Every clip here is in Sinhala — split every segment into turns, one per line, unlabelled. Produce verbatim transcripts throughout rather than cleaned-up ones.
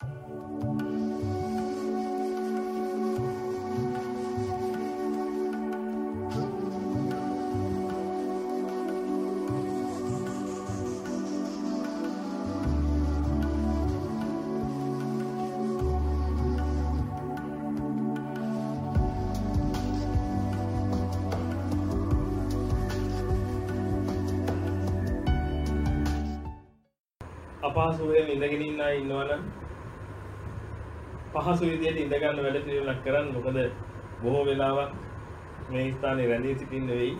අපහසුයෙන් ඉඳගෙන ඉන්න අය ඉන්නවනම් පහසු විදියට ඉඳ ගන්න වැඩ පිළිවෙලක් කරන්න. මොකද බොහෝ වෙලාවක් මේ ස්ථානයේ රැඳී සිටින්න වෙයි.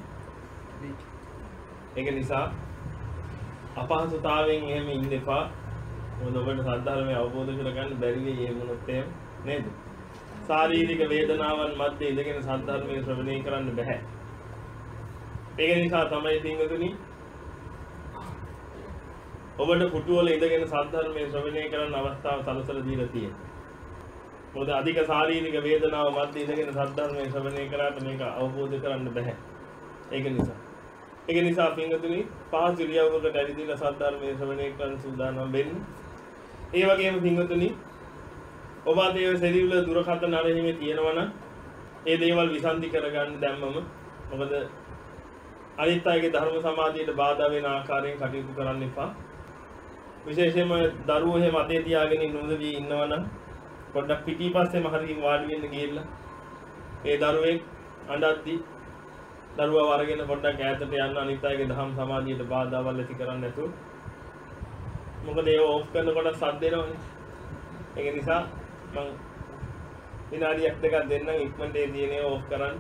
ඒක නිසා අපහසුතාවයෙන් එහෙම ඉන්න එපා. මොකද ඔබට සද්ධර්මය අවබෝධ කරගන්න බැරි වෙයි එහෙම වුණොත් එහෙම නේද? ශාරීරික වේදනාවන් මැද්දේ ඉඳගෙන සද්ධර්මයේ ශ්‍රවණය කරන්න බෑ. ඒක නිසා තමයි පින්වතුනි ඔබට පුටුවල ඉඳගෙන සද්ධර්මයේ ශ්‍රවණය කරන්න අවස්ථාව සලසලා දීලා තියෙනවා. මොකද අධික ශාරීරික වේදනාව මැද්දේ ඉඳගෙන සද්ධර්මයේ ශ්‍රවණය කරාට මේක අවබෝධ කරන්න බෑ. ඒක නිසා. ඒක නිසා පින්වතුනි පහසු ඉරියව්වකට ඇවිදලා සද්ධර්මයේ ශ්‍රවණය කරන්න සූදානම් වෙන්න. ඒ වගේම පින්වතුනි ඔබ අතේ සෙරිවල දුරකථන අරහිමේ තියෙනවනම් ඒ දේවල් විසන්ධි කරගන්න දැම්මම මොකද අනිත් අයගේ ධර්ම සමාධියට බාධා වෙන ආකාරයෙන් කටයුතු කරන්න එපා. විශේෂයෙන්ම දරුවෝ එහෙම අතේ තියාගෙන නොදවි ඉන්නවනම් පොඩ්ඩක් පිටිපස්සෙම හරිය වාඩි වෙන්න ගිහිල්ලා ඒ දරුවෙක් අඬද්දි දරුවා වරගෙන පොඩ්ඩක් ඈතට යන්න අනිත් අයගේ ධර්ම සමාධියට බාධාවල් ඇති කරන්නේ නැතුව. මොකද ඒ ඕෆ් කරනකොට සද්ද එනවනේ. ඒක නිසා මම විනාඩියක් දෙකක් දෙන්නම් ඉක්මනට ඒ දිනේ ඕෆ් කරන්න.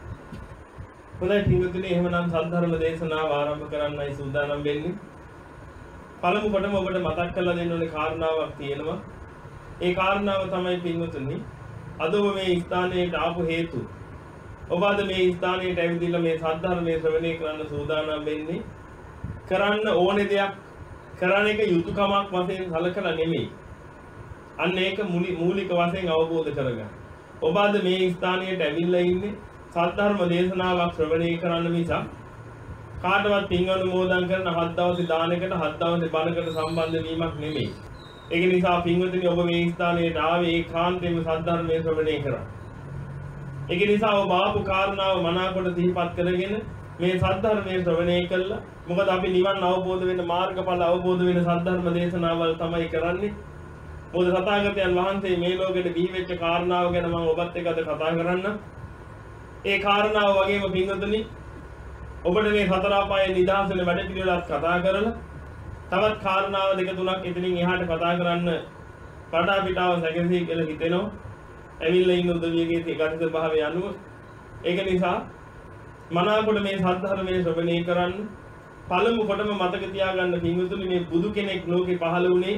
හොඳයි පින්වතුනි එහෙමනම් සද්ධර්ම දේශනාව ආරම්භ කරන්නයි සූදානම් වෙන්නේ. පළමු කොටම ඔබට මතක් කරලා දෙන්න ඕනේ කාරණාවක් තියෙනවා. ඒ කාරණාව තමයි පින්වතුනි අද ඔබ මේ ස්ථානයට ආපු හේතු. ඔබ අද මේ ස්ථානයට ඇවිදලා මේ සද්ධර්මයේ ශ්‍රවණය කරන්න සූදානම් වෙන්නේ කරන්න ඕනේ දෙයක් කරන එක යුතුයකමක් වශයෙන් සැලකලා නෙමෙයි. අන්න ඒක මූලික වශයෙන් අවබෝධ කරගන්න. ඔබ අද මේ ස්ථානයට ඇවිල්ලා ඉන්නේ සද්ධර්ම දේශනාවක් ශ්‍රවණය කරන්න මිසක් කාටවත් පින් අනුමෝදන් කරන හත් දවසේ දානකට හත් දවසේ බණකට සම්බන්ධ වීමක් නෙමෙයි. ඒක නිසා පින්වතුනි ඔබ මේ ස්ථානයට ආවේ ඒකාන්තයෙන්ම සද්ධර්මයේ ශ්‍රවණය කරන්න. ඒක නිසා ඔබ ආපු කාරණාව මනාකොට සිහිපත් කරගෙන මේ සද්ධර්මයේ ශ්‍රවණය කළා. මොකද අපි නිවන් අවබෝධ වෙන මාර්ගඵල අවබෝධ වෙන සද්ධර්ම දේශනාවල් තමයි කරන්නේ. මොකද සතාගතයන් වහන්සේ මේ ලෝකෙට බිහි වෙච්ච කාරණාව ගැන මම ඔබත් එක්ක අද කතා කරන්න. ඒ කාරණාව වගේම පින්වතුනි ඔබට මේ සතර අපායේ නිදහස් වෙන වැඩ පිළිවෙලක් කතා කරලා තවත් කාරණාව දෙක තුනක් එතනින් එහාට කතා කරන්න පඩා පිටාව සැකසී කියලා හිතෙනවා. ඇවිල්ලා ඉන්න උදවියගේ ගතික භාවය අනුව ඒක නිසා මනාකොට මේ සද්ධර්මයේ ශ්‍රවණය කරන්න. පළමු කොටම මතක තියාගන්න පින්වතුනි මේ බුදු කෙනෙක් ලෝකේ පහළ වුණේ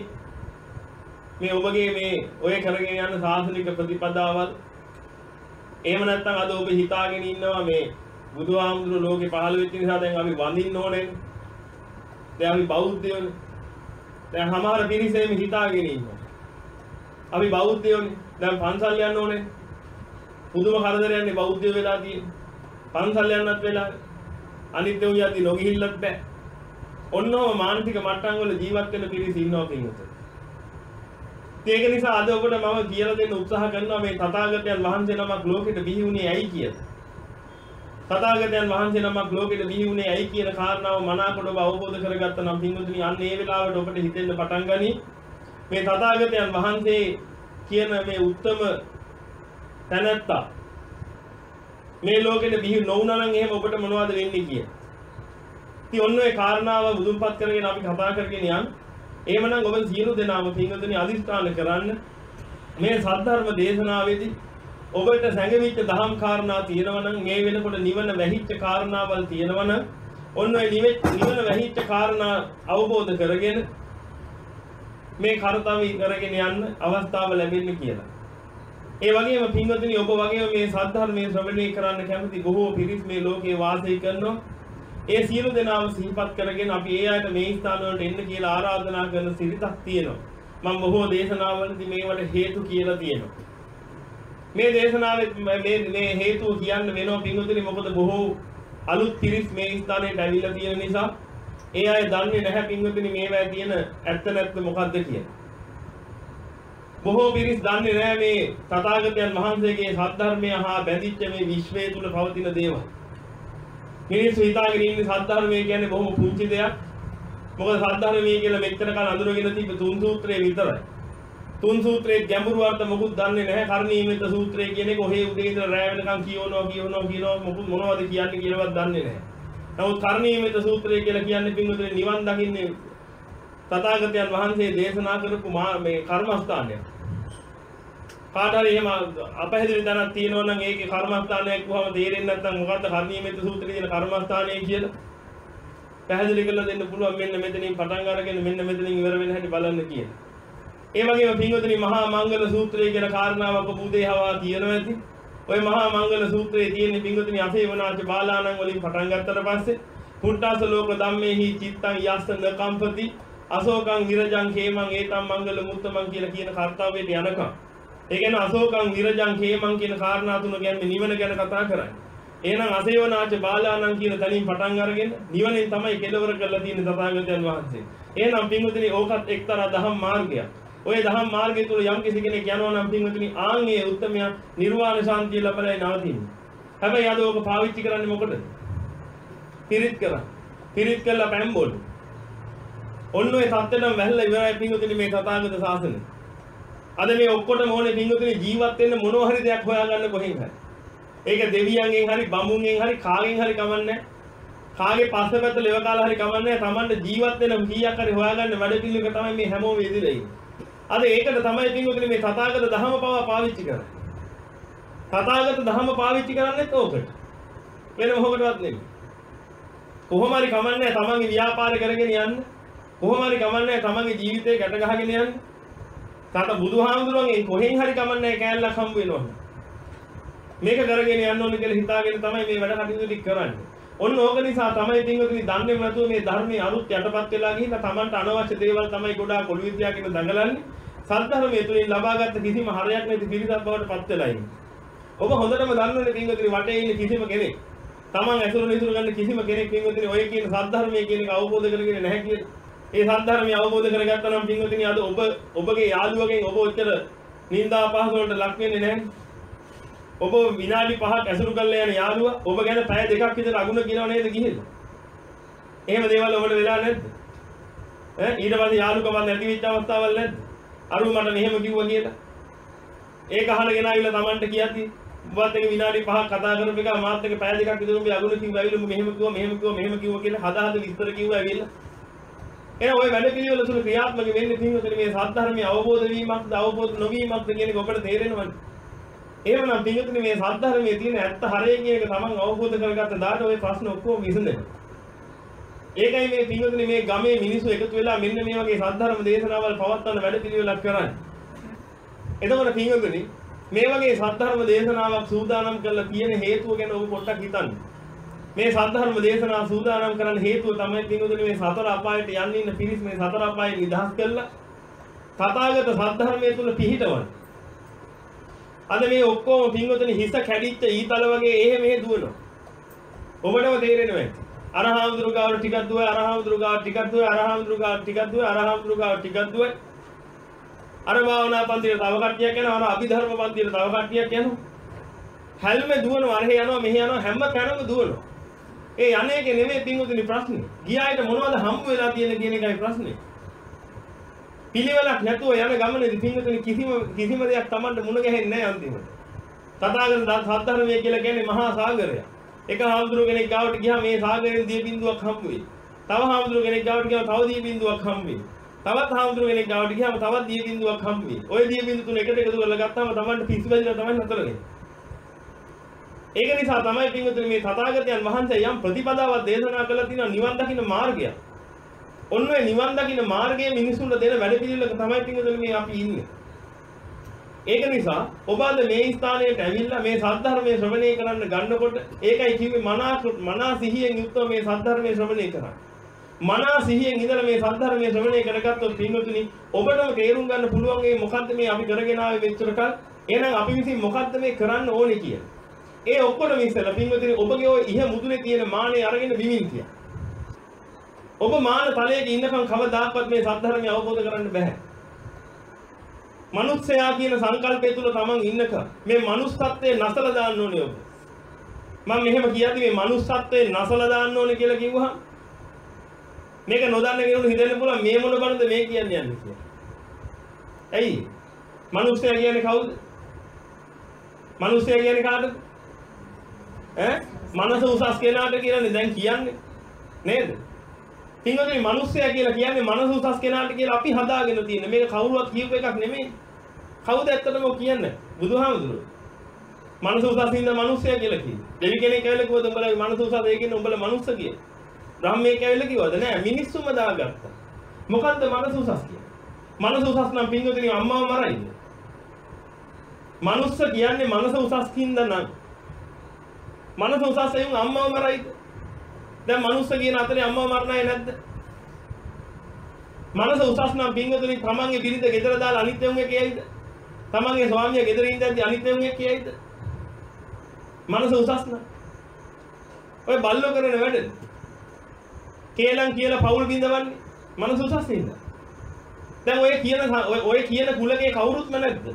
මේ ඔබගේ මේ ඔය කරගෙන යන සාසනික ප්‍රතිපදාවල්. එහෙම නැත්නම් අද ඔබ හිතාගෙන ඉන්නවා මේ බුදුහාමුදුරු ලෝකේ පහළ වෙච්ච නිසා දැන් අපි වඳින්න ඕනේ. දැන් අපි බෞද්ධයෝනේ. දැන් සමහර පිරිස එහෙම හිතාගෙන ඉන්නවා. අපි බෞද්ධයෝනේ. දැන් පන්සල් යන්න ඕනේ. පුදුම කරදරයන්නේ බෞද්ධයෝ වෙලා තියෙන්නේ. පන්සල් යන්නත් වෙලා අනිත් ඒවා යද්දි නොගිහිල්ලත් බෑ. ඔන්නෝම මානසික මට්ටම් වල ජීවත් වෙන පිරිස ඉන්නවා කින්වතුනි. ඒක නිසා අද ඔබට මම කියලා දෙන්න උත්සාහ කරනවා මේ තථාගතයන් වහන්සේ නමක් ලෝකෙට බිහි වුණේ ඇයි කියලා. තථාගතයන් වහන්සේ නමක් ලෝකෙට බිහි වුණේ ඇයි කියන කාරණාව මනාකොට ඔබ අවබෝධ කරගත්තා නම් පින්වතුනි අන්න ඒ වෙලාවට ඔබට හිතෙන්න පටන් ගනි මේ තථාගතයන් වහන්සේ කියන මේ උත්තම තැනැත්තා මේ ලෝකෙට බිහි නොවුණා නම් එහෙම ඔබට මොනවද වෙන්නේ කියලා. ඉතින් ඔන්න ඒ කාරණාව මුදුන්පත් කරගෙන අපි කතා කරගෙන යන්න. එහෙමනම් ඔබ සියලු දෙනාම පින්වතුනි අදිස්ථාන කරන්න මේ සද්ධර්ම දේශනාවේදී ඔබට සැඟවිච්ච දහම් කාරණා තියෙනවා නම් මේ වෙනකොට නිවන වැහිච්ච කාරණාවල් තියෙනවා නම් ඔන්න ඔය නිවන වැහිච්ච කාරණා අවබෝධ කරගෙන මේ කාර්යතාවය කරගෙන යන්න අවස්ථාව ලැබෙන්නේ කියලා. ඒ වගේම පින්වතුනි ඔබ වගේම මේ සද්ධර්මයේ ශ්‍රවණය කරන්න කැමති බොහෝ පිරිස් මේ ලෝකේ වාසය කරනවා. ඒ සියලු දෙනාම සිහිපත් කරගෙන අපි ඒ අයට මේ ස්ථාන වලට එන්න කියලා ආරාධනා කරන සිරිතක් තියෙනවා. මම බොහෝ දේශනාවලදී මේවට හේතු කියලා තියෙනවා. මේ දේශනාවේ මේ මේ හේතු කියන්න වෙනවා පින්වතුනි මොකද බොහෝ අලුත් පිරිස් මේ ස්ථානයට ඇවිල්ලා තියෙන නිසා ඒ අය දන්නේ නැහැ පින්වතුනි මේවා තියෙන ඇත්ත නැත්ත මොකද්ද කියලා. බොහෝ පිරිස් දන්නේ නැහැ මේ තථාගතයන් වහන්සේගේ සද්ධර්මය හා බැඳිච්ච මේ විශ්වය තුල පවතින දේවල්. මිනිස්සු හිතාගෙන ඉන්නේ සද්ධර්මය කියන්නේ බොහොම පුංචි දෙයක්. මොකද සද්ධර්මය කියලා මෙච්චර කල් අඳුරගෙන තිබ්බ තුන් සූත්‍රය විතරයි. තුන් සූත්‍රයේ ගැඹුරු අර්ථ මොකුත් දන්නේ නැහැ. කර්ණීයමිත සූත්‍රය කියන එක ඔහේ උදේ ඉඳලා රැය වෙනකන් කියවනවා කියවනවා කියනවා මොකුත් මොනවද කියන්නේ කියලාවත් දන්නේ නැහැ. නමුත් කර්ණීයමිත සූත්‍රය කියලා කියන්නේ පින්වතුනි නිවන් දකින්නේ තථාගතයන් වහන්සේ දේශනා කරපු මේ කර්මස්ථානය. කාට හරි එහෙම අපහැදිලි දැනක් තියෙනවා නම් ඒකේ කර්මස්ථානයක් වහම තේරෙන්නේ නැත්නම් මොකද්ද කර්ණීයමිත සූත්‍රයේ තියෙන කර්මස්ථානය කියලා පැහැදිලි කරලා දෙන්න පුළුවන්. මෙන්න මෙතනින් පටන් අරගෙන මෙන්න මෙතනින් ඉවර වෙන හැටි බලන්න කියලා. ඒ වගේම පින්වතුනි මහා මංගල සූත්‍රය කියන කාරණාවක් උදේ හවා කියනවා ඇති. ওই මහා මංගල සූත්‍රයේ තියෙන පින්වතුනි අසේවනාච බාලාණන් වලින් පටන් ගත්තට පස්සේ පුට්ටාස ලෝක ධම්මේහි චිත්තං යස්ස නකම්පති අශෝකං විරජං හේමං ඒතම් මංගල මුත්තමං කියලා කියන කාර්තාවයට යනකම් ඒ කියන්නේ අශෝකං විරජං හේමං කියන කාරණා තුන කියන්නේ නිවන ගැන කතා කරන්නේ. එහෙනම් අසේවනාච බාලාණන් කියන තැනින් පටන් අරගෙන නිවනෙන් තමයි කෙලවර කරලා තියෙන්නේ තථාගතයන් වහන්සේ. එහෙනම් පින්වතුනි ඕකත් එක්තරා දහම් මාර්ගයක්. ඔය දහම් මාර්ගය තුල යම් කිසි කෙනෙක් යනවා නම් පින්වතුනි ආන්ගේ උත්තමයා නිර්වාණ ශාන්තිය ලැබලා නවතින්නේ. හැබැයි අද ඕක පාවිච්චි කරන්නේ මොකටද? පිරිත් කරා. පිරිත් කළා පැම්බොල්. ඔන්න ඔය தත්තෙන් වැහලා ඉවරයි පින්වතුනි මේ තථාගත ශාසනය. අද මේ ඔක්කොටම ඕනේ පින්වතුනි ජීවත් වෙන්න මොනවා හරි දෙයක් හොයාගන්න කොහෙන් හරි. ඒක දෙවියන්ගෙන් හරි බඹුන්ගෙන් හරි කාගෙන් හරි කමන්නේ. කාගේ පස්සපැත්ත ලෙව කාලා හරි කමන්නේ. Tamante ජීවත් වෙන කීයක් හරි හොයාගන්න වැඩ පිළිවෙලක තමයි මේ හැමෝම ඉදිරියේ ඉන්නේ. අද ඒකට තමයි පින්වතුනි මේ තථාගත ධහම පව පාවිච්චි කරන්නේ. තථාගත ධහම පාවිච්චි කරන්නේත් ඕකට. වෙන මොකකටවත් නෙමෙයි. කොහොම හරි කමන්නේ තමන්ගේ ව්‍යාපාර කරගෙන යන්න. කොහොම හරි කමන්නේ තමන්ගේ ජීවිතේ ගැට ගහගෙන යන්න. තාත බුදුහාමුදුරුවන්ගෙන් කොහෙන් හරි කමන්නේ කෑල්ලක් හම්බ වෙනවා. මේක කරගෙන යන්න ඕනේ කියලා හිතාගෙන තමයි මේ වැඩ කටයුතු ටික කරන්නේ. ඔන්න ඕක නිසා තමයි පින්වතුනි දන්නේ නැතුව මේ ධර්මයේ අරුත් යටපත් වෙලා ගිහින් තමන්ට අනවශ්‍ය දේවල් තමයි ගොඩාක් ඔළුව විද්‍යාවකින් දඟලන්නේ. සත්‍යධර්මයේ තුලින් ලබාගත් කිසිම හරයක් නැති පිරිසක් බවට පත් වෙලා ඉන්නේ. ඔබ හොඳටම දන්නවනේ පින්වතුනි වටේ ඉන්න කිසිම කෙනෙක් තමන් ඇසුරු නිසුරු ගන්න කිසිම කෙනෙක් පින්වතුනි ඔය කියන සත්‍යධර්මයේ කියන එක අවබෝධ කරගෙන නැහැ කියලා. ඒ සත්‍යධර්මය අවබෝධ කරගත්තා නම් පින්වතුනි අද ඔබ ඔබගේ යාළුවගෙන් ඔබ ඔච්චර නින්දා පහස වලට ලක් වෙන්නේ නැහැ. ඔබ විනාඩි පහක් ඇසුරු කරලා යන යාළුවා ඔබ ගැන පැය දෙකක් විතර අගුණ කියනව නේද ගිහිල්ලා? එහෙම දේවල් ඔබට වෙලා නැද්ද? ඈ ඊට පස්සේ යාළුකමක් නැති වෙච්ච අවස්ථාවල් නැද්ද? අරු මට මෙහෙම කිව්වා කියලා. ඒක අහනගෙන ආවිල්ලා Tamanට කියති ඔබත් එක විනාඩි පහක් කතා කරපු එක මාත් එක පැය දෙකක් විතර ඔබ අගුණ කිව්වා ඇවිල්ලා මෙහෙම කිව්වා මෙහෙම කිව්වා මෙහෙම කිව්වා කියලා හදා හද විස්තර කිව්වා ඇවිල්ලා. එහෙනම් ඔය වැඩ පිළිවෙල තුල ක්‍රියාත්මක වෙන්නේ පින්වතුනි මේ සත්‍ය අවබෝධ වීමක්ද අවබෝධ නොවීමක්ද කියන එක ඔබට තේරෙනවද? එහෙමනම් පින්වතුනි මේ සත්‍යධර්මයේ තියෙන ඇත්ත හරය කියන එක තමන් අවබෝධ කරගත්ත දාට ওই ප්‍රශ්න ඔක්කොම විසඳෙනවා. ඒකයි මේ පින්වතුනි මේ ගමේ මිනිස්සු එකතු වෙලා මෙන්න මේ වගේ සත්‍යධර්ම දේශනාවල් පවත්වන වැඩ පිළිවෙලක් කරන්නේ. එතකොට පින්වතුනි මේ වගේ සත්‍යධර්ම දේශනාවක් සූදානම් කරලා තියෙන හේතුව ගැන ඔබ පොඩ්ඩක් හිතන්න. මේ සත්‍යධර්ම දේශනාව සූදානම් කරන්න හේතුව තමයි පින්වතුනි මේ සතර අපායට යන්න ඉන්න පිරිස් මේ සතර අපායෙන් නිදහස් කරලා තථාගත සත්‍යධර්මයේ තුල පිහිටවන්න. අද මේ ඔක්කොම පින්වතුනි හිස කැඩිච්ච ඊතල වගේ එහෙ මෙහෙ දුවනවා. ඔබටම තේරෙනවා ඇති. අරහාමුදුරු ගාවට ටිකක් දුවයි, අරහාමුදුරු ගාවට ටිකක් දුවයි, අරහාමුදුරු ගාවට ටිකක් දුවයි, අරහාමුදුරු ගාවට ටිකක් දුවයි. අර භාවනා පන්තියට තව කට්ටියක් යනවා, අර අභිධර්ම පන්තියට තව කට්ටියක් යනවා. හැල්මේ දුවනවා, අරහෙ යනවා, මෙහෙ යනවා, හැම තැනම දුවනවා. ඒ යන්නේක නෙමෙයි පින්වතුනි ප්‍රශ්නේ. ගියායට මොනවද හම්බ වෙලා තියෙන්නේ කියන එකයි ප්‍රශ්නේ. පිළිවෙලක් නැතුව යන ගමනේදී පින්වතුනි කිසිම කිසිම දෙයක් Tamanට මුණ ගැහෙන්නේ නැහැ අන්තිමට. තථාගත සත්‍යධර්මය කියලා කියන්නේ මහා සාගරයක්. එක හාමුදුරුවෝ කෙනෙක් ගාවට ගියාම මේ සාගරයෙන් දිය බිඳුවක් හම්බ වෙයි. තව හාමුදුරුවෝ කෙනෙක් ගාවට ගියාම තව දිය බිඳුවක් හම්බ වෙයි. තවත් හාමුදුරුවෝ කෙනෙක් ගාවට ගියාම තවත් දිය බිඳුවක් හම්බ වෙයි. ওই දිය බිඳු තුන එකට එකතු කරලා ගත්තාම Tamanට පිස්සු වැදිලා තමයි නතරනේ. ඒක නිසා තමයි පින්වතුනි මේ තථාගතයන් වහන්සේ යම් ප්‍රතිපදාවක් දේශනා කළා තියෙනවා නිවන් දකින්න මාර්ගය. ඔන්න ඔය නිවන් දකින්න මාර්ගයේ මිනිසුන්ට දෙන වැඩ පිළිවෙලක තමයි පින්වතුනි මේ අපි ඉන්නේ. ඒක නිසා ඔබ අද මේ ස්ථානයට ඇවිල්ලා මේ සද්ධර්මයේ ශ්‍රවණය කරන්න ගන්නකොට ඒකයි කිව්වේ මනා මනා සිහියෙන් යුක්තව මේ සද්ධර්මයේ ශ්‍රවණය කරන්න. මනා සිහියෙන් ඉඳලා මේ සද්ධර්මයේ ශ්‍රවණය කරගත්තොත් පින්වතුනි ඔබටම තේරුම් ගන්න පුළුවන් මේ මොකද්ද මේ අපි කරගෙන ආවේ මෙච්චර කල්. එහෙනම් අපි විසින් මොකද්ද මේ කරන්න ඕනේ කියලා. ඒ ඔක්කොම ඉස්සෙල්ලා පින්වතුනි ඔබගේ ඔය ඉහ මුදුනේ තියෙන මානෙ අරගෙන බිමින් තියා. ඔබ මාන තලයක ඉන්නකම් කවදාවත් මේ සද්ධර්මය අවබෝධ කරන්න බෑ. මනුස්සයා කියන සංකල්පය තුල තමන් ඉන්නක මේ මනුස්සත්වයේ නැසලා දාන්න ඕනේ ඔබ. මම මෙහෙම කියද්දි මේ මනුස්සත්වයේ නැසලා දාන්න ඕනේ කියලා කිව්වහම මේක නොදන්න කෙනෙකුට හිතෙන්න පුළුවන් මේ මොන බණද මේ කියන්නේ යන්නේ කියලා. ඇයි? මනුස්සයා කියන්නේ කවුද? මනුස්සයා කියන්නේ කාටද? ඈ? මනස උසස් කෙනාට කියලානේ දැන් කියන්නේ. නේද? පින්වතුනි මනුස්සයා කියලා කියන්නේ මනස උසස් කෙනාට කියලා අපි හදාගෙන තියෙන. මේක කවුරුවත් කියපු එකක් නෙමෙයි. කවුද ඇත්තටම කියන්නේ? බුදුහාමුදුරුවෝ. මනස උසස් ඉන්න මනුස්සයා කියලා කියන්නේ. දෙවි කෙනෙක් ඇවිල්ලා කිව්වද උඹලගේ මනස උසස් ඒ කියන්නේ උඹලා මනුස්ස කියලා. බ්‍රහ්මයෙක් ඇවිල්ලා කිව්වද නෑ මිනිස්සුම දාගත්තා. මොකද්ද මනස උසස් කියන්නේ? මනස උසස් නම් පින්වතුනි අම්මව මරයිද? මනුස්ස කියන්නේ මනස උසස් කින්ද නම්. මනස උසස් එයුන් අම්මව මරයිද? දැන් මනුස්ස කියන අතරේ අම්මව මරණයි නැද්ද? මනස උසස් නම් පින්වතුනි තමන්ගේ බිරිඳ ගෙදර දාලා අනිත් එවුන්ගේ කියයිද? තමන්ගේ ස්වාමියා ගෙදර ඉඳන්දී අනිත් එවුන්ගේ කියයිද? මනස උසස් නම් ඔය බල්ලෝ කරන වැඩද? කේලම් කියලා පවුල් බින්දවන්නේ මනස උසස් ඉන්න. දැන් ඔය කියන ඔය කියන කුලකේ කවුරුත්ම නැද්ද?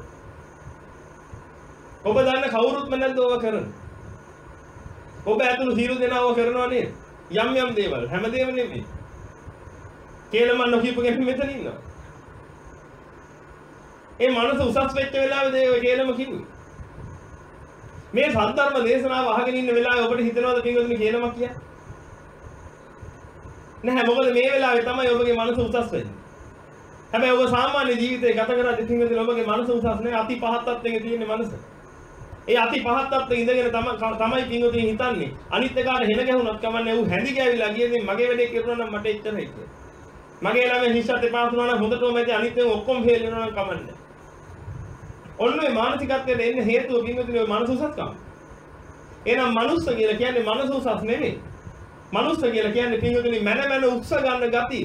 ඔබ දන්න කවුරුත්ම නැද්ද ඕවා කරන්නේ? ඔබ ඇතුළු සියලු දෙනා ඕවා කරනවා නේද? යම් යම් දේවල් හැමදේම නෙමෙයි. කේලම නොකියපු කෙනෙක් මෙතන ඉන්නවා. ඒ මනස උසස් වෙච්ච වෙලාවේදී ඔය කේලම කිව්වේ. මේ සද්ධර්ම දේශනාව අහගෙන ඉන්න වෙලාවේ ඔබට හිතනවද පින්වතුනි කේලමක් කියන්නේ? නැහැ මොකද මේ වෙලාවේ තමයි ඔබගේ මනස උසස් වෙන්නේ. හැබැයි ඔබ සාමාන්‍ය ජීවිතේ ගත කරද්දී පින්වතුනි ඔබගේ මනස උසස් නෙවෙයි අති පහත් තත්ත්වයක තියෙන මනස. ඒ අති පහත් තත්ත්වයේ ඉඳගෙන තමයි පින්වතුනි හිතන්නේ අනිත් එකාට හෙන ගැහුණත් කමන්නේ ඌ හැඳි ගෑවිලා ගියදී මගේ වැඩේ කරුණා නම් මට එච්චරයි කියලා. මගේ ළමයි හිස්සත් එපා වුණා නම් හොඳටම ඇති අනිත් ඒවා ඔක්කොම ෆේල් වෙනවා නම් කමන්නේ. ඔන්න ඔය මානසිකත්වයට එන්න හේතුව පින්වතුනි ඔය මනස උසස්කම. එහෙනම් මනුස්ස කියලා කියන්නේ මනස උසස් නෙවෙයි. මනුස්ස කියලා කියන්නේ පින්වතුනි මන මන උක්ස ගන්න ගතිය.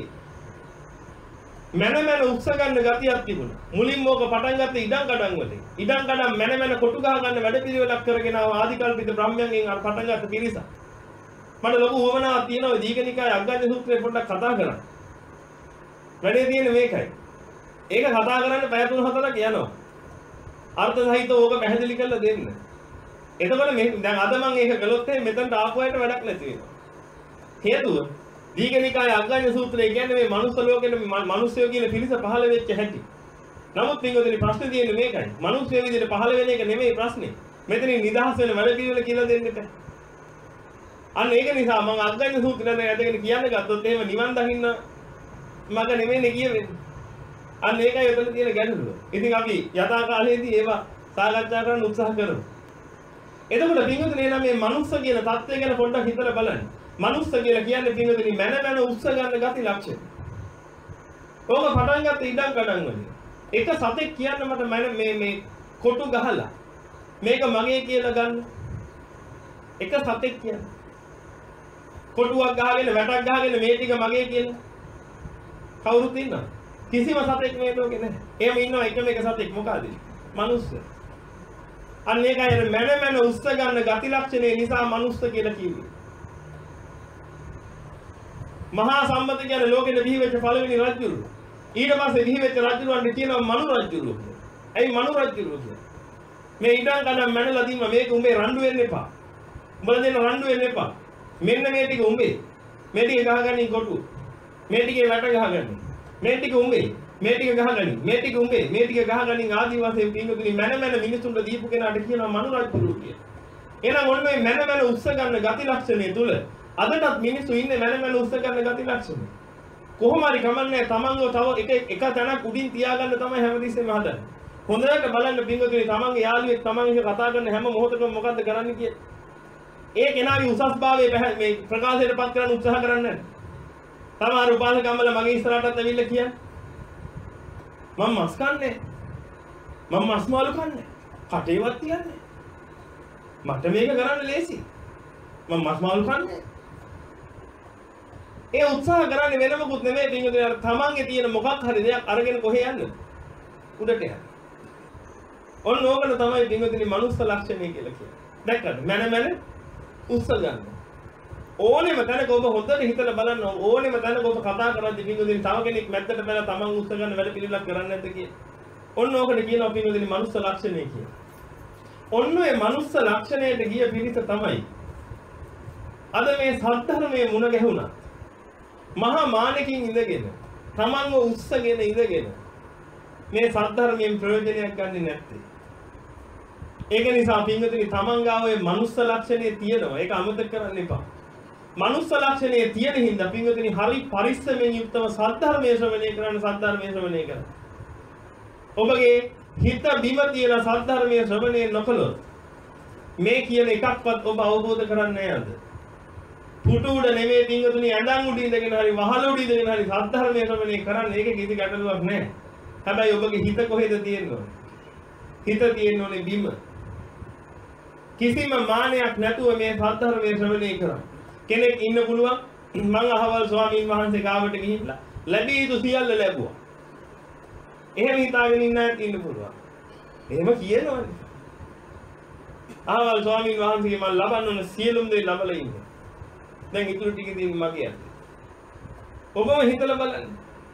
මන මන උක්ස ගන්න ගතියක් තිබුණා. මුලින්ම ඕක පටන් ගත්තේ ඉඩම් කඩම් වලින්. ඉඩම් කඩම් මන මන කොටු ගහ ගන්න වැඩ පිළිවෙලක් කරගෙන ආව ආදිකල්පිත බ්‍රහ්මයන්ගෙන් අර පටන් ගත්ත පිරිස. මට ලොකු උවමනාවක් තියෙනවා දීඝනිකායේ අග්ගඤ්ඤ සූත්‍රේ පොඩ්ඩක් කතා කරන්න. වැඩේ තියෙන්නේ මේකයි. ඒක කතා කරන්න පැය තුන හතරක් යනවා. අර්ථ සහිතව ඕක පැහැදිලි කරලා දෙන්න. එතකොට මේ දැන් අද මම ඒක කළොත් මෙතනට ආපු අයට වැඩක් නැති වෙනවා. හේතුව දීඝනිකායේ අග්ගඤ්ඤ සූත්‍රය කියන්නේ මේ මනුස්ස ලෝකෙට මිනිස්සුયો කියන පිරිස පහළ වෙච්ච හැටි. නමුත් පින්වතුනි ප්‍රශ්නේ තියෙන්නේ මේකයි. මිනිස්සු විදිහට පහළ වෙන එක නෙමෙයි ප්‍රශ්නේ. මෙතනින් නිදහස් වෙන වැඩ පිළිවෙල කියලා දෙන්න එපා. අන්න ඒක නිසා මම අග්ගඤ්ඤ සූත්‍රයෙන් ඇදගෙන කියන්න ගත්තොත් එහෙම නිවන් දකින්න මග නෙමෙයිනේ කියෙන්නේ. අන්න ඒකයි එතන තියෙන ගැටලුව. ඉතින් අපි යථා කාලයේදී ඒවා සාකච්ඡා කරන්න උත්සාහ කරමු. එතකොට පින්වතුනි එනම් මේ මනුස්ස කියන தත්ත්වය ගැන පොඩ්ඩක් හිතලා බලන්න. මනුස්ස කියලා කියන්නේ පින්වතුනි මන මන උස්ස ගන්න ගති ලක්ෂණ. ඕක පටන් ගත්ත ඉඩම් ගඩම් වලින්. එක සතෙක් කියන්න මට මන මේ මේ කොටු ගහලා මේක මගේ කියලා ගන්න. එක සතෙක් කියන්න. කොටුවක් ගහගෙන වැටක් ගහගෙන මේ ටික මගේ කියලා. කවුරුත් ඉන්නවද? කිසිම සතෙක් මේ ලෝකේ නැහැ. එහෙම ඉන්නවා එකම එක සතෙක් මොකද? මනුස්ස. අන්න ඒකයි මන මන උස්ස ගන්න ගති ලක්ෂණය නිසා මනුස්ස කියලා කිව්වේ. මහා සම්මත කියන ලෝකෙට බිහි වෙච්ච පළවෙනි රජුරු. ඊට පස්සේ බිහි වෙච්ච රජුරන්ට කියනවා මනු රජුරු කියලා. ඇයි මනු රජුරු කියන්නේ? මේ ඉඩම් කඩම් මැනලා දීම මේක උඹේ රණ්ඩු වෙන්න එපා. උඹලා දෙන්න රණ්ඩු වෙන්න එපා. මෙන්න මේ ටික උඹේ. මේ ටික ගහගන්නේ කොටු. මේ ටිකේ වැට ගහගන්නේ. මේ ටික උඹේ. මේ ටික ගහගන්නේ. මේ ටික උඹේ. මේ ටික ගහගන්නේ ආදි වශයෙන් පින්වතුනි මැන මැන මිනිසුන්ට දීපු කෙනාට කියනවා මනු රජුරු කියලා. එහෙනම් ඔන්න මේ මැන මැන උස්ස ගන්න ගති ලක්ෂණය තුල අදටත් මිනිස්සු ඉන්නේ මන මන උස්ස ගන්න ගති ලක්ෂණ. කොහොම හරි කමන්නේ තමන්ව තව එක එක තැනක් උඩින් තියාගන්න තමයි හැමතිස්සෙම හදන්නේ. හොඳට බලන්න පින්වතුනි තමන්ගේ යාළුවෙක් තමන් එක කතා කරන හැම මොහොතකම මොකද්ද කරන්නේ කියලා. ඒ කෙනාගේ උසස්භාවය මේ ප්‍රකාශයට පත් කරන්න උත්සාහ කරන්නේ නැහැ. සමහර උපාසකම්මල මගේ ඉස්සරහටත් ඇවිල්ලා කියන්නේ මම මස් කන්නේ. මම මස් මාළු කන්නේ. කටේවත් තියන්නේ. මට මේක කරන්න ලේසි. මම මස් මාළු කන්නේ. ඒ උත්සාහ කරන්නේ වෙන මොකුත් නෙමෙයි පින්වතුනි අර තමන්ගේ තියෙන මොකක් හරි දෙයක් අරගෙන කොහේ යන්නද? උඩට යන්න. ඔන්න ඕකන තමයි පින්වතුනි මනුස්ස ලක්ෂණය කියලා කියන්නේ. දැක්කද? මන මන උස්ස ගන්න. ඕනෙම තැනක ඔබ හොඳට හිතලා බලන්න ඕනෙම තැනක ඔබ කතා කරද්දී පින්වතුනි තව කෙනෙක් මැද්දට බැලලා තමන් උස්ස ගන්න වැඩ පිළිවෙලක් කරන්නේ නැද්ද කියලා. ඔන්න ඕකට කියනවා පින්වතුනි මනුස්ස ලක්ෂණය කියලා. ඔන්න ඔය මනුස්ස ලක්ෂණයට ගිය පිරිස තමයි අද මේ සද්ධර්මයේ මුණ ගැහුණා. මහා මානකින් ඉඳගෙන තමන්ව උස්සගෙන ඉඳගෙන මේ සද්ධර්මයෙන් ප්‍රයෝජනයක් ගන්නෙ නැත්තේ. ඒක නිසා පින්වතුනි තමන් ගාව ඔය මනුස්ස ලක්ෂණය තියෙනවා. ඒක අමතක කරන්න එපා. මනුස්ස ලක්ෂණය තියෙන හින්දා පින්වතුනි හරි පරිස්සමෙන් යුක්තව සද්ධර්මයේ ශ්‍රවණය කරන්න සද්ධර්මයේ ශ්‍රවණය කරන්න. ඔබගේ හිත බිම තියලා සද්ධර්මයේ ශ්‍රවණය නොකළොත් මේ කියන එකක්වත් ඔබ අවබෝධ කරන්නේ නැහැ අද. පුටු උඩ නෙමෙයි පින්වතුනි ඇඳන් උඩ ඉඳගෙන හරි වහල උඩ ඉඳගෙන හරි සද්ධර්මයේ ශ්‍රවණය කරන්නේ. ඒක කිසි ගැටලුවක් නැහැ. හැබැයි ඔබගේ හිත කොහෙද තියෙන්නේ? හිත තියෙන්නේ බිම. කිසිම මානයක් නැතුව මේ සද්ධර්මයේ ශ්‍රවණය කරා. කෙනෙක් ඉන්න පුළුවන් මං අහවල් ස්වාමීන් වහන්සේ ගාවට ගිහිල්ලා ලැබී යුතු සියල්ල ලැබුවා. එහෙම හිතාගෙන ඉන්න අයත් ඉන්න පුළුවන්. එහෙම කියනවනේ. අහවල් ස්වාමීන් වහන්සේගේ මම ලබන්න ඕන සියලුම දේ ලබලා ඉන්නේ. දැන් ඉතුරු ටික තියෙන්නේ මගේ අතේ. ඔබම හිතලා බලන්න.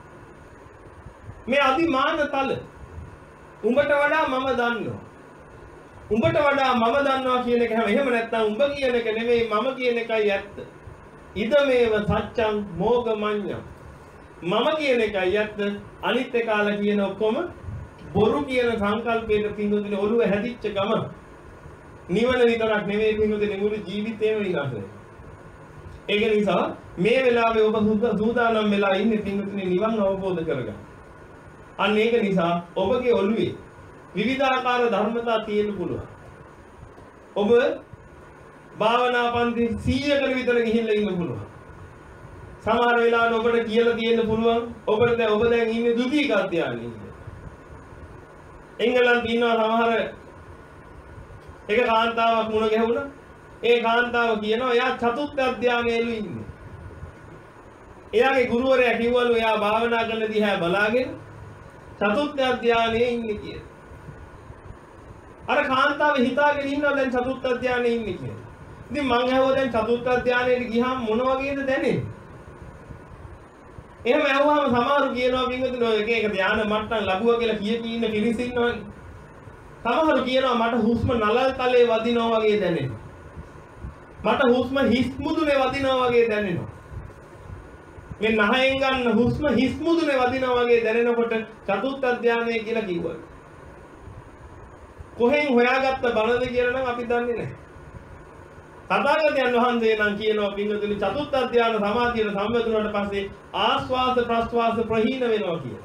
මේ අදිමාන තල උඹට වඩා මම දන්නවා. උඹට වඩා මම දන්නවා කියන එක හැම එහෙම නැත්නම් උඹ කියන එක නෙමෙයි මම කියන එකයි ඇත්ත. ඉදමේව සත්‍යං මෝගමඤ්ඤං. මම කියන එකයි ඇත්ත. අනිත් එකාල කියන ඔක්කොම බොරු කියන සංකල්පයට පින්දුදින ඔළුව හැදිච්ච ගම නිවන විතරක් නෙමෙයි පින්දුදින මුළු ජීවිතේම විනාශ වෙනවා. ඒක නිසා මේ වෙලාවේ ඔබ සූදානම් වෙලා ඉන්නේ පින්දුදින නිවන් අවබෝධ කරගන්න. අන්න ඒක නිසා ඔබගේ ඔළුවේ විවිධාකාර ධර්මතා තියෙන්න පුළුවන්. ඔබ භාවනා පන්ති සීයකට විතර ගිහිල්ලා ඉන්න පුළුවන්. සමහර වෙලාවට ඔබට කියලා තියෙන්න පුළුවන් ඔබට දැන් ඔබ දැන් ඉන්නේ ද්විතීක අධ්‍යානයේ. එංගලන්තේ ඉන්නවා සමහර එක කාන්තාවක් මුණ ගැහුණා. ඒ කාන්තාව කියනවා එයා චතුර්ථ අධ්‍යානයේලු ඉන්නේ. එයාගේ ගුරුවරයා කිව්වලු එයා භාවනා කරන දිහා බලාගෙන චතුර්ථ අධ්‍යානයේ ඉන්නේ කියලා. අර කාන්තාව හිතාගෙන ඉන්නවා දැන් චතුර්ථ ධානයේ ඉන්නේ කියලා. ඉතින් මං ඇහුවා දැන් චතුර්ථ ධානයට ගියාම මොන වගේද දැනෙන්නේ? එහෙම ඇහුවාම සමහරු කියනවා පින්වතුනි ඔය එක එක ධාන මට්ටම් ලැබුවා කියලා කිය කී ඉන්න පිරිස ඉන්නවනේ. සමහරු කියනවා මට හුස්ම නලල් තලේ වදිනවා වගේ දැනෙනවා. මට හුස්ම හිස් මුදුනේ වදිනවා වගේ දැනෙනවා. මේ නහයෙන් ගන්න හුස්ම හිස් මුදුනේ වදිනවා වගේ දැනෙනකොට චතුර්ථ ධානය කියලා කිව්වා. කොහෙන් හොයාගත්ත බලද කියලා නම් අපි දන්නේ නැහැ. තථාගතයන් වහන්සේ නම් කියනවා පින්වතුනි චතුර්ථ ධානය සමාධියට සම්බන්ධුනට පස්සේ ආස්වාද ප්‍රස්වාස ප්‍රහීන වෙනවා කියලා.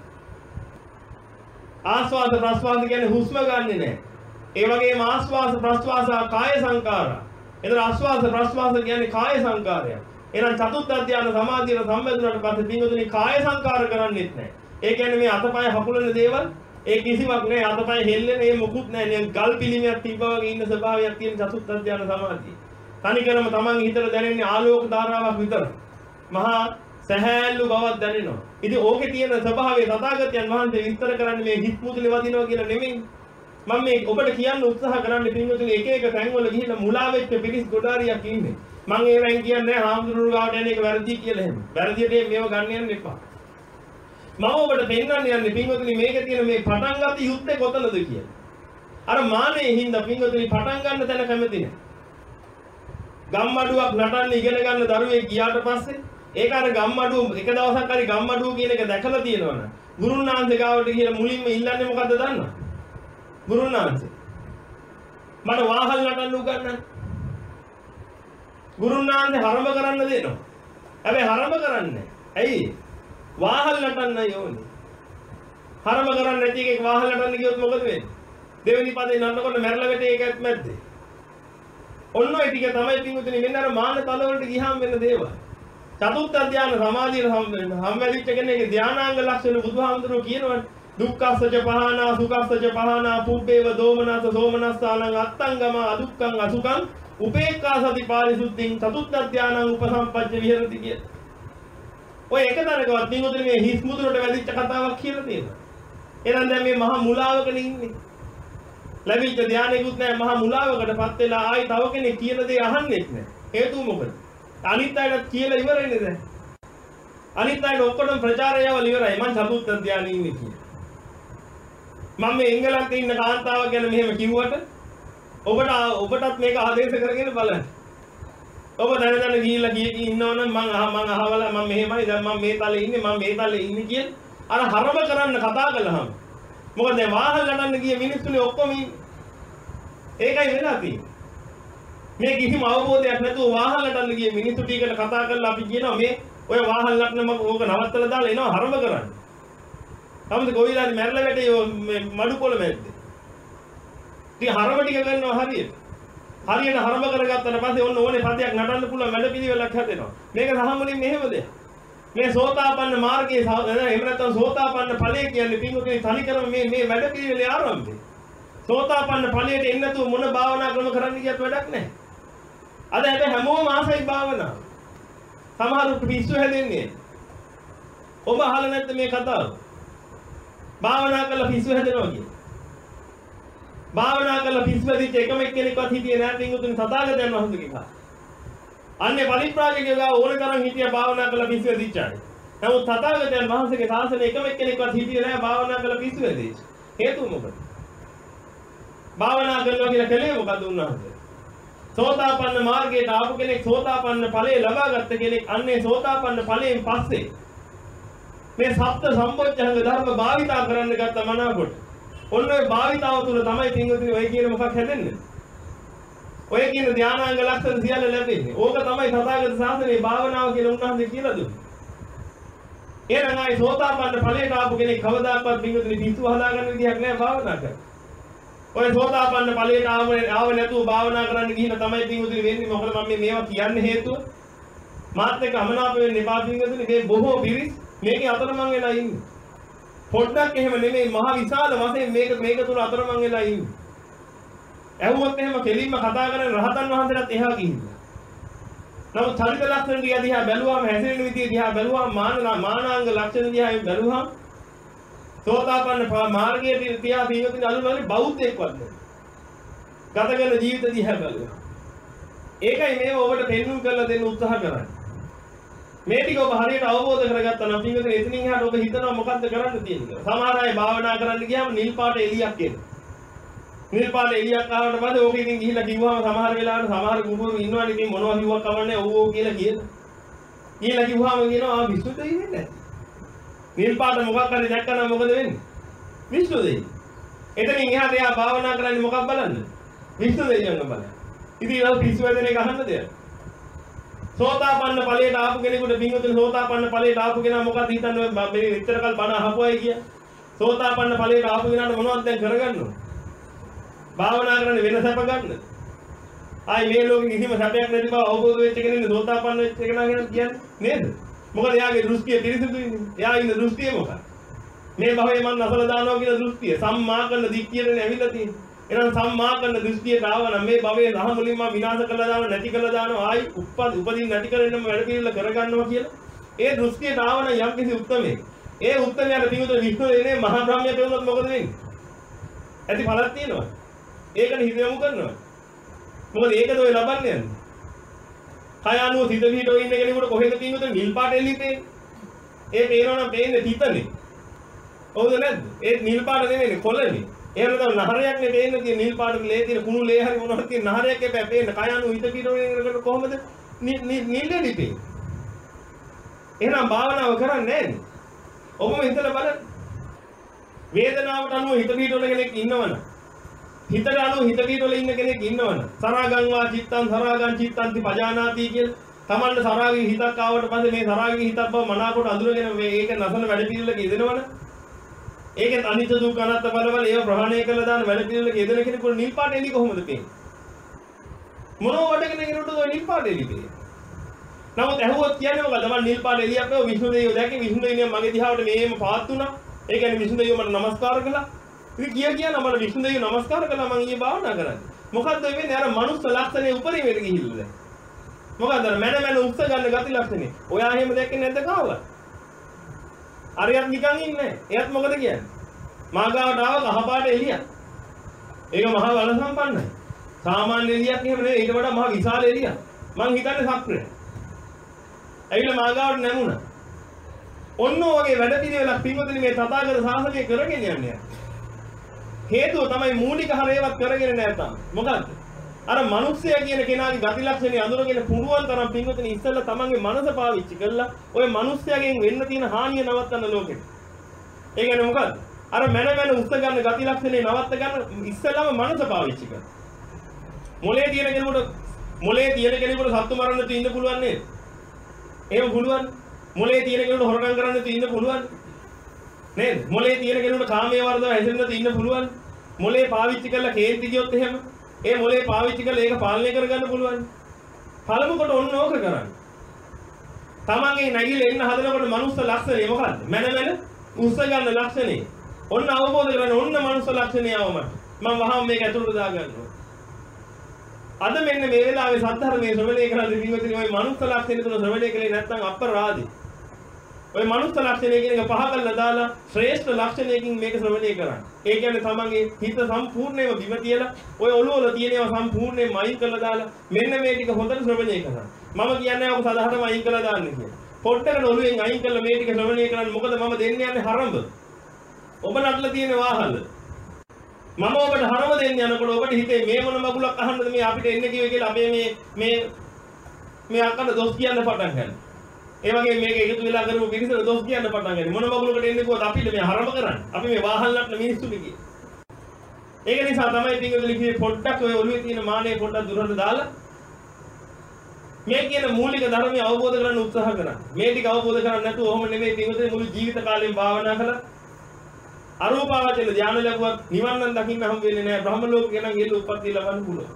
ආස්වාද ප්‍රස්වාස කියන්නේ හුස්ම ගන්නෙ නැහැ. ඒ වගේම ආස්වාද ප්‍රස්වාස කාය සංකාරා. එතන ආස්වාද ප්‍රස්වාස කියන්නේ කාය සංකාරය. එහෙනම් චතුර්ථ ධානය සමාධියට සම්බන්ධුනට පස්සේ පින්වතුනි කාය සංකාර කරන්නේත් නැහැ. ඒ කියන්නේ මේ අතපය හකුලන දේවල් ඒ කිසිවක් නෑ අතපය හෙල්ලෙන ඒ මොකුත් නෑ නිකන් ගල් පිළිමයක් තිබ්බා වගේ ඉන්න ස්වභාවයක් තියෙන චතුත් අධ්‍යාන සමාධිය. තනිකරම තමන් හිතට දැනෙන්නේ ආලෝක ධාරාවක් විතරයි. මහා සහැල්ලු බවක් දැනෙනවා. ඉතින් ඕකේ තියෙන ස්වභාවය තථාගතයන් වහන්සේ විස්තර කරන්නේ මේ හිත් මුදුලේ වදිනවා කියලා නෙමෙයි. මම මේ ඔබට කියන්න උත්සාහ කරන්නේ පින්වතුනි එක එක තැන්වල ගිහින් මුලා වෙච්ච පිරිස් ගොඩාරියක් ඉන්නේ. මම ඒවෙන් කියන්නේ හාමුදුරුවෝ ගාවට යන එක වැරදි කියලා එහෙම. වැරදියට මේව ගන්න යන්න එපා. මම ඔබට පෙන්වන්න යන්නේ පින්වතුනි මේකේ තියෙන මේ පටන් ගන්න යුද්ධේ කොතනද කියලා. අර මානෙ හින්දා පින්වතුනි පටන් ගන්න තැන කැමති නැහැ. ගම්මඩුවක් නටන්න ඉගෙන ගන්න දරුවෙක් ගියාට පස්සේ ඒක අර ගම්මඩුව එක දවසක් හරි ගම්මඩුව කියන එක දැකලා තියෙනවනේ. ගුරුනාන්සේ ගාවට ගිහලා මුලින්ම ඉල්ලන්නේ මොකද්ද දන්නවද? ගුරුනාන්සේ මට වාහල් නටන්න උගන්වන්න. ගුරුනාන්සේ හරම කරන්න දෙනවා. හැබැයි හරම කරන්නේ නැහැ. ඇයි? වාහල් නටන්න යෝනේ. හරම කරන්නේ නැති එකෙක් වාහල් නටන්න කිව්වොත් මොකද වෙන්නේ? දෙවෙනි පදේ නටනකොට මැරලා වැටේ ඒකත් මැද්ද. ඔන්න ඔය ටික තමයි පින්වතුනි මෙන්න අර මාන තල වලට ගියාම වෙන දේවල්. චතුර්ථ ධානය සමාධියට සම්බන්ධ කෙනෙක්ගේ ධානාංග ලක්ෂණ බුදුහාමුදුරුවෝ කියනවනේ. දුක්ඛස්සච පහනා සුඛස්සච පහනා පුබ්බේව දෝමනස සෝමනස්සානං අත්තංගම අදුක්ඛං අසුඛං උපේක්ඛා සති පාරිසුද්ධින් චතුර්ථ ධානං උපසම්පජ්ජ විහෙරති කිය. ඔය එක තැනකවත් පින්වතුනි මේ හිස් මුදුනට වැදිච්ච කතාවක් කියලා තියෙනවා. එහෙනම් දැන් මේ මහා මුලාවකනේ ඉන්නේ. ලැබිච්ච ධානයකුත් නැහැ මහා මුලාවකටපත් වෙලා ආයි තව කෙනෙක් කියන දේ අහන්නෙත් නැහැ. හේතුව මොකද? අනිත් අයටත් කියලා ඉවරයිනේ දැන්. අනිත් අයට ඔක්කොම ප්‍රචාරයවල ඉවරයි. මං චතුර්ථ ධානයේ ඉන්නේ කියලා. මම මේ එංගලන්තේ ඉන්න කාන්තාවක් ගැන මෙහෙම කිව්වට ඔබට ඔබටත් මේක ආදේශ කරගෙන බලන්න. ඔබ දැන දැන ගිහිල්ලා ගියේ ඉන්නවනම් මං අහ මං අහවලා මම මෙහෙමයි දැන් මම මේ තලේ ඉන්නේ මම මේ තලේ ඉන්නේ කියන අර හරම කරන්න කතා කළාම මොකද දැන් වාහන ගණන් ගිය මිනිස්සුනේ ඔක්කොම ඒකයි වෙලා තියෙන්නේ. මේ කිසිම අවබෝධයක් නැතුව වාහන ගණන් ගිය මිනිස්සු ටිකට කතා කරලා අපි කියනවා මේ ඔය වාහන ලක්න මම ඕක නවත්තලා දාලා එනවා හරම කරන්න. තමද ගොවිලාද මැරලා වැටේ මේ මඩු පොළ මැද්දේ. ඉතින් හරම ටික කරනවා හරියට. හරියට හරම කරගත්තට පස්සේ ඔන්න ඕනේ පදයක් නටන්න පුළුවන් වැඩ පිළිවෙලක් හැදෙනවා. මේක සාමාන්‍යයෙන් මෙහෙම දෙයක්. මේ සෝතාපන්න මාර්ගයේ එහෙම නැත්නම් සෝතාපන්න ඵලය කියන්නේ පින්වතුනි තනිකරම මේ මේ වැඩ පිළිවෙලේ ආරම්භය. සෝතාපන්න ඵලයට එන්න තු මොන භාවනා ක්‍රම කරන්න කියත් වැඩක් නැහැ. අද හැබැයි හැමෝම ආසයි භාවනාව. සමහරුට පිස්සු හැදෙන්නේ. ඔබ අහලා නැද්ද මේ කතාව? භාවනා කරලා පිස්සු හැදෙනවා කියන්නේ. භාවනා කරලා පිස්සු හැදිච්ච එකම එක්කෙනෙක්වත් හිටියේ නැහැ පින්වතුනි තථාගතයන් වහන්සේගේ කාලේ. අන්නේ පරිත්‍රාජකයෝ ගාව ඕන තරම් හිටියා භාවනා කරලා පිස්සු හැදිච්ච අය. නමුත් තථාගතයන් වහන්සේගේ ශාසනය එකම එක්කෙනෙක්වත් හිටියේ නැහැ භාවනා කරලා පිස්සු හැදිච්ච. හේතුව මොකද? භාවනා කරනවා කියලා කලේ මොකද උන්වහන්සේ? සෝතාපන්න මාර්ගයට ආපු කෙනෙක් සෝතාපන්න ඵලය ලබා ගත්ත කෙනෙක් අන්නේ සෝතාපන්න ඵලයෙන් පස්සේ මේ සප්ත සම්පොච්චංග ධර්ම භාවිතා කරන්න ගත්ත මනාකොට ඔන්න ඔය භාවිතාව තුළ තමයි පින්වතුනි ඔය කියන මොකක් හැදෙන්නේ? ඔය කියන ධානාංග ලක්ෂණ සියල්ල ලැබෙන්නේ. ඕක තමයි තථාගත ශාසනයේ භාවනාව කියලා උන්වහන්සේ කියලා දුන්නේ. එහෙනම් ආයි සෝතාපන්න ඵලයට ආපු කෙනෙක් කවදාකවත් පින්වතුනි පිස්සු හදාගන්න විදිහක් නෑ භාවනා කරන්නේ. ඔය සෝතාපන්න ඵලයට ආව ආව නැතුව භාවනා කරන්න ගිහින් තමයි පින්වතුනි වෙන්නේ. මොකද මම මේ මේවා කියන්න හේතුව මාත් එක්ක අමනාප වෙන්න එපා පින්වතුනි. මේ බොහෝ පිරිස් මේකේ අතරමං වෙලා ඉන්නේ. පොඩ්ඩක් එහෙම නෙමෙයි මහ විශාල වශයෙන් මේක මේක තුල අතරමං වෙලා ඉන්නේ. ඇහුවොත් එහෙම කෙලින්ම කතා කරන රහතන් වහන්සේලාත් එහා ගිහිල්ලා. නමුත් චරිත ලක්ෂණ දිහා දිහා බැලුවාම හැසිරෙන විදිය දිහා බැලුවාම මාන මානාංග ලක්ෂණ දිහා බැලුවාම සෝතාපන්න මාර්ගයේ තියා පින්වතුනි අනුලෝමනේ බෞද්ධයෙක්වත් නෙවෙයි. ගත කරන ජීවිත දිහා බලනවා. ඒකයි මේව ඔබට පෙන්වුම් කරලා දෙන්න උත්සාහ කරන්නේ. මේ ටික ඔබ හරියට අවබෝධ කරගත්තා නම් පින්වතුනි එතනින් එහාට ඔබ හිතනවා මොකද්ද කරන්න තියෙන්නේ කියලා. සමහර අය භාවනා කරන්න ගියාම නිල් පාට එළියක් එනවා. නිල් පාට එළියක් ආවට පස්සේ ඕක ඉතින් ගිහිල්ලා කිව්වම සමහර වෙලාවට සමහර ගුරුවරු ඉන්නවනේ ඉතින් මොනවා කිව්වක් කවන්නේ ඔව් ඔව් කියලා කියන. කියලා කිව්වම කියනවා ආ විසුද්ධ වෙන්නේ නැහැ. නිල් පාට මොකක් හරි දැක්කම මොකද වෙන්නේ? විසුද්ධ දෙයි. එතනින් එහාට එයා භාවනා කරන්නේ මොකක් බලන්න? විසුද්ධ දෙයියන් බලන්න. ඉතින් ඒක පිස්සු වැදෙන එක අහන්න දෙයක්. සෝතාපන්න ඵලයට ආපු කෙනෙකුට පින්වතුනි සෝතාපන්න ඵලයට ආපු කෙනා මොකද හිතන්නේ මේ විතර කල් බණ අහපුවයි කිය. සෝතාපන්න ඵලයට ආපු කෙනාට මොනවද දැන් කරගන්නව? භාවනා කරන්න වෙන සැප ගන්න. ආයි මේ ලෝකෙ කිසිම සැපයක් නැති බව අවබෝධ වෙච්ච කෙනෙක් සෝතාපන්න වෙච්ච කෙනා ගැන කියන්නේ නේද? මොකද එයාගේ දෘෂ්ටිය පිරිසිදුයි. එයා ඉන්න දෘෂ්ටිය මොකක්ද? මේ භවයේ මන් අසල දානවා කියන දෘෂ්ටිය සම්මා කරන දික්කියනේ ඇවිල්ලා තියෙන්නේ. එහෙනම් සම්මා කරන දෘෂ්ටියට ආවනම් මේ භවයේ රහ මුලින්ම විනාශ කළා දානවා නැති කළා දානවා ආයි උප්පද උපදින් නැති කරෙන්නම වැඩ පිළිවෙල කරගන්නවා කියලා. ඒ දෘෂ්ටියට ආවනම් යම්කිසි උත්තරමේ. ඒ උත්තරයට පිටුත විශ්ව දෙනේ මහා බ්‍රහ්මයා පෙවුනොත් මොකද වෙන්නේ? ඇති බලක් තියෙනවා. ඒකට හිත යොමු කරනවා. මොකද ඒකද ඔය ලබන්නේ යන්නේ. කය අනුව සිත පිටෝ ඉන්න කෙනෙකුට කොහෙද තියෙන්නේ නිල් පාට එළිය පේන්නේ. ඒ පේනවනම් පේන්නේ පිටනේ. හවුද නැද්ද? ඒ නිල් පාට නෙමෙයි කොළනේ. එහෙම නැත්නම් නහරයක් නේ පේන්න තියෙන නිල් පාට ලේ තියෙන කුණු ලේ හරි මොනවද තියෙන නහරයක් එපා පේන්න. කය අනුව හිත පිටෝ ඉන්නකොට කොහොමද නිල් එළිය පේන්නේ? එහෙනම් භාවනාව කරන්නේ නැන්නේ. ඔබම හිතලා බලන්න. වේදනාවට අනුව හිත පිටවල කෙනෙක් ඉන්නවනම් හිතට අනුව හිත පිටවල ඉන්න කෙනෙක් ඉන්නවනම් සරාගං වා චිත්තං සරාගං චිත්තන්ති පජානාති කියලා තමන්ට සරාගී හිතක් ආවට පස්සේ මේ සරාගී හිතක් බව මනාකොට අඳුරගෙන මේ ඒක නසන වැඩ පිළිවෙලක යෙදෙනවනම් ඒකෙත් අනිත්‍ය දුක්ඛ අනාත්ම බලවල ඒව ප්‍රහාණය කළා දාන වැඩ පිළිවෙලක යෙදෙන කෙනෙකුට නිල් පාට එළි කොහොමද පේන්නේ? මොනව වඩගෙන කෙනෙකුට ඔය නිල් පාට එළි පේන්නේ? නමුත් ඇහුවොත් කියන්නේ මොකද? මම නිල් පාට එළියක් බව විසුණු දෙවියෝ දැක්කේ විසුණු දෙවියන් මගේ දිහාවට මේම පාත් වුණා. ඒ කියන්නේ විසුණු දෙවියෝ මට නමස්කාර කළා. ඉතින් කිය කියන මම විසුණු දෙවියෝ නමස්කාර කළා මම ඊයේ භාවනා කරන්නේ. මොකද්ද වෙන්නේ? අර මනුස්ස ලක්ෂණේ උපරිමයට ගිහිල්ලා. මොකද අර මන මන උස්ස ගන්න ගති ලක්ෂණේ. ඔයා එහෙම දැක්කේ නැද්ද කාවලා? අරියත් නිකන් ඉන්නේ. එයත් මොකද කියන්නේ? මාගාවට ආව කහපාට එළියක්. ඒක මහා වල සම්පන්නයි. සාමාන්‍ය එළියක් එහෙම නෙවෙයි. ඊට වඩා මහා විශාල එළියක්. මං හිතන්නේ සක්‍රිය. ඇවිල්ලා මාගාවට නැමුණා. ඔන්න ඔයගේ වැඩ පිළිවෙලක් පින්වතුනි මේ තථාගත ශාසනය කරගෙන යන්නේ. හේතුව තමයි මූලික හරේවත් කරගෙන නැත්නම්. මොකද්ද? අර මිනිස්සයා කියන කෙනාගේ ගති ලක්ෂණ අඳුරගෙන පුරුවන් තරම් පින්වතුනි ඉස්සෙල්ලා තමන්ගේ මනස පාවිච්චි කරලා ওই මිනිස්සයාගෙන් වෙන්න තියෙන හානිය නවත්තන්න ලෝකෙට. ඒ කියන්නේ මොකද්ද? අර මන මන උස්ස ගන්න ගති ලක්ෂණේ නවත්ත ගන්න ඉස්සෙල්ලාම මනස පාවිච්චි කරන්න. මොලේ තියෙන කෙනෙකුට මොලේ තියෙන කෙනෙකුට සත්තු මරන්න තු ඉන්න පුළුවන් නේද? එහෙම පුළුවන්. මොලේ තියෙන කෙනෙකුට හොරකම් කරන්න තු ඉන්න පුළුවන්. නේද? මොලේ තියෙන කෙනෙකුට කාමයේ වර්ධව හැදෙන්න තු ඉන්න පුළුවන්. මොලේ පාවිච්චි කරලා කේන්ති ගියොත් එහෙම ඒ මොලේ පාවිච්චි කරලා ඒක පාලනය කරගන්න පුළුවන්. පළමු කොට ඔන්න ඕක කරන්න. තමන්ගේ නැගිලා එන්න හදනකොට මනුස්ස ලක්ෂණය මොකද්ද? මන මන උස්ස ගන්න ලක්ෂණය. ඔන්න අවබෝධ කරගන්න ඔන්න මනුස්ස ලක්ෂණය આવම. මම වහම මේක ඇතුළට දාගන්නවා. අද මෙන්න මේ වෙලාවේ සද්ධර්මයේ ශ්‍රවණය කරද්දී පින්වතුනි ওই මනුස්ස ලක්ෂණ තුන ශ්‍රවණය කළේ නැත්නම් අපරාධි. ওই මනුස්ස ලක්ෂණය කියන එක පහ කරලා දාලා ශ්‍රේෂ්ඨ ලක්ෂණයකින් මේක ශ්‍රවණය කරන්න. ඒ කියන්නේ තමන්ගේ හිත සම්පූර්ණයෙන්ම බිම තියලා ওই ඔළුව වල තියෙන ඒවා සම්පූර්ණයෙන්ම අයින් කරලා දාලා මෙන්න මේ ටික හොඳට ශ්‍රවණය කරන්න. මම කියන්නේ ඔක සදාහටම අයින් කරලා දාන්න කියලා. පොට්ටකට ඔළුවෙන් අයින් කරලා මේ ටික ශ්‍රවණය කරන්න. මොකද මම දෙන්නේ යන්නේ හරඹ. ඔබ නටලා තියෙන වාහන. මම ඔබට හරම දෙන්න යනකොට ඔබට හිතේ මේ මොන මගුලක් අහන්නද මේ අපිට එන්න කිව්වේ කියලා අපේ මේ මේ මේ අක්කට දොස් කියන්න පටන් ගන්නවා. ඒ වගේ මේක එකතු වෙලා කරපු පිරිසට දොස් කියන්න පටන් ගන්නවා. මොන මගුලකට එන්නේ කොහොමද අපිට මේ හරම කරන්නේ? අපි මේ වාහන නටන මිනිස්සුනේ කියේ. ඒක නිසා තමයි පිටුදලි කියේ පොඩ්ඩක් ඔය ඔළුවේ තියෙන මානෙ පොඩ්ඩක් දුරට දාලා මේ කියන මූලික ධර්මය අවබෝධ කරගන්න උත්සාහ කරන්න. මේ ටික අවබෝධ කරගන්න නැතුව ඔහොම නෙමෙයි පිටුදලි මුළු ජීවිත කාලෙම භාවනා කළා. අරූපාවචර ධානය ලැබුවත් නිවන් නම් දකින්න හම් වෙන්නේ නැහැ. බ්‍රහ්ම ලෝකේ නම් ගිහලා උප්පත්තිය ලබන්න පුළුවන්.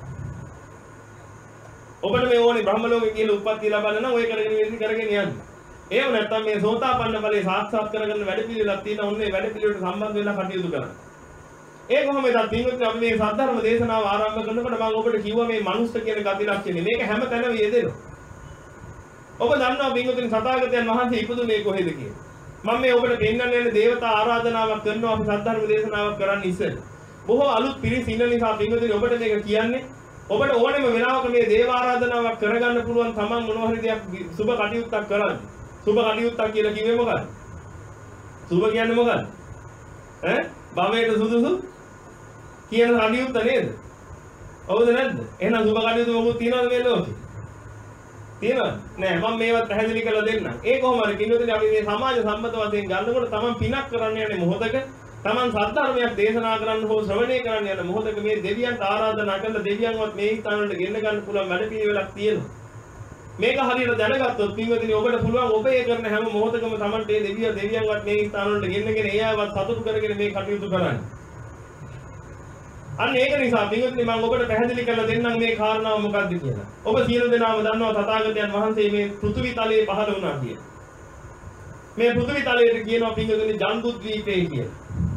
ඔබට මේ ඕනේ බ්‍රහ්ම ලෝකේ ගිහලා උප්පත්තිය ලබන්න නම් ඔය කරගෙන ඉඳි කරගෙන යන්න. ඒව නැත්තම් මේ සෝතාපන්න ඵලයේ සාක්ෂාත් කරගන්න වැඩපිළිවෙලක් තියෙන ඕනේ වැඩපිළිවෙලට සම්බන්ධ වෙලා කටයුතු කරන්න. ඒ කොහොමද පින්වත්නි අපි මේ සද්ධර්ම දේශනාව ආරම්භ කරනකොට මම ඔබට කිව්වා මේ මනුස්ස කියන ගති ලක්ෂණය. මේක හැම තැනම යෙදෙනවා. ඔබ දන්නවා පින්වත්නි සතාගතයන් වහන්සේ ඉපදුනේ කොහෙද කියලා? මම මේ ඔබට දෙන්නන්න යන දේවතා ආරාධනාවක් කරනවා අපි සද්ධර්ම දේශනාවක් කරන්න ඉස්සෙල්. බොහෝ අලුත් පිරිස ඉන්න නිසා පින්වතුනි ඔබට මේක කියන්නේ ඔබට ඕනෙම වෙලාවක මේ දේව ආරාධනාවක් කරගන්න පුළුවන් තමන් මොනවා හරි දෙයක් සුබ කටයුත්තක් කරන්න. සුබ කටයුත්තක් කියලා කිව්වේ මොකක්ද? සුබ කියන්නේ මොකක්ද? ඈ? භවයට සුදුසු කියන කටයුත්ත නේද? හවුද නැද්ද? එහෙනම් සුබ කටයුතු මොකුත් තියනවද මේ ලෝකේ? තියෙනවද? නෑ මම මේවත් පැහැදිලි කරලා දෙන්නම්. ඒ කොහොම හරි කිව්වොත් අපි මේ සමාජ සම්මත වශයෙන් ගන්නකොට තමන් පිනක් කරන්න යන්නේ මොහොතක තමන් සද්ධර්මයක් දේශනා කරන්න හෝ ශ්‍රවණය කරන්න යන මොහොතක මේ දෙවියන්ට ආරාධනා කරලා දෙවියන්වත් මේ ස්ථාන වලට ගෙන්න ගන්න පුළුවන් වැඩ පිළිවෙලක් තියෙනවා. මේක හරියට දැනගත්තොත් පින්වතුනි ඔබට පුළුවන් ඔබ ඒ කරන හැම මොහොතකම තමන්ට මේ දෙවිය දෙවියන්වත් මේ ස්ථාන වලට ගෙන්නගෙන ඒ ආවත් සතුටු කරගෙන මේ කටයුතු කරන්න. අන්න ඒක නිසා පින්වත්නි මම ඔබට පැහැදිලි කරලා දෙන්නම් මේ කාරණාව මොකක්ද කියලා. ඔබ සියලු දෙනාම දන්නවා තථාගතයන් වහන්සේ මේ පෘථිවි තලයේ පහළ වුණා කියලා. මේ පෘථිවි තලයට කියනවා පින්වත්නි ජන්බුද්වීපේ කියලා.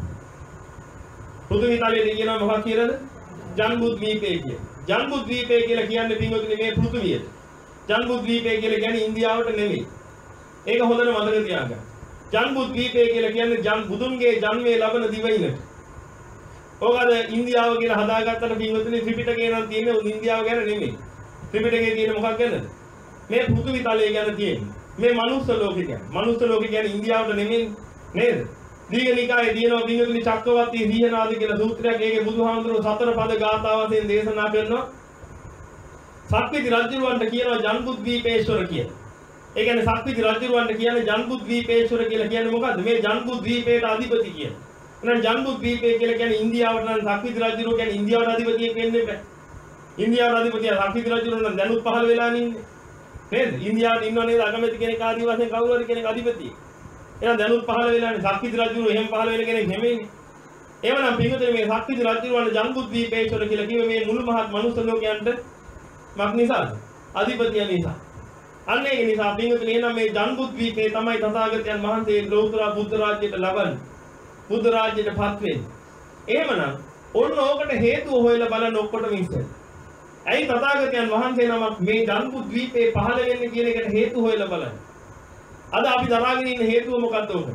පෘථිවි තලයට කියනවා මොකක් කියලාද? ජන්බුද්වීපේ කියලා. ජන්බුද්වීපේ කියලා කියන්නේ පින්වත්නි මේ පෘථිවියට. ජන්බුද්වීපේ කියලා කියන්නේ ඉන්දියාවට නෙමෙයි. ඒක හොඳට මතක තියාගන්න. ජන්බුද්වීපේ කියලා කියන්නේ ජන් බුදුන්ගේ ජන්මේ ලබන දිවයිනට. ඔකද ඉන්දියාව කියලා හදාගත්තට පින්වතුනි ත්‍රිපිටකේ නම් තියෙන්නේ ඉන්දියාව ගැන නෙමෙයි. ත්‍රිපිටකේ තියෙන මොකක් ගැනද? මේ පෘථිවි තලය ගැන තියෙන්නේ. මේ මනුස්ස ලෝකෙ ගැන. මනුස්ස ලෝකෙ කියන්නේ ඉන්දියාවට නෙමෙයි නේද? දීඝනිකායේ තියෙනවා පින්වතුනි චක්කවර්ති සීහනාද කියලා සූත්‍රයක්. ඒකේ බුදුහාමුදුරුවෝ සතර පද ගාථා වශයෙන් දේශනා කරනවා. සක්විති රජුවන්ට කියනවා ජන්බුද්වීපේශ්වර කියලා. ඒ කියන්නේ සක්විති රජුවන්ට කියන්නේ ජන්බුද්වීපේශ්වර කියලා කියන්නේ මොකද්ද? මේ ජන්බුද්වීපේට අධිපති කියන. එහෙනම් ජන්බුද්වීපේ කියලා කියන්නේ ඉන්දියාවට නම් සක්විති රජුරෝ කියන්නේ ඉන්දියාවට අධිපතියෙක් වෙන්නේ නැහැ. ඉන්දියාවට අධිපතිය සක්විති රජුරෝ නම් දැනුත් පහළ වෙලා නින්නේ. නේද? ඉන්දියාවට ඉන්නව නේද අගමැති කෙනෙක් ආදී වශයෙන් කවුරු හරි කෙනෙක් අධිපතියෙක්. එහෙනම් දැනුත් පහළ වෙලානේ සක්විති රජුරෝ එහෙම පහළ වෙන කෙනෙක් නෙමෙයිනේ. එවනම් පිටුතේ මේ සක්විති රජුරවන්ට ජන්බුද්වීපේශ්වර කියලා කිව්වේ මේ මුළු මහත් මනුස්ස ලෝකයන්ට මක් නිසාද? අධිපතිය නිසා. අන්න ඒක නිසා පිටුතේ එහෙනම් මේ ජන්බුද්වීපේ තමයි තථාගතයන් වහන්සේ ලෝතර බුද්ධ රාජ්‍යයට ලබන්නේ. බුද්ධ රාජ්‍යයට පත් වෙන්නේ. එහෙමනම් ඔන්න ඕකට හේතුව හොයලා බලන්න ඔක්කොටම ඉස්සෙල්. ඇයි තථාගතයන් වහන්සේ නමක් මේ ජන්බුද්වීපේ පහළ වෙන්නේ කියන එකට හේතු හොයලා බලන්න. අද අපි දරාගෙන ඉන්න හේතුව මොකක්ද උකට?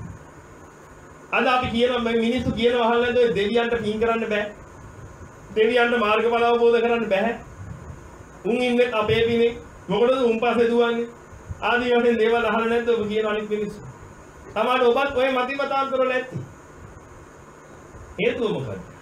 අද අපි කියනවා මේ මිනිස්සු කියනවා අහලා නැද්ද දෙවියන්ට පින් කරන්න බෑ. දෙවියන්ට මාර්ගඵල අවබෝධ කරන්න බෑ. උන් ඉන්නේ අපේ පිනේ. මොකටද උන් පස්සේ දුවන්නේ? ආදී වශයෙන් දේවල් අහලා නැද්ද ඔබ කියන අනිත් මිනිස්සු? තමයි ඔබත් ඔය මතිමතාන්තර නැති. හේතුව මොකක්ද?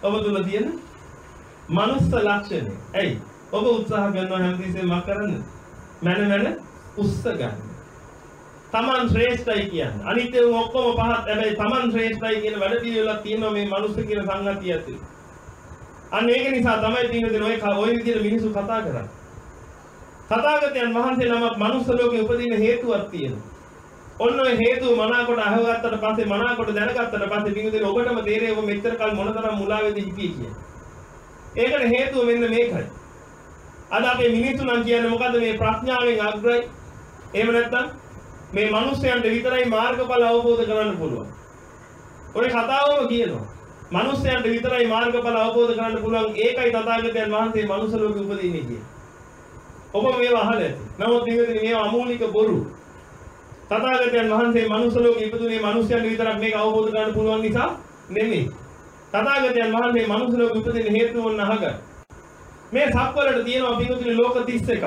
ඔබ තුල තියෙන මනුස්ස ලක්ෂණය. ඇයි? ඔබ උත්සාහ කරනවා හැමතිස්සෙම මක් කරන්න? මන මන උස්ස ගන්න. තමන් ශ්‍රේෂ්ඨයි කියන්නේ. අනිත් ඒවා ඔක්කොම පහත්. හැබැයි තමන් ශ්‍රේෂ්ඨයි කියන වැඩ පිළිවෙලක් තියෙනවා මේ මනුස්ස කියන සංගතිය ඇතුලේ. අන්න ඒක නිසා තමයි තියෙන්නේ ඔය ඔය විදිහට මිනිස්සු කතා කරන්නේ. තථාගතයන් වහන්සේ නමක් මනුස්ස ලෝකේ උපදින හේතුවක් තියෙනවා. ඔන්න ඔය හේතුව මනාකොට අහවගත්තට පස්සේ මනාකොට දැනගත්තට පස්සේ පිටුදේ ඔබටම තේරෙයි ඔබ මෙච්චර කල් මොනතරම් මුලාවේදී හිටියේ කියලා. ඒකට හේතුව මෙන්න මේකයි. අද අපේ මිනිස්සු නම් කියන්නේ මොකද්ද මේ ප්‍රඥාවෙන් අග්‍රයි. එහෙම නැත්නම් මේ මිනිස්යන්ට විතරයි මාර්ගඵල අවබෝධ කරගන්න පුළුවන්. ඔය කතාවම කියනවා. මිනිස්යන්ට විතරයි මාර්ගඵල අවබෝධ කරගන්න පුළුවන්. ඒකයි තථාගතයන් වහන්සේ මනුස්ස ලෝකෙ උපදින්නේ කියන්නේ. ඔබ මේවා අහලා ඇති. නමුත් ඉතින් මේවා අමූලික බොරු. තථාගතයන් වහන්සේ මනුස්ස ලෝකෙ ඉපදුනේ මිනිස්යන්ට විතරක් මේක අවබෝධ කරගන්න පුළුවන් නිසා නෙමෙයි. තථාගතයන් වහන්සේ මනුස්ස ලෝකෙ උපදින හේතුව වුණ අහගන්න. මේ සක්වලට තියෙනවා පිටුතුනේ ලෝක තිස් එකක්.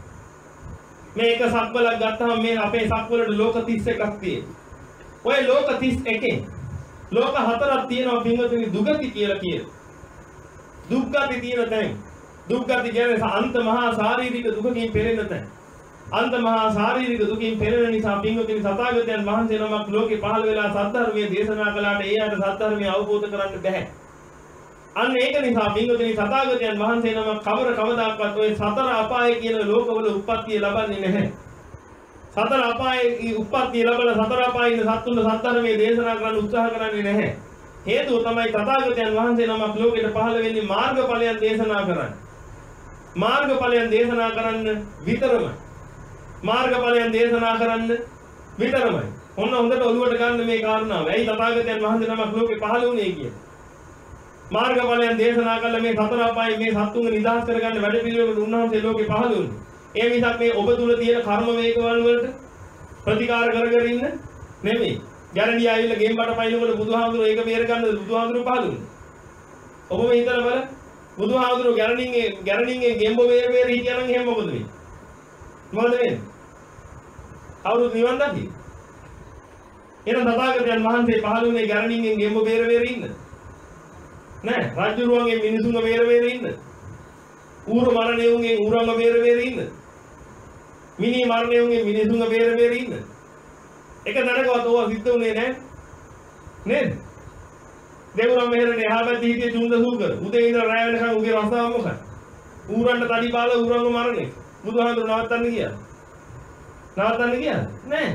මේ එක සක්වලක් ගත්තාම මේ අපේ සක්වලට ලෝක තිස් එකක් තියෙනවා. ඔය ලෝක තිස් එකෙන් ලෝක හතරක් තියෙනවා පිටුතුනේ දුගති කියලා කියනවා. දුක්ගති තියෙන තැන්. දුක්ගති කියන්නේ අන්ත මහා ශාරීරික දුකකින් පෙළෙන තැන්. අන්ත මහා ශාරීරික දුකින් පෙළෙන නිසා පිටුතුනේ තථාගතයන් වහන්සේ නමක් ලෝකේ පහළ වෙලා සද්ධර්මයේ දේශනා කළාට ඒ අයට සද්ධර්මය අවබෝධ කරගන්න බැහැ. අන්න ඒක නිසා පින්වතුනි තථාගතයන් වහන්සේ නම කවර කවදාක්වත් ඔය සතර අපාය කියන ලෝකවල උප්පත්තිය ලබන්නේ නැහැ. සතර අපායේ උප්පත්තිය ලැබලා සතර අපායේ ඉන්න සත්තුන්ට සත්‍ධර්මයේ දේශනා කරන්න උත්සාහ කරන්නේ නැහැ. හේතුව තමයි තථාගතයන් වහන්සේ නමක් ලෝකෙට පහළ වෙන්නේ මාර්ගඵලයන් දේශනා කරන්න. මාර්ගඵලයන් දේශනා කරන්න විතරමයි. මාර්ගඵලයන් දේශනා කරන්න විතරමයි. ඔන්න හොඳට ඔළුවට ගන්න මේ කාරණාව. ඇයි තථාගතයන් වහන්සේ නමක් ලෝකෙ පහළ වුණේ කියන්නේ? මාර්ගඵලයන් දේශනා කළ මේ සතර අපායේ මේ සත්තුන්ව නිදහස් කරගන්න වැඩ පිළිවෙලකට උන්වහන්සේ ලෝකෙ පහළ වුණේ. ඒ මිසක් මේ ඔබ තුල තියෙන කර්ම වේගවල වලට ප්‍රතිකාර කර කර ඉන්න නෙමෙයි. ගැරන්ඩිය ආවිල්ලා ගෙම්බට පයින්නකොට බුදුහාමුදුරුවෝ ඒක බේර ගන්න බුදුහාමුදුරුවෝ පහළ වුණේ. ඔබ මේ හිතලා බලන්න බුදුහාමුදුරුවෝ ගැරන්ඩින්ගේ ගැරන්ඩින්ගේ ගෙම්බ බේර බේර හිටියා නම් එහෙම මොකද වෙන්නේ? මොකද වෙන්නේ? අවුරුදු නිවන් දකි. එන තථාගතයන් වහන්සේ පහළ වුණේ ගැරන්ඩින්ගෙන් ගෙම්බ බේර බේර ඉන්න. නෑ රජුරුවන්ගේ මිනිසුන්ව බේර බේර ඉන්න. ඌර මරණයුන්ගේ ඌරන්ව බේර බේර ඉන්න. මිනි මරණයුන්ගේ මිනිසුන්ව බේර බේර ඉන්න. එක දැනගවත් ඕවා සිද්ධ වුණේ නෑ නේද? දෙවුරම් මෙහෙරනේ එහා පැත්තේ හිටියේ චුන්ද සූකර. උදේ ඉඳලා රැය වෙනකන් උගේ රස්සාව මොකක්ද? ඌරන්ට තඩි බාලා ඌරන්ව මරණේ. බුදුහාමුදුරුවෝ නවත්තන්න ගියා. නවත්තන්න ගියා නෑ.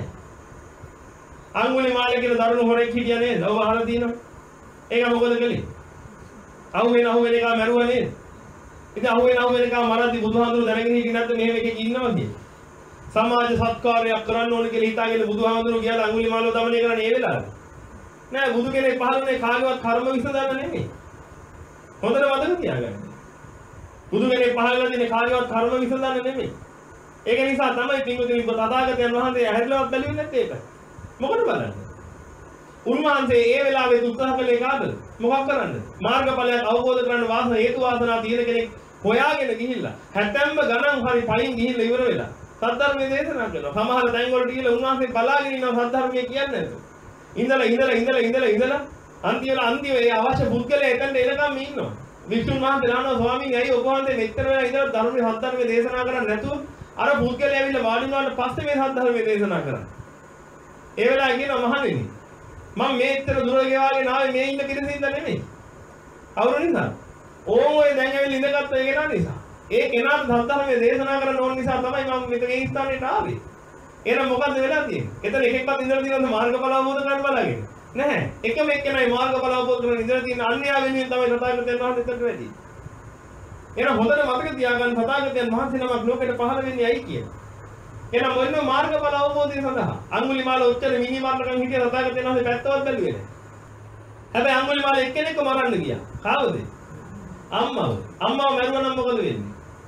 අඟුලිමාල කියලා දරුණු හොරෙක් හිටියා නේද? ඔබ අහලා තියෙනවා. ඒක මොකද කළේ? අහුවෙන අහුවෙන එක මැරුවා නේද? ඉතින් අහුවෙන අහුවෙන එක මරද්දි බුදුහාමුදුරුවෝ දැනගෙන හිටියේ නැත්නම් මෙහෙම එකෙක් ඉන්නවද? සමාජ සත්කාරයක් කරන්න ඕන කියලා හිතාගෙන බුදුහාමුදුරුවෝ ගියාද අඟුලිමාලව দমনය කරන්න ඒ වෙලාවේ? නෑ බුදු කෙනෙක් පහළුනේ කාගේවත් කර්ම විසඳන්න නෙමෙයි. හොඳට මතක තියාගන්න. බුදු කෙනෙක් පහළලා තියෙන්නේ කාගේවත් කර්ම විසඳන්න නෙමෙයි. ඒක නිසා තමයි පින්වතුනි තථාගතයන් වහන්සේ ඇහැරිලවත් බැලුවේ නැත්තේ ඒක. මොකද බලන්නේ? උන්වහන්සේ ඒ වෙලාවේ උත්සාහ කළේ කාටද? මොකක් කරන්නද? මාර්ගඵලයක් අවබෝධ කරගන්න වාසන හේතු වාසනා තියෙන කෙනෙක් හොයාගෙන ගිහිල්ලා හැතැම්ම ගණන් හරි පයින් ගිහිල්ලා ඉවර වෙලා සද්ධර්මයේ දේශනා කරනවා. සමහර තැන් වලට ගිහිල්ලා උන්වහන්සේ බලාගෙන ඉන්නවා සද්ධර්මයේ කියන්නේ නැතුව. ඉඳලා ඉඳලා ඉඳලා ඉඳලා ඉඳලා අන්තිම අන්තිම ඒ අවශ්‍ය පුද්ගලයා එතනට එනකම් ඉන්නවා. වික්ෂුන් වහන්සේ දානවා ස්වාමීන් ඇයි ඔබ වහන්සේ මෙච්චර වෙලා ඉඳලා ධර්මයේ සද්ධර්මයේ දේශනා කරන්නේ නැතුව අර පුද්ගලයා ඇවිල්ලා වාඩි වුණාට පස්සේ මේ සද්ධර්මයේ දේශනා කරන්නේ. ඒ වෙලාවේ කියනවා මහණෙනි මම මේතර දුර ගෙවාගෙන ආවේ මේ ඉන්න කිරිසින්ද නෙමෙයි. අවුරු නිසා. ඕම ඔය දැන් ඇවිල්ලා ඉඳගත්ත ඒ කෙනා නිසා. ඒ කෙනාට සද්ධර්මයේ දේශනා කරන්න ඕන නිසා තමයි මම මෙතන ඒ ස්ථානෙට ආවේ. එහෙනම් මොකද්ද වෙලා තියෙන්නේ? එතන එකෙක්වත් ඉඳලා තියෙනවද මාර්ගඵල අවබෝධ කරගන්න බලාගෙන? නැහැ. එකම එක්කෙනයි මාර්ගඵල අවබෝධ කරගෙන ඉඳලා තියෙන අන්‍යයා වෙනුවෙන් තමයි තථාගතයන් වහන්සේ එතනට වැඩි. එහෙනම් හොඳට මතක තියාගන්න තථාගතයන් වහන්සේ නමක් ලෝකෙට පහළ වෙන්නේ ඇයි කියලා. එහෙනම් මොන මාර්ගඵල අවබෝධය සඳහා අඟුලිමාල උච්චර මිනි මරණකම් හිටිය තථාගතයන් වහන්සේ පැත්තවත් බැලුවේ නැහැ. හැබැයි අඟුලිමාල එක්කෙනෙක්ව මරන්න ගියා. කාවද? අම්මව. අම්මව මරුවා නම් මොකද වෙන්නේ?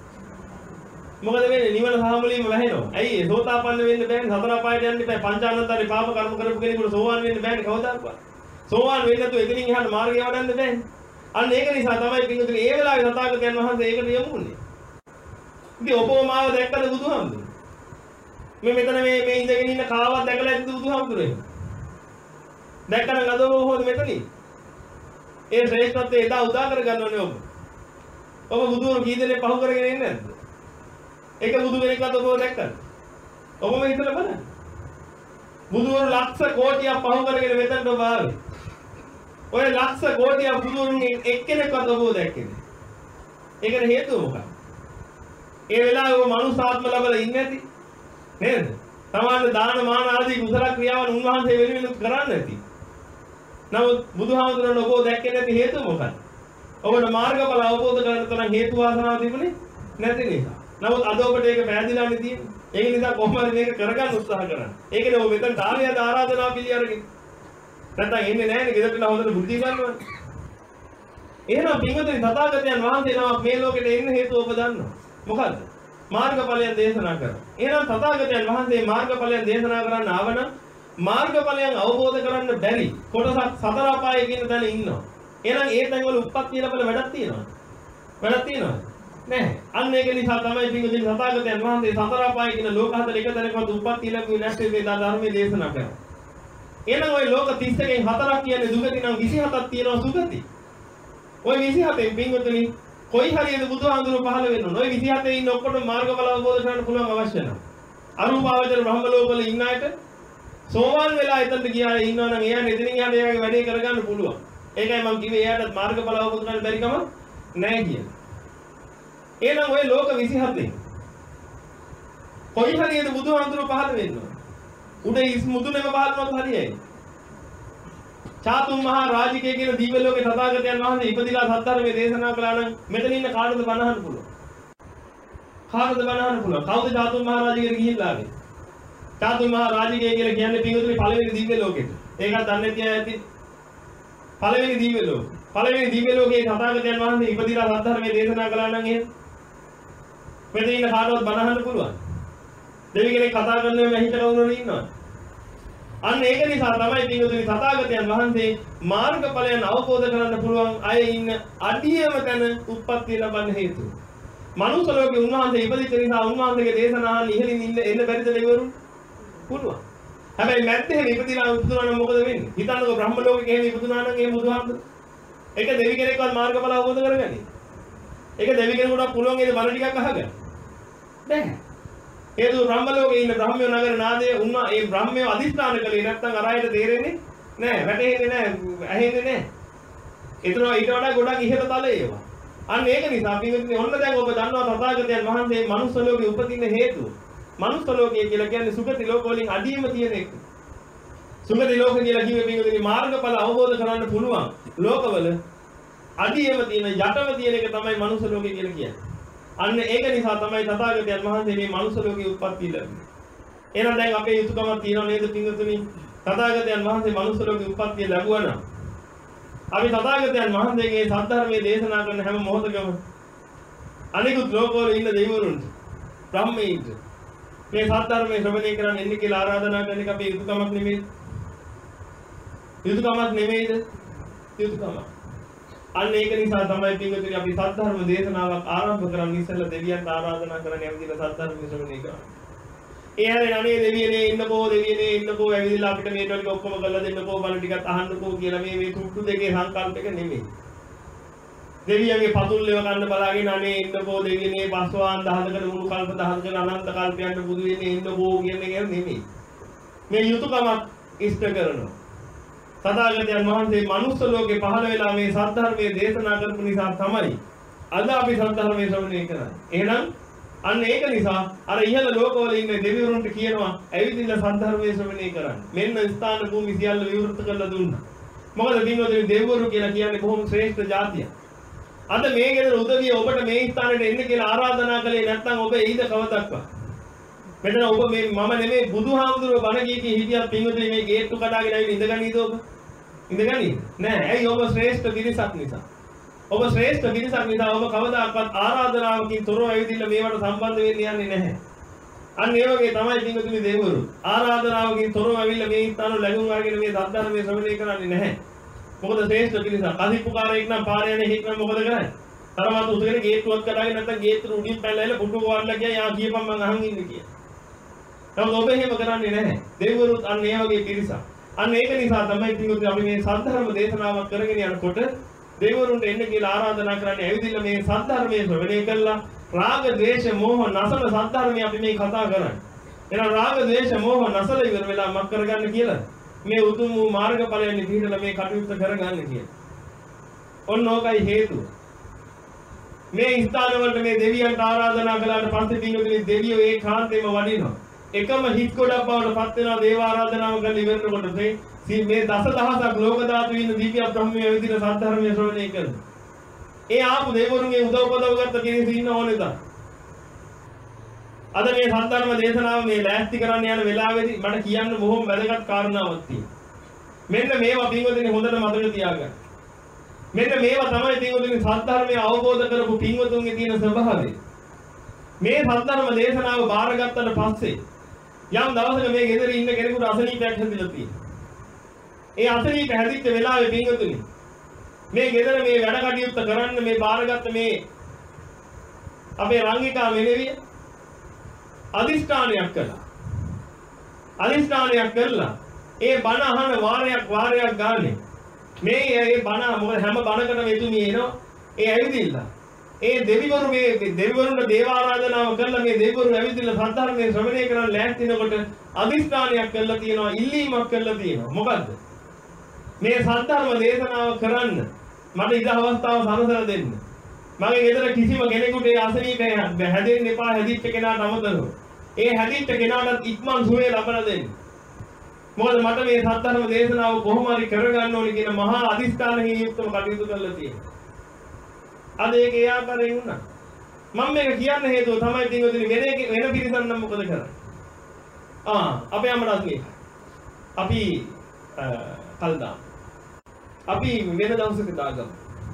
මොකද වෙන්නේ? නිවන සාමුලියම වැහෙනවා. ඇයි ඒ සෝතාපන්න වෙන්න බෑනේ. සතර අපායට යන්න බෑ. පංචානන්තරේ පාප කර්ම කරපු කෙනෙකුට සෝවාන් වෙන්න බෑනේ කවදාවත්. සෝවාන් වෙන්න නැතුව එතනින් එහාට මාර්ගය වඩන්න බෑනේ. අන්න ඒක නිසා තමයි පිටුතුනේ ඒ වෙලාවේ තථාගතයන් වහන්සේ ඒකට යමු වුණේ. ඉතින් ඔබව මාව දැක්කද බුදුහාමුදුරුවෝ? මේ මෙතන මේ මේ ඉඳගෙන ඉන්න කාවත් දැකලා ඇද්ද බුදුහාමුදුරුවෝ? දැක්කනම් අද ඔබ කොහොමද මෙතනින්? ඒ ශ්‍රේෂ්ඨත්වය එදා උදා කරගන්න ඕනේ ඔබ. ඔබ බුදුවරු කී දෙනෙක් පහු කරගෙන ඉන්නේ නැද්ද? එක බුදු කෙනෙක්වත් ඔබව දැක්කද? ඔබම හිතලා බලන්න. බුදුවරු ලක්ෂ කෝටියක් පහු කරගෙන මෙතනට ඔබ ආවේ. ඔය ලක්ෂ කෝටියක් බුදුවරුන්ගෙන් එක්කෙනෙක්වත් ඔබව දැක්කේ නැහැ. ඒකට හේතුව මොකක්ද? ඒ වෙලාවේ ඔබ මනුස්සාත්ම ලැබලා ඉන්නේ නැති නේද? සමාන දාන මාන ආදී කුසල ක්‍රියාවන් උන්වහන්සේ වෙනුවෙන් කරන්නේ නැති. නමුත් බුදුහාමුදුරන් ඔබව දැක්කේ නැති හේතුව මොකක්ද? ඔබට මාර්ගඵල අවබෝධ කරගන්න තරම් හේතු වාසනාවක් තිබුණේ නැති නිසා. නමුත් අද ඔබට ඒක පැහැදිලානේ තියෙන්නේ. ඒක නිසා කොහොමද මේක කරගන්න උත්සාහ කරන්නේ? ඒකනේ ඔබ මෙතන ආවියද ආරාධනා පිළි අරගෙන. නැත්තම් එන්නේ නැහැනේ ගෙදරට හොඳට බුද්ධි ගන්නවනේ. එහෙනම් පින්වතුනි තථාගතයන් වහන්සේ නමක් මේ ලෝකෙට එන්න හේතුව ඔබ දන්නවා. මොකද්ද? මාර්ගඵලයන් දේශනා කරා. එහෙනම් තථාගතයන් වහන්සේ මාර්ගඵලයන් දේශනා කරන්න ආවනම් මාර්ගඵලයන් අවබෝධ කරන්න බැරි කොටසක් සතර අපායේ කියන තැන ඉන්නවා. එහෙනම් ඒ තැන්වල උප්පත්ති ලැබල වැඩක් තියෙනවද? වැඩක් තියෙනවද? නැහැ. අන්න ඒක නිසා තමයි පින්වතුනි තථාගතයන් වහන්සේ සතර අපායේ කියන ලෝක හතර එක තැනකවත් උප්පත්ති ලැබුවේ නැත්තේ මේ ධර්මයේ දේශනා කරා. එහෙනම් ওই ලෝක තිස් එකෙන් හතරක් කියන්නේ දුගති නම් විසිහතක් තියෙනවා සුගති. ওই විසිහතෙන් පින්වතුනි කොයි හරියද බුදුහාමුදුරුවෝ පහළ වෙන්න ඕන. ওই විසිහතේ ඉන්න ඔක්කොටම මාර්ගඵල අවබෝධ කරගන්න පුළුවන් අවශ්‍ය නැහැ. අරූපාවචර බ්‍රහ්ම ලෝකවල ඉන්න අයට සෝවාන් වෙලා එතනට ගියා ඉන්නවා නම් එයා එතනින් යන එයාගේ වැඩේ කරගන්න පුළුවන්. ඒකයි මම කිව්වේ එයාට මාර්ගඵල අවබෝධ කරගන්න බැරි කම නැහැ කියලා. එහෙනම් ওই ලෝක විසිහතෙන් කොයි හරියද බුදුහාමුදුරුවෝ පහළ වෙන්න ඕන. උඩ ඉස් මුදුනේම පහළ වුණොත් හරියයි. චාතුම් මහා රාජිකය කියන දිව්‍ය ලෝකේ තථාගතයන් වහන්සේ ඉපදිලා සත්‍ධර්මයේ දේශනා කළා නම් මෙතන ඉන්න කාටද බණහන්න පුළුවන්? කාටද බණහන්න පුළුවන්? කවුද චාතුම් මහා රාජිකයට ගිහිල්ලා ආවේ? චාතුම් මහා රාජිකය කියලා කියන්නේ පිටුතුනේ පළවෙනි දිව්‍ය ලෝකෙට. ඒකත් දන්නේ තියා ඇති. පළවෙනි දිව්‍ය ලෝකෙ. පළවෙනි දිව්‍ය ලෝකේ තථාගතයන් වහන්සේ ඉපදිලා සත්‍ධර්මයේ දේශනා කළා නම් එහෙම මෙතන ඉන්න කාටවත් බණහන්න පුළුවන්? දෙවි කෙනෙක් කතා කරනවා මම හිතට වුණා ඉන්නවා. අන්න ඒක නිසා තමයි පිටුතුනි තථාගතයන් වහන්සේ මාර්ගඵලයන් අවබෝධ කරගන්න පුළුවන් අය ඉන්න අඩියම තැන උප්පත්ති ලබන්න හේතුව. මනුස්ස ලෝකේ උන්වහන්සේ ඉපදිච්ච නිසා උන්වහන්සේගේ දේශනාහන් ඉහළින් ඉන්න එන්න බැරිද දෙවිවරුන්? පුළුවන්. හැබැයි මැද්දේ ඉපදිලා උතුරන නම් මොකද වෙන්නේ? හිතන්නකෝ බ්‍රහ්ම ලෝකේ එහෙම ඉපදුනා නම් ඒ බුදුහාමුදුර. ඒක දෙවි කෙනෙක්වත් මාර්ගඵල අවබෝධ කරගන්නේ. ඒක දෙවි කෙනෙකුට පුළුවන් ඒ බණ ටිකක් අහගන්න. බැහැ. ඒ දු බ්‍රහ්ම ලෝකේ ඉන්න බ්‍රහ්මයෝ නගර නාදයේ උන්නා ඒ බ්‍රහ්මයෝ අදිස්ථාන කළේ නැත්නම් අරයට තේරෙන්නේ නැහැ වැටෙන්නේ නැහැ ඇහෙන්නේ නැහැ. ඒතර ඊට වඩා ගොඩක් ඉහළ තලයේ ඒවා. අන්න ඒක නිසා පින්වත්නි ඔන්න දැන් ඔබ දන්නවා තථාගතයන් වහන්සේ මනුස්ස ලෝකේ උපදින්න හේතුව. මනුස්ස ලෝකය කියලා කියන්නේ සුගති ලෝක වලින් අඩියම තියෙන එක. සුගති ලෝක කියලා කිව්වේ පින්වත්නි මාර්ගඵල අවබෝධ කරගන්න පුළුවන් ලෝකවල අඩියම තියෙන යටම තියෙන එක තමයි මනුස්ස ලෝකය කියලා කියන්නේ. අන්න ඒක නිසා තමයි තථාගතයන් වහන්සේ මේ මනුස්ස ලෝකේ උත්පත්ති ලැබුණේ. එහෙනම් දැන් අපේ යුතුයකමක් තියෙනව නේද පින්වතුනි? තථාගතයන් වහන්සේ මනුස්ස ලෝකේ උත්පත්ති ලැබුවා නම් අපි තථාගතයන් වහන්සේගේ සද්ධර්මයේ දේශනා කරන හැම මොහොතකම අනිකුත් ලෝකවල ඉන්න දෙවිවරුන්ට බ්‍රහ්මීන්ට මේ සද්ධර්මයේ ශ්‍රවණය කරන්න එන්න කියලා ආරාධනා කරන එක අපේ යුතුයකමක් නෙමෙයි. යුතුයකමක් නෙමෙයිද? යුතුයකමක්. අන්න ඒක නිසා තමයි පින්වතුනි අපි සද්ධර්ම දේශනාවක් ආරම්භ කරන්න ඉස්සෙල්ලා දෙවියන්ට ආරාධනා කරන්න යම් කියලා සද්ධර්ම ශ්‍රවණය කරන්න. ඒ හැරෙන අනේ දෙවියනේ ඉන්නකෝ දෙවියනේ ඉන්නකෝ ඇවිදලා අපිට මේ ටික ඔක්කොම කරලා දෙන්නකෝ බණ ටිකක් අහන්නකෝ කියලා මේ මේ තුට්ටු දෙකේ සංකල්පයක නෙමෙයි. දෙවියන්ගේ පතුල්ලේව ගන්න බලාගෙන අනේ ඉන්නකෝ දෙවියනේ පස්වාන් දහසකට මුළු කල්ප දහසකට අනන්ත කල්පයන්ට බුදු වෙන්නේ ඉන්නකෝ කියන්නේ ඒක නෙමෙයි. මේ යුතුයකමක් ඉෂ්ට කරනවා. තථාගතයන් වහන්සේ මනුස්ස ලෝකේ පහළ වෙලා මේ සද්ධර්මයේ දේශනා කරපු නිසා තමයි අද අපි සද්ධර්මයේ ශ්‍රවණය කරන්නේ. එහෙනම් අන්න ඒක නිසා අර ඉහළ ලෝකවල ඉන්න දෙවිවරුන්ට කියනවා ඇවිදින්න සද්ධර්මයේ ශ්‍රවණය කරන්න. මෙන්න ස්ථාන භූමි සියල්ල විවෘත කරලා දුන්නා. මොකද දිනවල දෙවිවරු කියලා කියන්නේ බොහොම ශ්‍රේෂ්ඨ ජාතියක්. අද මේ ගෙදර උදවිය ඔබට මේ ස්ථානෙට එන්න කියලා ආරාධනා කළේ නැත්නම් ඔබ එයිද කවදක්වත්? මෙතන ඔබ මේ මම නෙමෙයි බුදුහාමුදුරුවෝ බණ කී කී හිටියත් පින්වතුනි මේ ගේට්ටු කඩාගෙන ඇවිත් ඉඳගන්නීද ඔබ? ඉඳගන්නීද? නෑ. ඇයි ඔබ ශ්‍රේෂ්ඨ පිරිසක් නිසා. ඔබ ශ්‍රේෂ්ඨ පිරිසක් නිසා ඔබ කවදාකවත් ආරාධනාවකින් තොරව ඇවිදින්න මේවට සම්බන්ධ වෙන්න යන්නේ නැහැ. අන්න ඒ වගේ තමයි පින්වතුනි දෙවිවරු. ආරාධනාවකින් තොරව ඇවිල්ලා මේ ස්ථාන ලැබුම් අරගෙන මේ සද්ධර්මයේ ශ්‍රවණය කරන්නේ නැහැ. මොකද ශ්‍රේෂ්ඨ පිරිසක්. කසිප්පුකාරයෙක් නම් පාරේ යන හිටනම් මොකද කරන්නේ? තරමත් උසගෙන ගේට්ටුවක් කඩාගෙන නැත්නම් ගේට්ටු උඩින් පැනලා පුටු වල්ලා ගියා යා කියපන් මං අහන් ඉන්නේ කියලා. නමුත් ඔබ එහෙම කරන්නේ නැහැ. දෙවිවරුත් අන්න ඒ වගේ පිරිසක්. අන්න ඒක නිසා තමයි පිටුතුනි අපි මේ සද්ධර්ම දේශනාවක් කරගෙන යනකොට දෙවිවරුන්ට එන්න කියලා ආරාධනා කරන්නේ ඇවිදින්න මේ සද්ධර්මයේ ශ්‍රවණය කළා. රාග, ද්වේෂ, මෝහ නසන සද්ධර්මයේ අපි මේ කතා කරන්නේ. එහෙනම් රාග, ද්වේෂ, මෝහ නසල ඉවර වෙලා මක් කරගන්න කියලා. මේ උතුම් වූ මාර්ගඵලයන් පිළිදලා මේ කටයුත්ත කරගන්න කියලා. ඔන්න ඕකයි හේතුව. මේ ස්ථාන වලට මේ දෙවියන්ට ආරාධනා කළාට පස්සේ පින්වතුනි දෙවියෝ ඒකාන්තයෙන්ම වඩිනවා. එකම හිත් ගොඩක් බවට පත් වෙනවා දේව ආරාධනාව කරලා ඉවරනකොට මේ මේ දසදහසක් ලෝක ධාතු වින දිව්‍ය බ්‍රහ්මයේ විදින සද්ධර්මයේ ශ්‍රවණය කරනවා. ඒ ආපු දෙවිවරුන්ගේ උදව් උපදව ගත්ත කෙනෙක් ඉන්න ඕනේ தான். අද මේ සද්ධර්ම දේශනාව මේ ලෑස්ති කරන්න යන වෙලාවේදී මට කියන්න බොහොම වැදගත් කාරණාවක් තියෙනවා. මෙන්න මේවා පින්වතුනි හොඳට මතක තියාගන්න. මෙන්න මේවා තමයි පින්වතුනි සද්ධර්මය අවබෝධ කරපු පින්වතුන්ගේ තියෙන ස්වභාවය. මේ සද්ධර්ම දේශනාව බාරගත්තට පස්සේ යම් දවසක මේ ගෙදර ඉන්න කෙනෙකුට අසනීපයක් හැදිලා තියෙනවා. ඒ අසනීප හැදිච්ච වෙලාවේ පින්වතුනි මේ ගෙදර මේ වැඩ කටයුත්ත කරන්න මේ බාරගත්ත මේ අපේ රංගිකා මෙලෙවිය අදිෂ්ඨානයක් කළා. අදිෂ්ඨානයක් කළා. ඒ බණ අහන වාරයක් වාරයක් ගානේ මේ ඒ බණ මොකද හැම බණකටම එතුමිය එනවා. ඒ ඇවිදින්න. ඒ දෙවිවරු මේ දෙවිවරුන්ට දේව ආරාධනාව කළා මේ දෙවිවරු ඇවිදින්න සද්ධර්මයේ ශ්‍රවණය කරන්න ලෑස්තිනකොට අදිෂ්ඨානයක් කළා තියෙනවා. ඉල්ලීමක් කළා තියෙනවා. මොකද්ද? මේ සද්ධර්ම දේශනාව කරන්න මට ඉද අවස්ථාව සලසලා දෙන්න. මගේ ගෙදර කිසිම කෙනෙකුට ඒ අසනීපය හැදෙන්න එපා. හැදිච්ච කෙනාට අමතරව ඒ හැදිච්ච කෙනාට ඉක්මන් සුවය ලබා දෙන්න. මොකද මට මේ සද්ධර්ම දේශනාව කොහොම හරි කරගන්න ඕනේ කියන මහා අදිස්ථානකින් යුක්තව කටයුතු කරලා තියෙනවා. අද ඒක ඒ ආකාරයෙන් වුණා. මම මේක කියන්න හේතුව තමයි පින්වතුනි වෙන වෙන පිරිසක් නම් මොකද කරන්නේ? ආ අපේ අම්මලාත් මේ. අපි කල්දා. අපි වෙන දවසක දාගමු.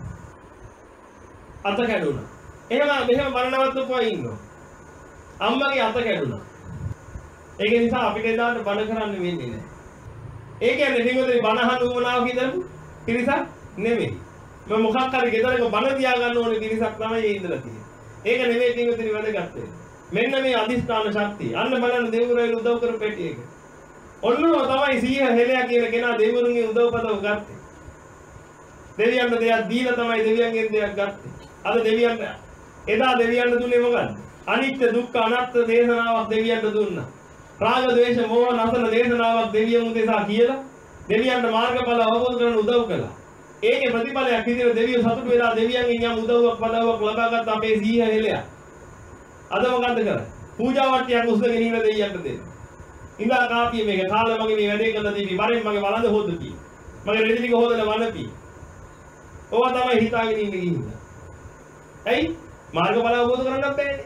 අත කැඩුණා. එහෙම මෙහෙම මරණවත්වකෝ ඉන්නවා. අම්මගේ අත කැඩුණා. ඒක නිසා අපිට එදාට බණ කරන්න වෙන්නේ නැහැ. ඒ කියන්නේ පින්වතුනි බණ අහන්න උවමනාව කියදලු පිරිසක් නෙමෙයි. මම මොකක් හරි ගෙදරක බණ තියා ගන්න ඕනේ පිරිසක් තමයි ඒ ඉඳලා තියෙන්නේ. ඒක නෙමෙයි පින්වතුනි වැදගත් වෙන්නේ. මෙන්න මේ අදිස්ථාන ශක්තිය. අන්න බලන්න දෙවිවරුන් උදව් කරපෙටි එක. ඔන්නම තමයි සීහ හෙලයා කියන කෙනා දෙවිවරුන්ගේ උදව්පදව ගත්තේ. දෙවියන්ට දෙයක් දීලා තමයි දෙවියන්ගෙන් දෙයක් ගත්තේ. අද දෙවියන්ට එදා දෙවියන්ට දුන්නේ මොකද්ද? අනිත්‍ය දුක්ඛ අනාත්ම දේශනාවක් දෙවියන්ට දුන්නා. රාග ද්වේෂ මෝහ නසන දේශනාවක් දෙවියන් උදෙසා කියලා දෙවියන්ට මාර්ගඵල අවබෝධ කරගන්න උදව් කළා. ඒකේ ප්‍රතිඵලයක් විදිහට දෙවියෝ සතුටු වෙලා දෙවියන්ගෙන් යම් උදව්වක් පදව්වක් ලබාගත් අපේ සීහ හෙලයා. අද මොකද්ද කරන්නේ? පූජා වට්ටියක් උස්සගෙන ඉන්න දෙවියන්ට දෙන්න. ඉඳා කාපිය මේක කාලේ මගේ මේ වැඩේ කරලා දීපි. වරෙන් මගේ වළඳ හොද්දපි. මගේ රෙදි ටික හොදලා වළපි. ඕවා තමයි හිතාගෙන ඉන්නේ ගිහින්. ඇයි? මාර්ගඵල අවබෝධ කරගන්නත් බැහැ.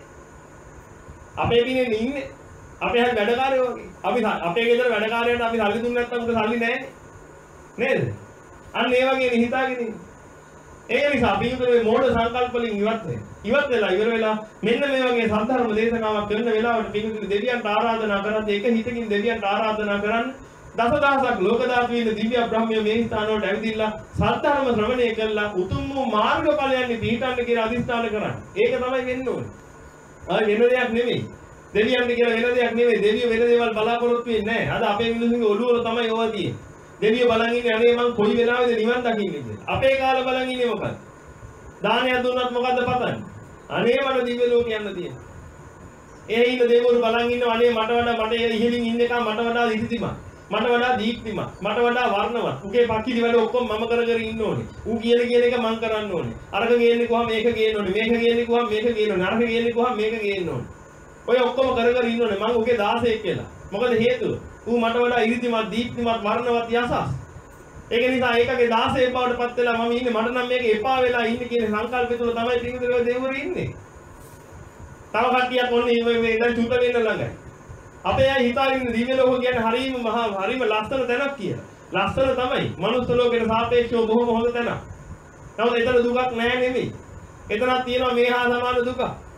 අපේ පිනේ ඉන්නේ අපේ හැම වැඩකාරයෝ වගේ. අපි අපේ ගෙදර වැඩකාරයන්ට අපි සල්ලි දුන්නේ නැත්නම් උන්ට සල්ලි නැහැ නේද? අන්න ඒ වගේ හිතාගෙන ඉන්නේ. ඒක නිසා පිටුතේ මේ මෝඩ සංකල්ප වලින් ඉවත් වෙන්න. ඉවත් වෙලා ඉවර වෙලා මෙන්න මේ වගේ සද්ධර්ම දේශනාවක් කරන වෙලාවට පිටුතේ දෙවියන්ට ආරාධනා කරත් ඒක හිතකින් දෙවියන්ට ආරාධනා කරන්න දසදහසක් ලෝක ධාතු වින දිව්‍ය බ්‍රහ්මය මේ ස්ථාන වලට ඇවිදින්න සද්ධර්ම ශ්‍රවණය කළා උතුම් වූ මාර්ගඵලයන් පිහිටන්න කියලා අදිස්ථාන කරන්නේ. ඒක තමයි වෙන්න ඕනේ. ආයි වෙන දෙයක් නෙමෙයි. දෙවියන්ට කියලා වෙන දෙයක් නෙමෙයි. දෙවියෝ වෙන දේවල් බලාපොරොත්තු වෙන්නේ නැහැ. අද අපේ මිනිස්සුන්ගේ ඔළුව වල තමයි ඕවා තියෙන්නේ. දෙවියෝ බලන් ඉන්නේ අනේ මං කොයි වෙලාවෙද නිවන් දකින්නේ කියලා. අපේ කාලේ බලන් ඉන්නේ මොකද්ද? දානයක් දුන්නත් මොකද්ද පතන්නේ? අනේ මට දිව්‍ය ලෝක යන්න තියෙනවා. ඒ ඉන්න දෙවිවරු බලන් ඉන්නවා අනේ මට වඩා මට ඉහළින් ඉන්න එක මට වඩා ඉතිතිමත්. මට වඩා දීප්තිමත්. මට වඩා වර්ණවත්. උගේ පක්කිලි වල ඔක්කොම මම කර කර ඉන්න ඕනේ. ඌ කියන කියන එක මං කරන්න ඕනේ. අරක ගේන්නේ කොහම මේක ගේන්න ඕනේ. මේක ගේන්නේ කොහම මේක ගේන්න ඕනේ. අරක ගේන්නේ කොහම මේක ගේන්න ඕනේ. ඔය ඔක්කොම කර කර ඉන්න ඕනේ. මං උගේ දාසයෙක් කියලා. මොකද හේතුව? ඌ මට වඩා ඉරිතිමත් දීප්තිමත් වර්ණවත් යසස්. ඒක නිසා ඒකගේ දාසයෙක් බවට පත් වෙලා මම ඉන්නේ මට නම් මේක එපා වෙලා ඉන්නේ කියන සංකල්පය තුළ තමයි පිටුදේ දෙවිවරු ඉන්නේ. තව කට්ටියක් ඔන්නේ මේ දැන් චුත වෙන්න ළඟයි. අපේ අය හිතාගෙන දිව්‍ය ලෝක කියන්නේ හරීම මහා හරීම ලස්සන තැනක් කියලා. ලස්සන තමයි. මනුස්ස ලෝකෙට සාපේක්ෂව බොහොම හොඳ තැනක්. නමුත් එතන දුකක් නැහැ නෙමෙයි. එතනක් තියෙනවා මේ හා සමාන දුකක්.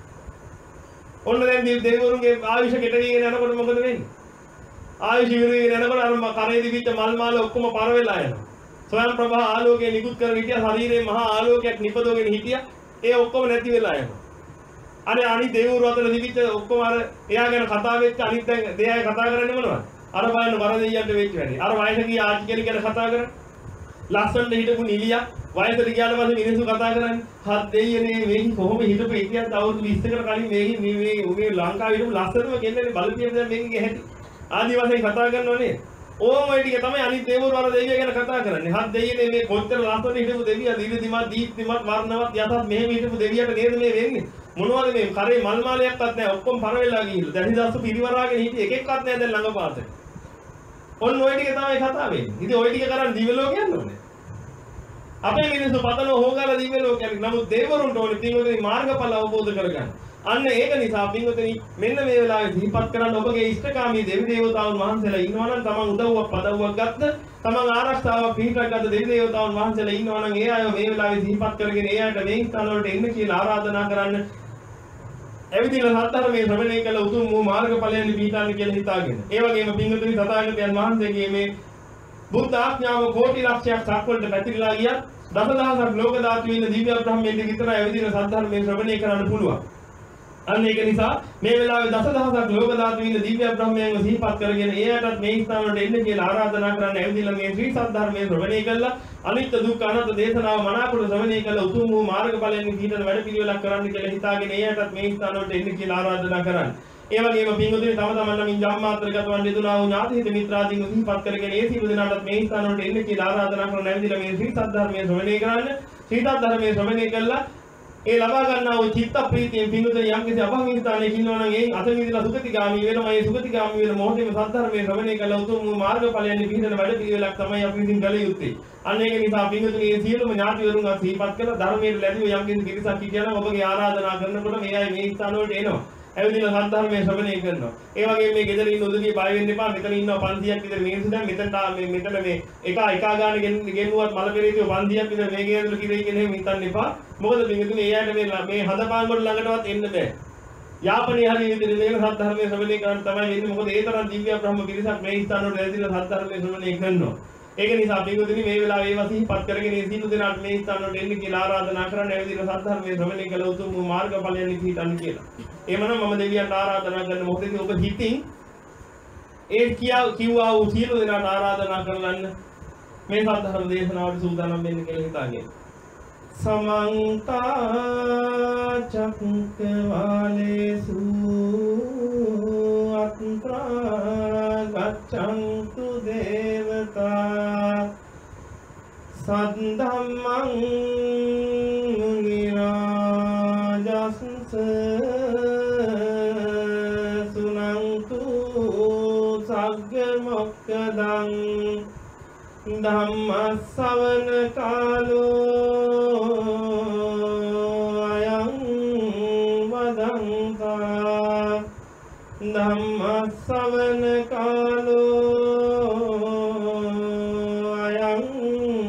ඔන්න දැන් දෙවිවරුන්ගේ ආයුෂ කෙට වීගෙන යනකොට මොකද වෙන්නේ? ආයුෂ විරේගෙන යනකොට අර කරේ දිවිච්ච මල් මාල ඔක්කොම පර වෙලා යනවා. ස්වයං ප්‍රභා ආලෝකයේ නිකුත් කරගෙන හිටියා ශරීරයේ මහා ආලෝකයක් නිපදවගෙන හිටියා. ඒ ඔක්කොම නැති වෙලා යනවා. අර අනිත් දෙවිවරු අතර දිවිච්ච ඔක්කොම අර එයා ගැන කතා වෙච්ච අනිත් දැන් දෙයා කතා කරන්නේ මොනවද? අර බලන්න වර දෙයියන්ට වෙච්ච වැඩේ. අර වයස ගිය ආච්චි කෙනෙක් ගැන කතා කරන්නේ. ලස්සනට හිටපු නිලියක් වයසට ගියාට පස්සේ මිනිස්සු කතා කරන්නේ හත් දෙයියනේ මේක කොහොම හිටපු ඉතිහාස අවුරුදු විස්සකට කලින් මේක මේ මේ උගේ ලංකාවේ හිටපු ලස්සනම කෙල්ලනේ බලපියම දැන් මේකේ හැටි. ආදි වශයෙන් කතා කරනවා නේද? ඕම ඔය ටික තමයි අනිත් දේවල් වල දෙවියෝ ගැන කතා කරන්නේ. හත් දෙයියනේ මේ කොච්චර ලස්සන හිටපු දෙවියා දීර්ඝදිමත් දීප්තිමත් වර්ණවත් යටත් මෙහෙම හිටපු දෙවියට නේද මේ වෙන්නේ? මොනවද මේ කරේ මල් මාලයක්වත් නැහැ. ඔක්කොම පර වෙලා ගිහිල්ලා. දැනිදස්ස පිරිවරාගෙන හිටියේ එකෙක්වත් නැහැ දැන් ළඟපාතේ. ඔන්න ඔය ටික තමයි කතා වෙන්නේ. ඉතින් ඔය ටික කරන් දිව්‍ය ලෝකෙ යන්න ඕනේ. අපේ මිනිස්සු පතන හොගාලා දිව්‍ය ලෝකෙ යන්නේ. නමුත් දේවරුන්ට ඕනේ පින්වතුනි මාර්ගඵල අවබෝධ කරගන්න. අන්න ඒක නිසා පින්වතුනි මෙන්න මේ වෙලාවේ දීපත් කරන්න ඔබගේ ඉෂ්ඨකාමී දෙවි දේවතාවුන් වහන්සේලා ඉන්නවා නම් තමන් උදව්වක් පදව්වක් ගත්ත තමන් ආරක්ෂාවක් පිහිටක් ගත්ත දෙවි දේවතාවුන් වහන්සේලා ඉන්නවා නම් ඒ අය මේ වෙලාවේ දීපත් කරගෙන ඒ අයට මේ ස්ථාන වලට එන්න කියලා ආරාධනා කරන්න. එවිදින සත්‍තරමේ ශ්‍රවණය කළ උතුම් වූ මාර්ගඵලයන් පිහිටන්න කියලා හිතාගෙන. ඒ වගේම පින්වතුනි තථාගතයන් වහන්සේගේ මේ බුද්ධ ආඥාව කෝටි ලක්ෂයක් සක්වලට පැතිරලා ගියත් දසදහසක් ලෝක ධාතු වෙන දිව්‍ය බ්‍රහ්මයන්ට විතරයි එවිදින සත්‍තරමේ ශ්‍රවණය කරන්න පුළුවන්. අන්න ඒක නිසා මේ වෙලාවේ දසදහසක් ලෝක ධාතු වෙන දිව්‍ය බ්‍රහ්මයන්ව සිහිපත් කරගෙන එයාටත් මේ ස්ථාන වලට එන්න කියලා ආරාධනා කරන්න ඇවිදලා මේ ශ්‍රී සද්ධර්මයේ ශ්‍රවණය කළා අනිත්‍ය දුක්ඛ අනාත්ම දේශනාව මනාකොට ශ්‍රවණය කළ උතුම් වූ මාර්ගඵලයන් පිහිටන වැඩ පිළිවෙලක් කරන්න කියලා හිතාගෙන එයාටත් මේ ස්ථාන වලට එන්න කියලා ආරාධනා කරන්න. ඒ වගේම පින්වතුනි තම තමන් නම් ජම්මාත්‍රගත වන්නේ දුනා වූ ඥාති හිත මිත්‍රාදීන් සිහිපත් කරගෙන ඒ සියලු දෙනාටත් මේ ස්ථාන වලට එන්න කියලා ආරාධනා කරන ඇවිදලා මේ ශ්‍රී සද්ධර්මයේ ශ්‍රවණය කරන්න. ශ්‍රී සද්ධර්මයේ ශ්‍රවණය කළා ඒ ලබා ගන්නා වූ චිත්ත ප්‍රීතියෙන් පින්වතුනි යම් කිසි අභංගී ස්ථානයක ඉන්නවා නම් ඒ අතමිදිලා සුගතිගාමී වෙනවා. ඒ සුගතිගාමී වෙන මොහොතේම සද්ධර්මයේ ශ්‍රවණය කළ උතුම් වූ මාර්ගඵලයන් පිහිටන වැඩ පිළිවෙලක් තමයි අපි විසින් කළ යුත්තේ. අන්න ඒක නිසා පින්වතුනි මේ සියලුම ඥාතිවරුන් සිහිපත් කළා ධර්මයේ ලැබුව යම් කිසි පිරිසක් හිටියනම් ඔබගේ ආරාධනා කරනකොට මේ අය මේ ස්ථාන වලට එනවා. ඇවිදින සද්ධර්මයේ ශ්‍රවණය කරනවා. ඒ වගේම මේ ගෙදර ඉන්න උදවිය බය වෙන්න එපා. මෙතන ඉන්නවා පන්සියක් විතර මිනිස්සු දැන් මෙතන මේ මෙතන මේ එක එක ගාන ගෙන්නුවත් මල පෙරේතිය පන්සියක් විතර මේ ගෙදර කිරේ කියන එහෙම හිතන්න එපා. මොකද පින්වතුනි ඒ අයට මේ මේ හදපාන් වල ළඟටවත් එන්න බෑ. යාපනයේ හරිය විදිහට මේක සද්ධර්මයේ ශ්‍රවණය කරන්න තමයි වෙන්නේ. මොකද ඒ තරම් දිව්‍ය බ්‍රහ්ම පිරිසක් මේ ස්ථාන වලට ඇවිදින සද්ධර්මයේ ශ්‍රවණය කරනවා. ඒක නිසා පින්වතුනි මේ වෙලාවේ ඒවා සිහිපත් කරගෙන ඒ සියලු දෙනාට මේ ස්ථාන වලට එන්න කියලා ආරාධනා කරන්න ඇවිදින සද්ධර්මයේ ශ්‍රවණය කළ උතුම් වූ මාර්ගඵලයන් පිහිටන්න කියලා. එහෙමනම් මම දෙවියන්ට ආරාධනා කරන මොහොතේදී ඔබ හිතින් ඒ කියා කිව්වා වූ සියලු දෙනාට ආරාධනා කරලන්න මේ සද්ධර්ම දේශනාවට සූදානම් වෙන්න කියලා හිතාගෙන. समंता चक्रवालेषु अत्रा गच्छन्तु देवता सद्धम्मं मुनिराजस्स सुनन्तु सग्गमोक्खदं ධම්මස්සවන කාලෝ අයං වදන්තා ධම්මස්සවන කාලෝ අයං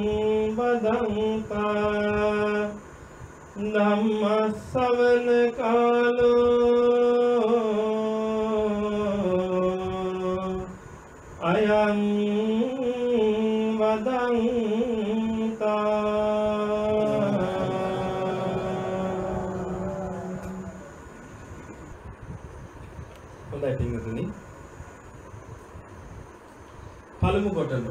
වදන්තා ධම්මස්සවන කාලෝ අයං පළමු කොටම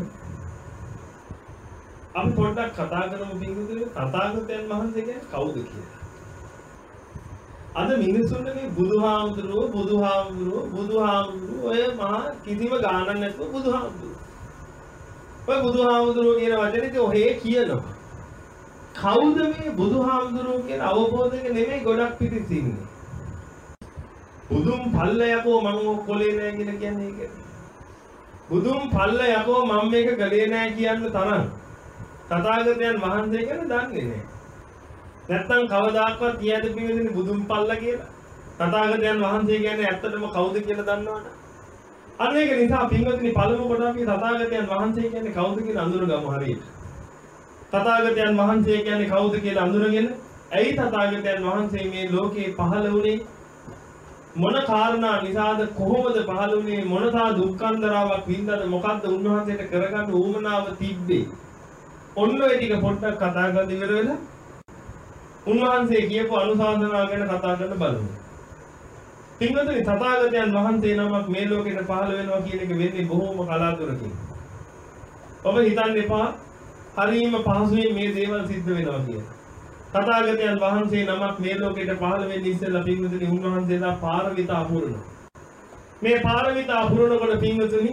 අපි පොඩ්ඩක් කතා කරමු පිටුදේ තථාගතයන් වහන්සේ කියන්නේ කවුද කියලා. අද මිනිස්සුන්ට මේ බුදුහාමුදුරුවෝ බුදුහාමුදුරුවෝ බුදුහාමුදුරුවෝ ඔය මහා කිසිම ගානක් නැතුව බුදුහාමුදුරුවෝ. ඔය බුදුහාමුදුරුවෝ කියන වචනේ ඔහේ කියනවා. කවුද මේ බුදුහාමුදුරුවෝ කියන අවබෝධයක නෙමෙයි ගොඩක් පිටින් ඉන්නේ. බුදුන් පල්ල යකෝ මං කොලේ නෑ කියලා කියන්නේ ඒක. බුදුන් පල්ල යකෝ මම මේක ගලේ නෑ කියන්න තරම් තථාගතයන් වහන්සේ ගැන දන්නේ නෑ. නැත්තම් කවදාක්වත් කියද පිළිවෙන්නේ බුදුන් පල්ල කියලා. තථාගතයන් වහන්සේ කියන්නේ ඇත්තටම කවුද කියලා දන්නවද? අන්න ඒක නිසා පින්වත්නි පළමු කොට අපි තථාගතයන් වහන්සේ කියන්නේ කවුද කියලා අඳුරගමු හරියට. තථාගතයන් වහන්සේ කියන්නේ කවුද කියලා අඳුරගෙන ඇයි තථාගතයන් වහන්සේ මේ ලෝකේ පහළ වුණේ? මොන කාරණා නිසාද කොහොමද පහළ වුණේ මොනසා දුක්ඛන්දරාවක් වින්දාද මොකද්ද උන්වහන්සේට කරගන්න උවමනාව තිබ්බේ ඔන්න ඔය ටික පොඩ්ඩක් කතා කරලා ඉවර වෙලා උන්වහන්සේ කියපු අනුශාසනාව ගැන කතා කරන්න බලමු. පින්වතුනි තථාගතයන් වහන්සේ නමක් මේ ලෝකෙට පහළ වෙනවා කියන එක වෙන්නේ බොහොම කලාතුරකින්. ඔබ හිතන්න එපා හරීම පහසුවෙන් මේ දේවල් සිද්ධ වෙනවා කියලා. තථාගතයන් වහන්සේ නමක් මේ ලෝකෙට පහළ වෙන්නේ ඉස්සෙල්ලා පින්වතුනි උන්වහන්සේලා පාරමිතා පුරනවා. මේ පාරමිතා පුරනකොට පින්වතුනි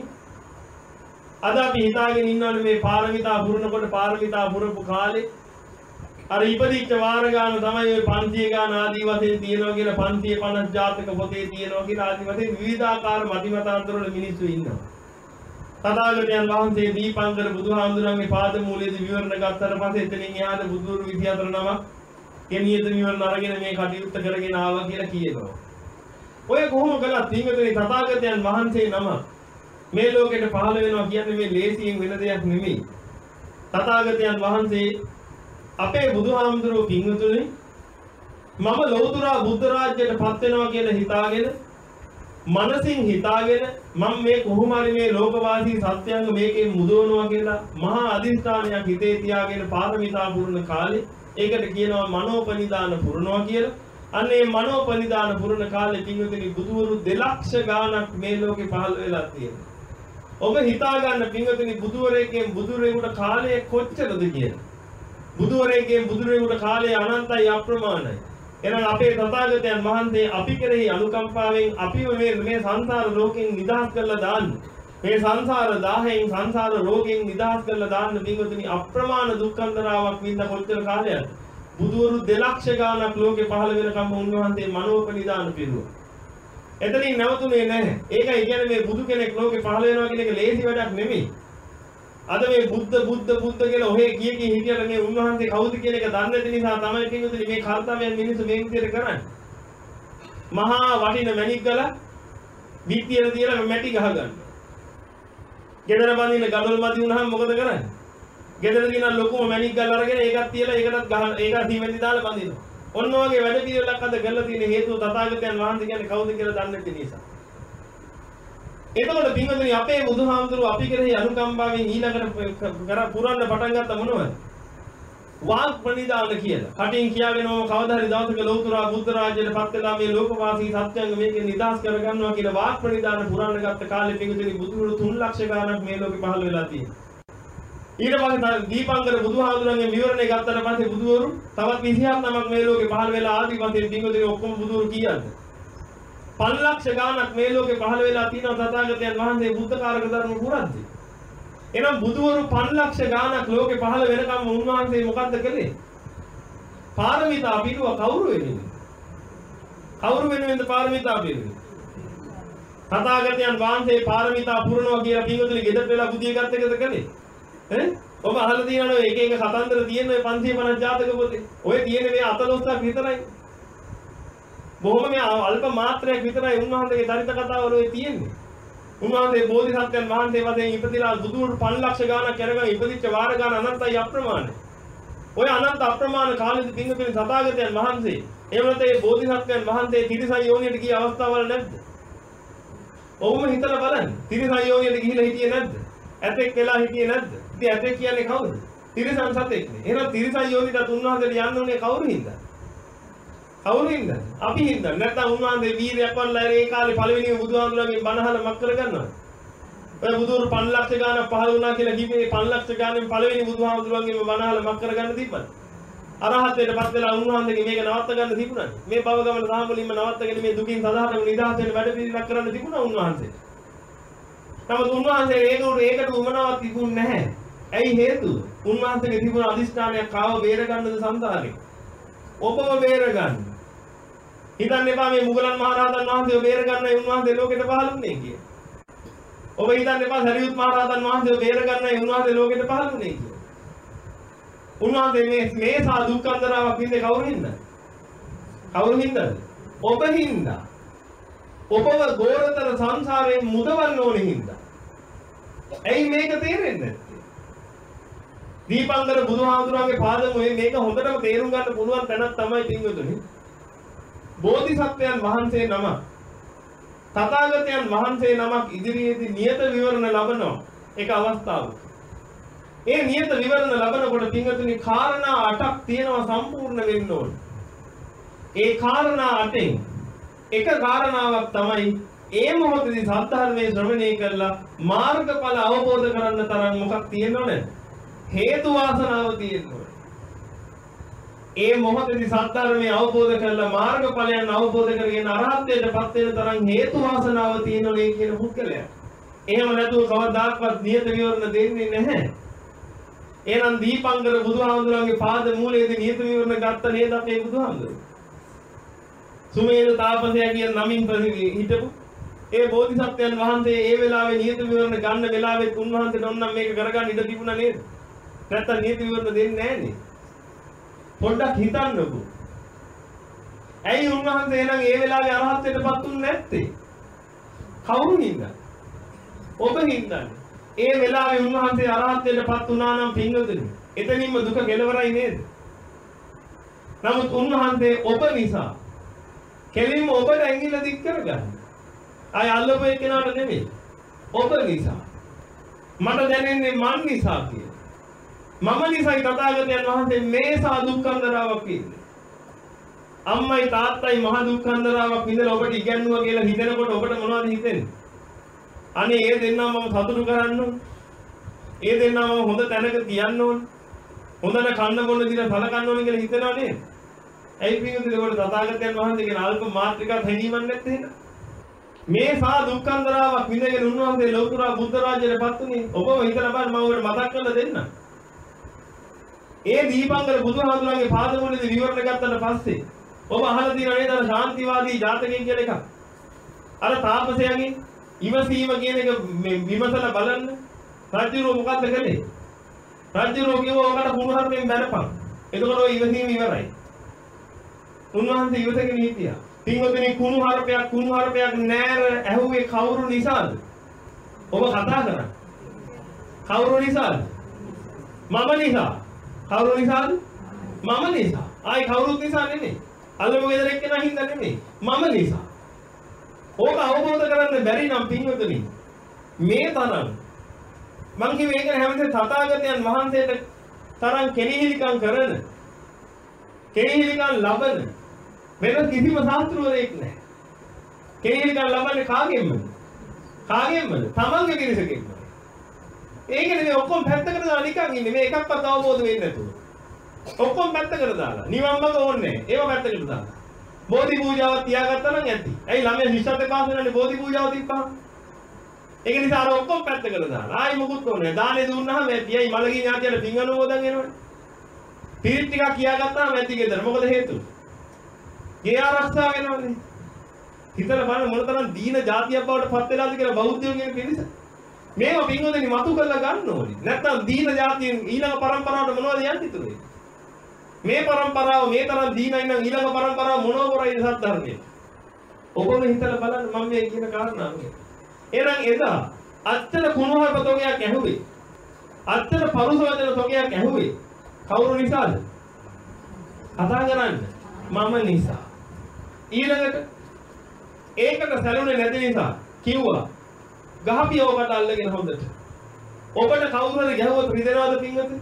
අද අපි හිතාගෙන ඉන්නවනේ මේ පාරමිතා පුරනකොට පාරමිතා පුරපු කාලේ අර ඉපදිච්ච වාර ගාන තමයි ඔය පන්තිය ගාන ආදී වශයෙන් තියෙනවා කියලා පන්තිය පනස් ජාතක පොතේ තියෙනවා කියලා ආදී වශයෙන් විවිධාකාර මතිමතාන්තර වල මිනිස්සු ඉන්නවා. තථාගතයන් වහන්සේ දීපංකර බුදුහාමුදුරන්ගේ පාද මූලයේදී විවරණ ගත්තට පස්සේ එතනින් එහාට බුදුරු විසිහතර නමක් කෙනියද විවරණ අරගෙන මේ කටයුත්ත කරගෙන ආවා කියලා කියනවා. ඔය කොහොම කළත් පින්වතුනි තථාගතයන් වහන්සේ නම මේ ලෝකෙට පහළ වෙනවා කියන්නේ මේ ලේසියෙන් වෙන දෙයක් නෙමෙයි. තථාගතයන් වහන්සේ අපේ බුදුහාමුදුරුවෝ පින්වතුනි මම ලෞතර බුද්ධ රාජ්‍යයට පත් වෙනවා කියලා හිතාගෙන මනසින් හිතාගෙන මම මේ කොහොම හරි මේ ලෝකවාසී සත්‍යංග මේකෙන් මුදවනවා කියලා මහා අදිස්ථානයක් හිතේ තියාගෙන පාරමිතා පුරන කාලේ ඒකට කියනවා මනෝපනිදාන පුරනවා කියලා. අන්න ඒ මනෝපනිදාන පුරන කාලේ පින්වතුනි බුදුවරු දෙලක්ෂ ගාණක් මේ ලෝකේ පහළ වෙලා තියෙනවා. ඔබ හිතා ගන්න පින්වතුනි බුදුවරයෙක්ගෙන් බුදුරෙකුට කාලය කොච්චරද කියලා. බුදුවරයෙක්ගෙන් බුදුරෙකුට කාලය අනන්තයි අප්‍රමාණයි. එහෙනම් අපේ තථාගතයන් වහන්සේ අපි කෙරෙහි අනුකම්පාවෙන් අපිව මේ මේ සංසාර ලෝකෙන් නිදහස් කරලා දාන්න. මේ සංසාර දාහයෙන් සංසාර රෝගයෙන් නිදහස් කරලා දාන්න පින්වතුනි අප්‍රමාණ දුක්ඛන්දරාවක් විඳ කොච්චර කාලයක්ද? බුදුවරු දෙලක්ෂ ගාණක් ලෝකේ පහළ වෙනකම් උන්වහන්සේ මනෝපනිදාන පිරුවා. එතනින් නැවතුනේ නැහැ. ඒකයි කියන්නේ මේ බුදු කෙනෙක් ලෝකේ පහළ වෙනවා කියන එක ලේසි වැඩක් නෙමෙයි. අද මේ බුද්ධ බුද්ධ බුද්ධ කියලා ඔහේ කිය කී හිටියට මේ උන්වහන්සේ කවුද කියන එක දන්නේ නැති නිසා තමයි පින්වතුනි මේ කර්තව්‍යයන් මිනිස්සු මේ විදිහට කරන්නේ. මහා වටින මණික් ගල විත්තියල තියලා මැටි ගහ ගන්න. ගෙදර බඳින ගඩොල් මදි වුණාම මොකද කරන්නේ? ගෙදර තියෙන ලොකුම මණික් ගල් අරගෙන ඒකත් තියලා ඒකටත් ගහ ඒක සීමෙන්දි දාලා බඳිනවා. ඔන්න ඔයගේ වැඩ පිළිවෙලක් අද කරලා තියෙන හේතුව තථාගතයන් වහන්සේ කියන්නේ කවුද කියලා දන්නේ නැති නිසා. එතකොට පින්වතුනි අපේ බුදුහාමුදුරුවෝ අපි කෙරෙහි අනුකම්පාවෙන් ඊළඟට කර පුරන්න පටන් ගත්ත මොනවද? වාග් ප්‍රනිදාන කියලා. කටින් කියාගෙනම කවදා හරි දවසක ලෞතර බුද්ධ රාජ්‍යයට පත් වෙලා මේ ලෝකවාසී සත්‍යංග මේකෙන් නිදහස් කරගන්නවා කියලා වාග් ප්‍රනිදාන පුරන්න ගත්ත කාලේ පින්වතුනි බුදුරුවෝ තුන් ලක්ෂ ගාණක් මේ ලෝකෙ පහළ වෙලා තියෙනවා. ඊට පස්සේ දීපංකර බුදුහාමුදුරන්ගේ විවරණය ගත්තට පස්සේ බුදුවරු තවත් විසිහත් නමක් මේ ලෝකේ පහළ වෙලා ආදි වශයෙන් පින්වතුනි ඔක්කොම බුදුවරු කීයද? පන්ලක්ෂ ගාණක් මේ ලෝකේ පහළ වෙලා තියෙනවා තථාගතයන් වහන්සේ බුද්ධ කාරක ධර්ම පුරද්දී. එහෙනම් බුදුවරු පන්ලක්ෂ ගාණක් ලෝකේ පහළ වෙනකම් උන්වහන්සේ මොකද්ද කළේ? පාරමිතා පිරුව කවුරු වෙන්නේ? කවුරු වෙනුවෙන්ද පාරමිතා පිරුවේ? තථාගතයන් වහන්සේ පාරමිතා පුරනවා කියලා පින්වතුනි ගෙදරට වෙලා බුදිය ගත්ත එකද කළේ? ඈ ඔබ අහලා තියෙනවනේ එක එක කතන්දර තියෙන ඔය පන්සිය පනස් ජාතක පොතේ. ඔය තියෙන මේ අතලොස්සක් විතරයි. බොහොම මේ අල්ප මාත්‍රයක් විතරයි උන්වහන්සේගේ චරිත කතාවල ඔය තියෙන්නේ. උන්වහන්සේ බෝධිසත්වයන් වහන්සේ වශයෙන් ඉපදිලා බුදුවරු පන්ලක්ෂ ගාණක් කරගෙන ඉපදිච්ච වාර ගාන අනන්තයි අප්‍රමාණයි. ඔය අනන්ත අප්‍රමාණ කාලෙදි පින්වතුනි තථාගතයන් වහන්සේ එහෙම නැත්නම් මේ බෝධිසත්වයන් වහන්සේ තිරිසන් යෝනියට ගිය අවස්ථාවල නැද්ද? ඔවුම හිතලා බලන්න. තිරිසන් යෝනියට ගිහිලා හිටියේ නැද්ද? ඇතෙක් වෙලා හිටියේ නැද්ද? ඉතින් ඇතෙක් කියන්නේ කවුද? තිරිසන් සතෙක්නේ. එහෙනම් තිරිසන් යෝනියට උන්වහන්සේට යන්න උනේ කවුරු හින්දාද? කවුරු හින්දාද? අපි හින්දා. නැත්නම් උන්වහන්සේ වීරයක් වන්ලා ඒ කාලේ පළවෙනිම බුදුහාමුදුරන්ගෙන් බණහල මක් කරගන්නවද? ඔය බුදුරු පන්ලක්ෂ ගාණක් පහළ වුණා කියලා කිව්වේ පන්ලක්ෂ ගාණෙන් පළවෙනි බුදුහාමුදුරන්ගෙන් බණහල මක් කරගන්න තිබ්බද? අරහත්ත්වයට පත් වෙලා උන්වහන්සේගේ මේක නවත්ත ගන්න තිබුණාද? මේ භව ගමන සාමුලින්ම නවත්තගෙන මේ දුකින් සදාතම නිදහස් වෙන වැඩ පිළිවෙලක් කරන්න තිබුණා උන්වහන්සේට. නමුත් උන්වහන්සේ ඒකට ඒකට උමනාවක් තිබුණ නැහැ. ඇයි හේතුව? උන්වහන්සේගේ තිබුණ අදිෂ්ඨානයක් කාව බේර ගන්නද සංසාරේ? ඔබව බේර ගන්න. හිතන්න එපා මේ මුගලන් මහරහතන් වහන්සේව බේර ගන්නයි උන්වහන්සේ ලෝකෙට පහළුනේ කියලා. ඔබ හිතන්න එපා සරියුත් මහරහතන් වහන්සේව බේර ගන්නයි උන්වහන්සේ ලෝකෙට පහළුනේ කියලා. උන්වහන්සේ මේ මේ සා දුක්ඛන්දරාවක් විඳේ කවුරු හින්දාද? කවුරු හින්දාද? ඔබ හින්දා. ඔබව ගෝරතර සංසාරයෙන් මුදවන්න ඕනේ හින්දා. ඇයි මේක තේරෙන්නේ නැත්තේ? දීපංකර බුදුහාමුදුරන්ගේ පාදමේ මේක හොඳටම තේරුම් ගන්න පුළුවන් තැනක් තමයි පින්වතුනි. බෝධිසත්වයන් වහන්සේ නම තථාගතයන් වහන්සේ නමක් ඉදිරියේදී නියත විවරණ ලබනවා ඒක අවස්ථාවක. ඒ නියත විවරණ ලබනකොට පින්වතුනි කාරණා අටක් තියෙනවා සම්පූර්ණ වෙන්න ඕනේ. ඒ කාරණා අටෙන් එක කාරණාවක් තමයි ඒ මොහොතේදී සත්‍ය ධර්මයේ ශ්‍රවණය කරලා මාර්ගඵල අවබෝධ කරන්න තරම් මොකක් තියෙනව නැද්ද? හේතු වාසනාව තියෙනවා. ඒ මොහොතේදී සත්‍යධර්මය අවබෝධ කරලා මාර්ගඵලයන් අවබෝධ කරගෙන අරහත්ත්වයටපත් වෙන තරම් හේතු වාසනාව තියෙනවා කියන පුද්ගලයා. එහෙම නැතුව කවදාකවත් නියත විවරණ දෙන්නේ නැහැ. එහෙනම් දීපංකර බුදුහාමුදුරන්ගේ පාද මූලයේදී නියත විවරණ ගත්ත නේද අපේ බුදුහාමුදුරුවෝ? සුමේද තාපසයා කියන නමින් හිටපු ඒ බෝධිසත්වයන් වහන්සේ ඒ වෙලාවේ නියත විවරණ ගන්න වෙලාවෙත් උන්වහන්සේට ඕනම් මේක කරගන්න ඉඩ තිබුණා නේද? නැත්තම් නියත විවරණ දෙන්නේ නැහැ නේ. පොඩ්ඩක් හිතන්නකෝ. ඇයි උන්වහන්සේ එහෙනම් ඒ වෙලාවේ අරහත්ත්වයටපත් උන්නේ නැත්තේ? කවුරු හින්දා? ඔබ හින්දානේ. ඒ වෙලාවේ උන්වහන්සේ අරහත්ත්වයටපත් වුණා නම් පින්වතුනි, එතනින්ම දුක කෙලවරයි නේද? නමුත් උන්වහන්සේ ඔබ නිසා කෙලින්ම ඔබට ඇඟිල්ල දික් කරගන්න. ආය අල්ලපු එක්කෙනාට නෙමෙයි. ඔබ නිසා. මට දැනෙන්නේ මන් නිසා කියලා. මම නිසායි තථාගතයන් වහන්සේ මේ සා දුක්ඛන්දරාවක් ඉන්නේ. අම්මයි තාත්තයි මහ දුක්ඛන්දරාවක් විඳලා ඔබට ඉගැන්නුවා කියලා හිතනකොට ඔබට මොනවද හිතෙන්නේ? අනේ ඒ දෙන්නා මම සතුටු කරන්න ඕන. ඒ දෙන්නා මම හොඳ තැනක තියන්න ඕන. හොඳට කන්න බොන්න දිලා සලකන්න ඕන කියලා හිතනවා නේද? ඇයි පිටුදේ ඔබට තථාගතයන් වහන්සේගේ අල්ප මාත්‍රිකා හැඟීමක් නැත්තේ නේද? මේ සා දුක්ඛන්දරාවක් විඳගෙන උන්වහන්සේ ලෞතර බුද්ධ රාජ්‍යයටපත් උනේ. ඔබව හිතලා බලන්න මම ඔබට මතක් කරලා දෙන්නම්. ඒ දීපංකර බුදුහාමුදුරන්ගේ පාදමූලයේ විවරණ ගත්තට පස්සේ ඔබ අහලා තියෙන නේද අර ශාන්තිවාදී ජාතකයෙන් කියලා එකක්. අර තාපසයාගේ ඉවසීම කියන එක විමසලා බලන්න. රජුරෝ මොකද්ද කළේ? රජුරෝ කිව්වා ඔකට කුණුහරුපෙන් බැලපන්. එතකොට ඔය ඉවසීම ඉවරයි. උන්වහන්සේ ඉවසගෙන හිටියා. පින්වතුනි කුණුහරුපයක් කුණුහරුපයක් නෑර ඇහුවේ කවුරු නිසාද? ඔබ කතා කරන්නේ. කවුරු නිසාද? මම නිසා. කවුරු නිසාද? මම නිසා. ආයි කවුරුත් නිසා නෙමෙයි. අල්ලමු ගෙදර එක්කෙනා හින්දා නෙමෙයි. මම නිසා. ඕක අවබෝධ කරගන්න බැරි නම් පින්වතුනි මේ තරම් මං කිව්වේ ඒක හැමදේම තථාගතයන් වහන්සේට තරම් කෙනෙහිලිකම් කරන කෙනෙහිලිකම් ලබන වෙන කිසිම ශාස්ත්‍රවරයෙක් නැහැ. කෙනෙහිලිකම් ලබන්නේ කාගෙන්ද? කාගෙන්ද? තමන්ගේ පිරිසකින්ද? ඒකනේ මේ ඔක්කොම පැත්තකට දාලා නිකන් ඉන්නේ. මේ එකක්වත් අවබෝධ වෙන්නේ නැතුව. ඔක්කොම පැත්තකට දාලා. නිවන් මාර්ග ඕනේ නැහැ. ඒව පැත්තකට දාලා. බෝධි පූජාවක් තියාගත්තා නම් ඇති. ඇයි ළමයා ශිෂ්‍යත්ව පාස් වෙනන්නේ බෝධි පූජාව තිබ්බහම? ඒක නිසා අර ඔක්කොම පැත්තකට දාලා. ආයි මොකුත් ඕනේ නැහැ. දානේ දුන්නාම ඇතියි මලගී ඥාතියට පින් අනුමෝදන් වෙනවනේ. පිරිත් ටිකක් කියාගත්තාම ඇති ගෙදර. මොකද හේතුව? ගේ ආරක්ෂා වෙනවනේ. හිතලා බලන්න මොනතරම් දීන જાතියක් බවට පත් වෙලාද කියලා බෞද්ධයෝ කියන පිරිස. මේවා පින්වතුනි මතු කරලා ගන්න ඕනේ. නැත්නම් දීන જાතියෙන් ඊළඟ පරම්පරාවට මොනවද යන්නේ ඉතුරුයි? මේ පරම්පරාව මේ තරම් දීනයි නම් ඊළඟ පරම්පරාව මොනව කරයිද සත්‍යධර්මයේ? ඔබම හිතලා බලන්න මම මේ කියන කාරණාව. එහෙනම් එදා අත්තර කුණුහරුප තෝගයක් ඇහුවේ. අත්තර පරුස වචන තෝගයක් ඇහුවේ. කවුරු නිසාද? කතා කරන්න. මම නිසා. ඊළඟට ඒකට සැලුනේ නැති නිසා කිව්වා ගහපියවකට අල්ලගෙන හොඳට. ඔබට කවුරු හරි ගැහුවොත් රිදෙනවද පින්වතුනි?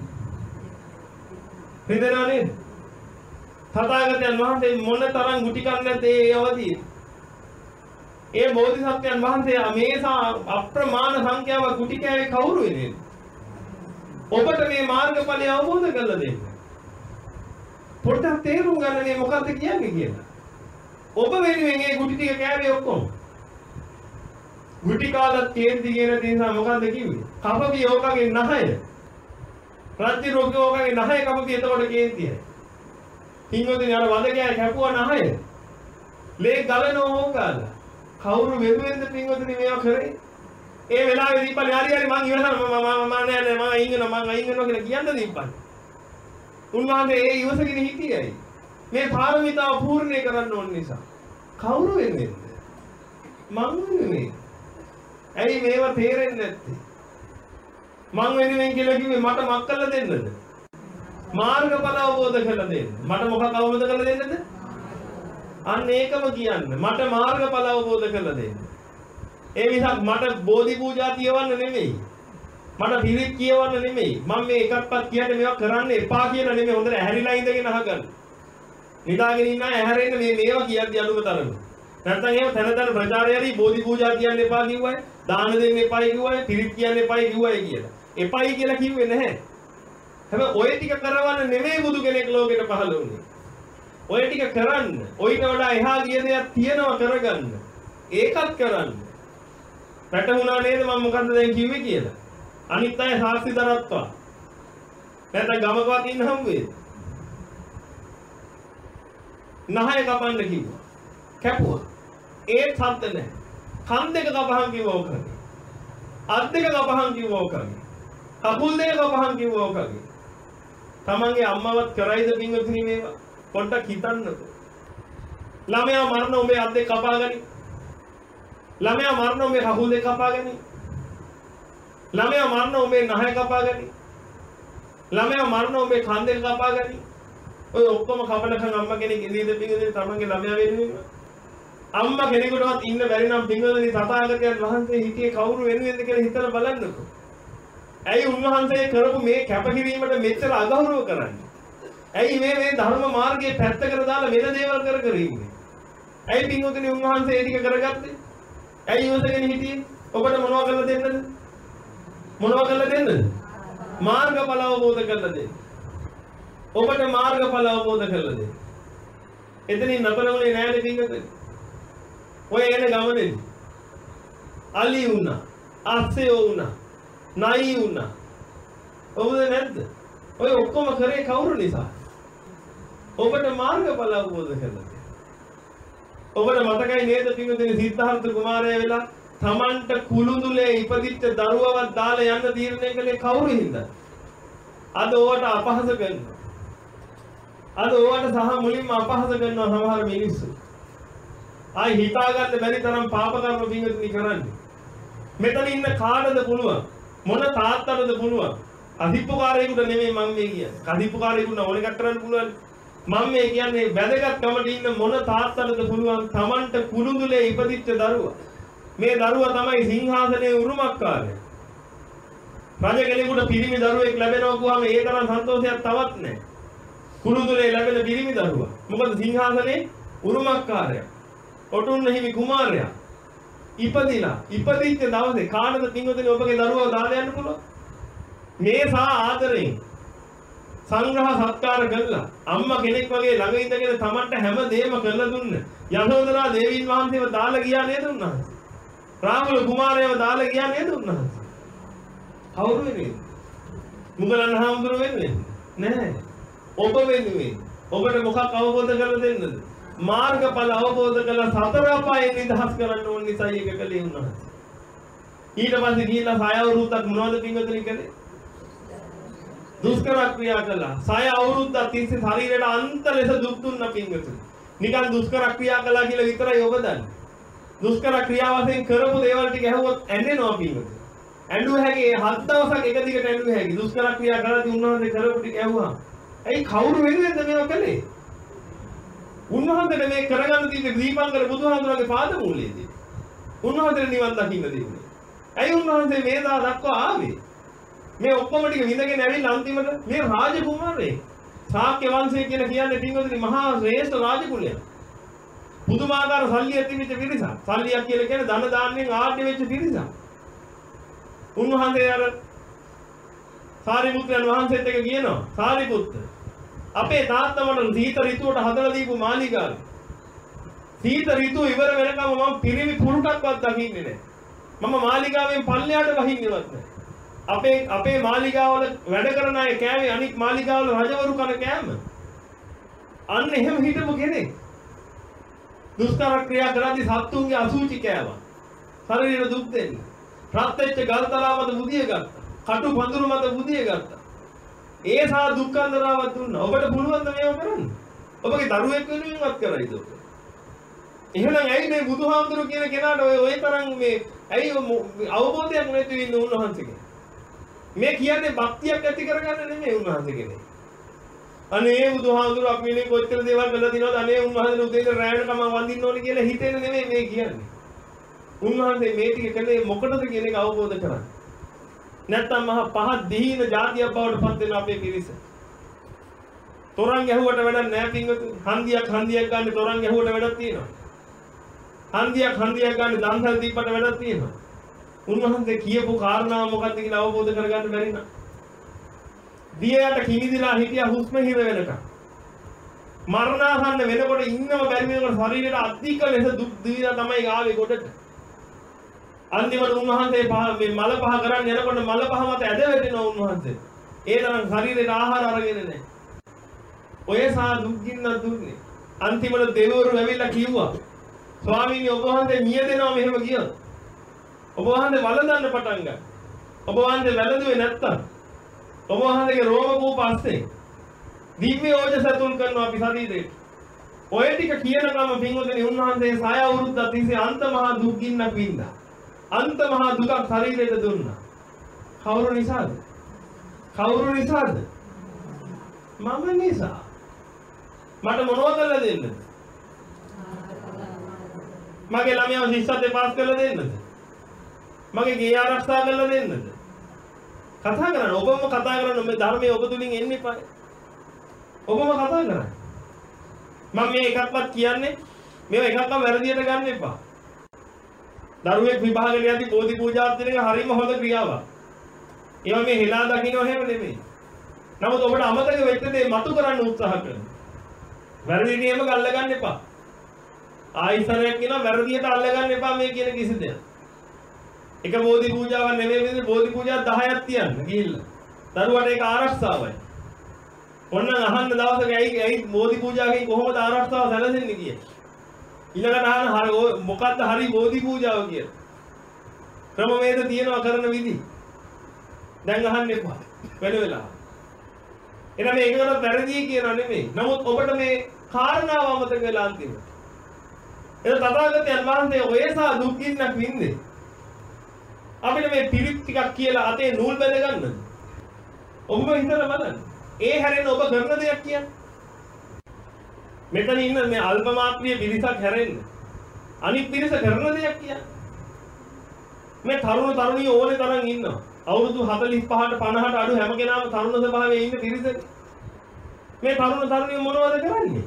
රිදෙනව නේද? තථාගතයන් වහන්සේ මොන තරම් ගුටි කන්නේ නැද්ද ඒ අවදියේ? ඒ බෝධිසත්වයන් වහන්සේ මේසා අප්‍රමාණ සංඛ්‍යාවක් ගුටි කෑවේ කවුරු වෙනේද? ඔබට මේ මාර්ගඵලය අවබෝධ කරලා දෙන්න. පොඩ්ඩක් තේරුම් ගන්න මේ මොකද්ද කියන්නේ කියලා. ඔබ වෙනුවෙන් මේ ගුටි ටික කෑවේ ඔක්කොම. ගුටි කාලත් කේන්ති කියන නිසා මොකද්ද කිව්වේ? කපපිය ඕකගේ නහය. රාජ්‍ය රෝගී ඕකගේ නහය කපපිය එතකොට කේන්තිය. පින්වතුනි අර වදකයා කැපුවා නහය. ලේ ගලනෝ ඕකාලා. කවුරු වෙනුවෙන්ද පින්වතුනි මේවා කරේ? ඒ වෙලාවේ දීපලේ හරි හරි මං ඉවසන මම මම මම නෑ නෑ මම අයින් වෙනවා මං අයින් වෙනවා කියලා කියන්න දීපලේ. උන්වහන්සේ ඒ ඉවසගෙන හිටියයි. මේ පාරමිතාව පූර්ණේ කරන්න ඕන නිසා. කවුරු වෙන්නේද? මං වෙනුනේ. ඇයි මේවා තේරෙන්නේ නැත්තේ? මං වෙනුවෙන් කියලා කිව්වේ මට මක් කළා දෙන්නද? මාර්ගඵල අවබෝධ කරලා දෙන්න. මට මොකක් අවබෝධ කරලා දෙන්නද? අන්න ඒකම කියන්න. මට මාර්ගඵල අවබෝධ කරලා දෙන්න. ඒ නිසා මට බෝධි පූජා තියවන්න නෙමෙයි. මට පිරිත් කියවන්න නෙමෙයි. මම මේ එකක්වත් කියන්නේ මේවා කරන්න එපා කියලා නෙමෙයි. හොඳට ඇහැරිලා ඉඳගෙන අහගන්න. නිදාගෙන ඉන්න අය ඇහැරෙන්න මේ මේවා කියද්දි අඩුම තරම. නැත්නම් එහෙම තන තන ප්‍රචාරය හරි බෝධි පූජා කියන්න එපා කිව්වයි, දාන දෙන්න එපායි කිව්වයි, පිරිත් කියන්න එපායි කිව්වයි කියලා. එපායි කියලා කිව්වේ නැහැ. හැබැයි ඔය ටික කරවන්න නෙමෙයි බුදු කෙනෙක් ලෝකෙට පහළ වුණේ. ඔය ටික කරන්න, ඔයිට වඩා එහා ගිය දෙයක් තියෙනවා කරගන්න. ඒකත් කරන්න. පැටහුණා නේද මම මොකද්ද දැන් කිව්වේ කියලා? අනිත් අය සාක්ෂි දරත්වා. නැත්නම් ගමකවත් ඉන්න හම් වේද? නහය කපන්න කිව්වා. කැපුවා. ඒත් සද්ද නැහැ. කන් දෙක කපහන් කිව්වා ඔකනේ. අත් දෙක කපහන් කිව්වා ඔකනේ. කකුල් දෙක කපහන් කිව්වා ඔකනේ. තමන්ගේ අම්මවත් කරයිද පින්වතුනි මේවා? පොඩ්ඩක් හිතන්නකෝ. ළමයා මරණ උඹේ අත් දෙක කපාගනි. ළමයා මරණ උඹේ කකුල් දෙක කපාගනි. ළමයා මරණ උඹේ නහය කපාගනි. ළමයා මරණ උඹේ කන් දෙක කපාගනි. ඔය ඔක්කොම කපනකන් අම්මා කෙනෙක් ඉඳීද පින්වතුනි තමන්ගේ ළමයා වෙනුවෙන්? අම්මා කෙනෙකුටවත් ඉන්න බැරි නම් පින්වතුනි තථාගතයන් වහන්සේ හිටියේ කවුරු වෙනුවෙන්ද කියලා හිතලා බලන්නකෝ. ඇයි උන්වහන්සේ කරපු මේ කැපකිරීමට මෙච්චර අගෞරව කරන්නේ? ඇයි මේ මේ ධර්ම මාර්ගයේ පැත්තකට දාලා වෙන දේවල් කර කර ඉන්නේ? ඇයි පින්වතුනි උන්වහන්සේ ඒ ටික කරගත්තේ? ඇයි ඉවසගෙන හිටියේ? ඔබට මොනවද කරලා දෙන්නද? මොනවද කරලා දෙන්නද? මාර්ගඵල අවබෝධ කරලා දෙන්න. ඔබට මාර්ගඵල අවබෝධ කරලා දෙන්න. එතනින් නතරුනේ නෑනේ පින්වතුනි. ඔය එන ගමනේ අලි වුණා, අස්සය වුණා, නයි වුණා. ඔබද නැද්ද? ඔය ඔක්කොම කරේ කවුරු නිසා? ඔබට මාර්ගඵල අවබෝධ කරලා දෙන්න. ඔබට මතකයි නේද පින්වතුනි සිද්ධාර්ථ කුමාරයා වෙලා තමන්ට කුළුඳුලේ ඉපදිච්ච දරුවවත් දාලා යන්න තීරණය කළේ කවුරු හින්දාද? අද ඕවට අපහාස කරනවා. අද ඕවට සහ මුලින්ම අපහාස කරනවා සමහර මිනිස්සු. ආයි හිතාගන්න බැරි තරම් පාප කර්ම පින්වතුනි කරන්නේ. මෙතන ඉන්න කාටද පුළුවන්? මොන තාත්තටද පුළුවන්? අධිපකාරයෙකුට නෙමෙයි මම මේ කියන්නේ. අධිපකාරයෙකුට ඕන එකක් කරන්න පුළුවන්. මම මේ කියන්නේ වැදගත්කමට ඉන්න මොන තාත්තටද පුළුවන් Tamanට කුළුඳුලේ ඉපදිච්ච දරුවා. මේ දරුවා තමයි සිංහාසනයේ උරුමකාරය. රජ කෙනෙකුට පිරිමි දරුවෙක් ලැබෙනවා කියවම ඒ තරම් සන්තෝෂයක් තවත් නැහැ. කුළුඳුලේ ලැබෙන පිරිමි දරුවා. මොකද සිංහාසනයේ උරුමකාරය. ඔටුන්න හිමි කුමාරයා ඉපදිලා ඉපදිච්ච දවසේ කාටද පින්වතුනි ඔබගේ දරුවව දාලා යන්න පුළුවන්? මේ සා ආදරෙන් සංග්‍රහ සත්කාර කළා අම්මා කෙනෙක් වගේ ළඟ ඉඳගෙන Tamanට හැම දෙයක්ම කරලා දුන්න යශෝදරා දේවීන් වහන්සේව දාලා ගියා නේද උන්වහන්සේ? රාහුල කුමාරයව දාලා ගියා නේද උන්වහන්සේ? කවුරු වෙන්නේ? මුගලන් හාමුදුරුවෝ වෙන්නේ නැහැ. ඔබ වෙන්නේ. ඔබට මොකක් අවබෝධ කරලා දෙන්නද? මාර්ගඵල අවබෝධ කළ සතර අපායෙන් නිදහස් කරන්න ඕන නිසා ඒක කළේ උන්වහන්සේ. ඊට පස්සේ ගිහිල්ලා සය අවුරුද්දක් මොනවද පින්වතුනි කළේ? දුෂ්කර ක්‍රියා කළා. සය අවුරුද්දක් තිස්සේ ශරීරයට අන්ත ලෙස දුක් දුන්නා පින්වතුනි. නිකන් දුෂ්කර ක්‍රියා කළා කියලා විතරයි ඔබ දන්නේ. දුෂ්කර ක්‍රියා වශයෙන් කරපු දේවල් ටික ඇහුවොත් ඇඬෙනවා පින්වතුනි. ඇඬුව හැකි හත් දවසක් එක දිගට ඇඬුව හැකි. දුෂ්කර ක්‍රියා කරද්දී උන්වහන්සේ කරපු ටික ඇහුවා. ඇයි කවුරු වෙනුවෙන්ද මේවා කළේ? උන්වහන්සේට මේ කරගන්න තියෙන දීපංකර බුදුහාමුදුරන්ගේ පාදමූලයේදී උන්වහන්සේට නිවන් දකින්න දෙන්නේ. ඇයි උන්වහන්සේ මේ දා දක්වා ආවේ? මේ ඔක්කොම ටික විඳගෙන ඇවිල්ලා අන්තිමට මේ රාජකුමාරයෙක් ශාක්‍ය වංශය කියලා කියන්නේ පින්වතුනි මහා ශ්‍රේෂ්ඨ රාජකුලයක්. පුදුමාකාර සල්ලියක් තිබිච්ච පිරිසක්. සල්ලියක් කියලා කියන්නේ ධන දාන්නෙන් ආඩ්‍ය වෙච්ච පිරිසක්. උන්වහන්සේ අර සාරිපුත්‍රයන් වහන්සේත් එක්ක කියනවා සාරිපුත්‍ර අපේ තාත්තා මට සීත ඍතුවට හදලා දීපු මාලිගාව. සීත ඍතුව ඉවර වෙනකම් මම පිරිමි පුරුටක්වත් දකින්නේ නැහැ. මම මාලිගාවෙන් පල්ලෙහාට වහින්නේවත් නැහැ. අපේ අපේ මාලිගාවල වැඩ කරන අය කෑවේ අනික් මාලිගාවල රජවරු කන කෑම. අන්න එහෙම හිටපු කෙනෙක්. දුෂ්කර ක්‍රියා කරද්දී සත්තුන්ගේ අසුචි කෑවා. ශරීරෙට දුක් දෙන්නේ. රත් වෙච්ච ගල්තලා මත බුදිය ගත්තා. කටු පඳුරු මත බුදිය ගත්තා. ඒ සා දුක්ඛන්දරාවක් දුන්නා. ඔබට පුළුවන් ද මේව කරන්න? ඔබගේ දරුවෙක් වෙනුවෙන්වත් කරයිද ඔබ? එහෙනම් ඇයි මේ බුදුහාමුදුරු කියන කෙනාට ඔය ඔය තරම් මේ ඇයි අවබෝධයක් නැති වෙන්නේ උන්වහන්සේගේ? මේ කියන්නේ භක්තියක් ඇති කරගන්න නෙමෙයි උන්වහන්සේ කියන්නේ. අනේ බුදුහාමුදුරු අපි මේ කොච්චර දේවල් කළා දිනවද? අනේ උන්වහන්සේ උදේට රැයට කම වඳින්න ඕනේ කියලා හිතෙන්නේ නෙමෙයි මේ කියන්නේ. උන්වහන්සේ මේ ටික කළේ මොකටද කියන එක අවබෝධ කරගන්න. නැත්තම් මහා පහත් දීන જાතියක් බවට පත් වෙන අපේ පිරිස. තොරන් ගැහුවට වැඩක් නැහැ පින්වතුනි. හන්දියක් හන්දියක් ගන්න තොරන් ගැහුවට වැඩක් තියෙනවා. හන්දියක් හන්දියක් ගන්න දන්සල් දීපට වැඩක් තියෙනවා. උන්වහන්සේ කියපු කාරණාව මොකක්ද කියලා අවබෝධ කරගන්න බැරි නම් දියයට කිනිදිලා හිටියා හුස්ම හිර වෙනකම්. මරණාසන්න වෙනකොට ඉන්නම බැරි වෙනකොට ශරීරයට අධික ලෙස දුක් දීලා තමයි ආවේ ගොඩට. අන්තිමට උන්වහන්සේ මේ මල පහ කරන් යනකොට මල පහ මත ඇද වැටෙනවා උන්වහන්සේ. ඒ තරම් ශරීරයට ආහාර අරගෙන නැහැ. ඔය සා දුක් ගින්න දුන්නේ. අන්තිමට දෙවිවරු ඇවිල්ලා කිව්වා ස්වාමීනි ඔබ වහන්සේ මිය දෙනවා මෙහෙම කියනවා. ඔබ වහන්සේ වළඳන්න පටන් ගන්න. ඔබ වහන්සේ වැළඳුවේ නැත්තම් ඔබ වහන්සේගේ රෝම කූප අස්සේ දිව්‍ය ඕජස තුල් කරනවා අපි ශරීරේ. ඔය ටික කියනකම පින්වතුනි උන්වහන්සේ සය අවුරුද්දක් තිස්සේ අන්ත මහා දුක් ගින්නක් වින්දා. අන්ත මහා දුකක් ශරීරයට දුන්නා. කවුරු නිසාද? කවුරු නිසාද? මම නිසා. මට මොනවද කරලා දෙන්නද? මගේ ළමයාව ශිෂ්‍යත්වයට පාස් කරලා දෙන්නද? මගේ ගේ ආරක්ෂා කරලා දෙන්නද? කතා කරන්න ඔබම කතා කරන්න මේ ධර්මයේ ඔබ තුලින් එන්න එපා. ඔබම කතා කරන්න. මම මේ එකක්වත් කියන්නේ මේව එකක්වත් වැරදියට ගන්න එපා. දරුවෙක් විභාගයට යද්දී බෝධි පූජාවක් දෙන එක හරියම හොඳ ක්‍රියාවක්. ඒවා මේ හෙලා දකින්න හැම නෙමෙයි. නමුත් ඔබට අමතක වෙච්ච දේ මතු කරන්න උත්සාහ කරන්න. වැරදි නියම ගල්ල ගන්න එපා. ආයිසරයක් කියනවා වැරදියට අල්ල ගන්න එපා මේ කියන කිසි දෙයක්. එක බෝධි පූජාවක් නෙමෙයි මේ බෝධි පූජා දහයක් තියන්න ගිහිල්ලා. දරුවට ඒක ආරක්ෂාවයි. ඔන්න අහන්න දවසක ඇයි ඇයි බෝධි පූජාවකින් කොහොමද ආරක්ෂාව සැලසෙන්නේ කියලා. ඊළඟට අහන හරි මොකද්ද හරි බෝධි පූජාව කියලා. ක්‍රමවේද තියෙනවා කරන විදි. දැන් අහන්න එපා. වෙන වෙලාව. එනම් මේකකට වැරදි කියනවා නෙමෙයි. නමුත් ඔබට මේ කාරණාව අමතක වෙලා අන්තිමට. ඒ තථාගතයන් වහන්සේ ඔයසා දුක් ගින්නක් වින්දේ. අපිට මේ පිරිත් ටිකක් කියලා අතේ නූල් බැඳ ගන්නද? ඔබම හිතලා බලන්න. ඒ හැරෙන්න ඔබ කරන දෙයක් කියන්නේ. මෙතන ඉන්න මේ අල්ප මාත්‍රිය පිරිසක් හැරෙන්න. අනිත් පිරිස කරන දෙයක් කියන්නේ. මේ තරුණ තරුණිය ඕනේ තරම් ඉන්නවා. අවුරුදු හතළිස් පහට පනහට අඩු හැම කෙනාම තරුණ ස්වභාවයේ ඉන්න පිරිසක. මේ තරුණ තරුණිය මොනවද කරන්නේ?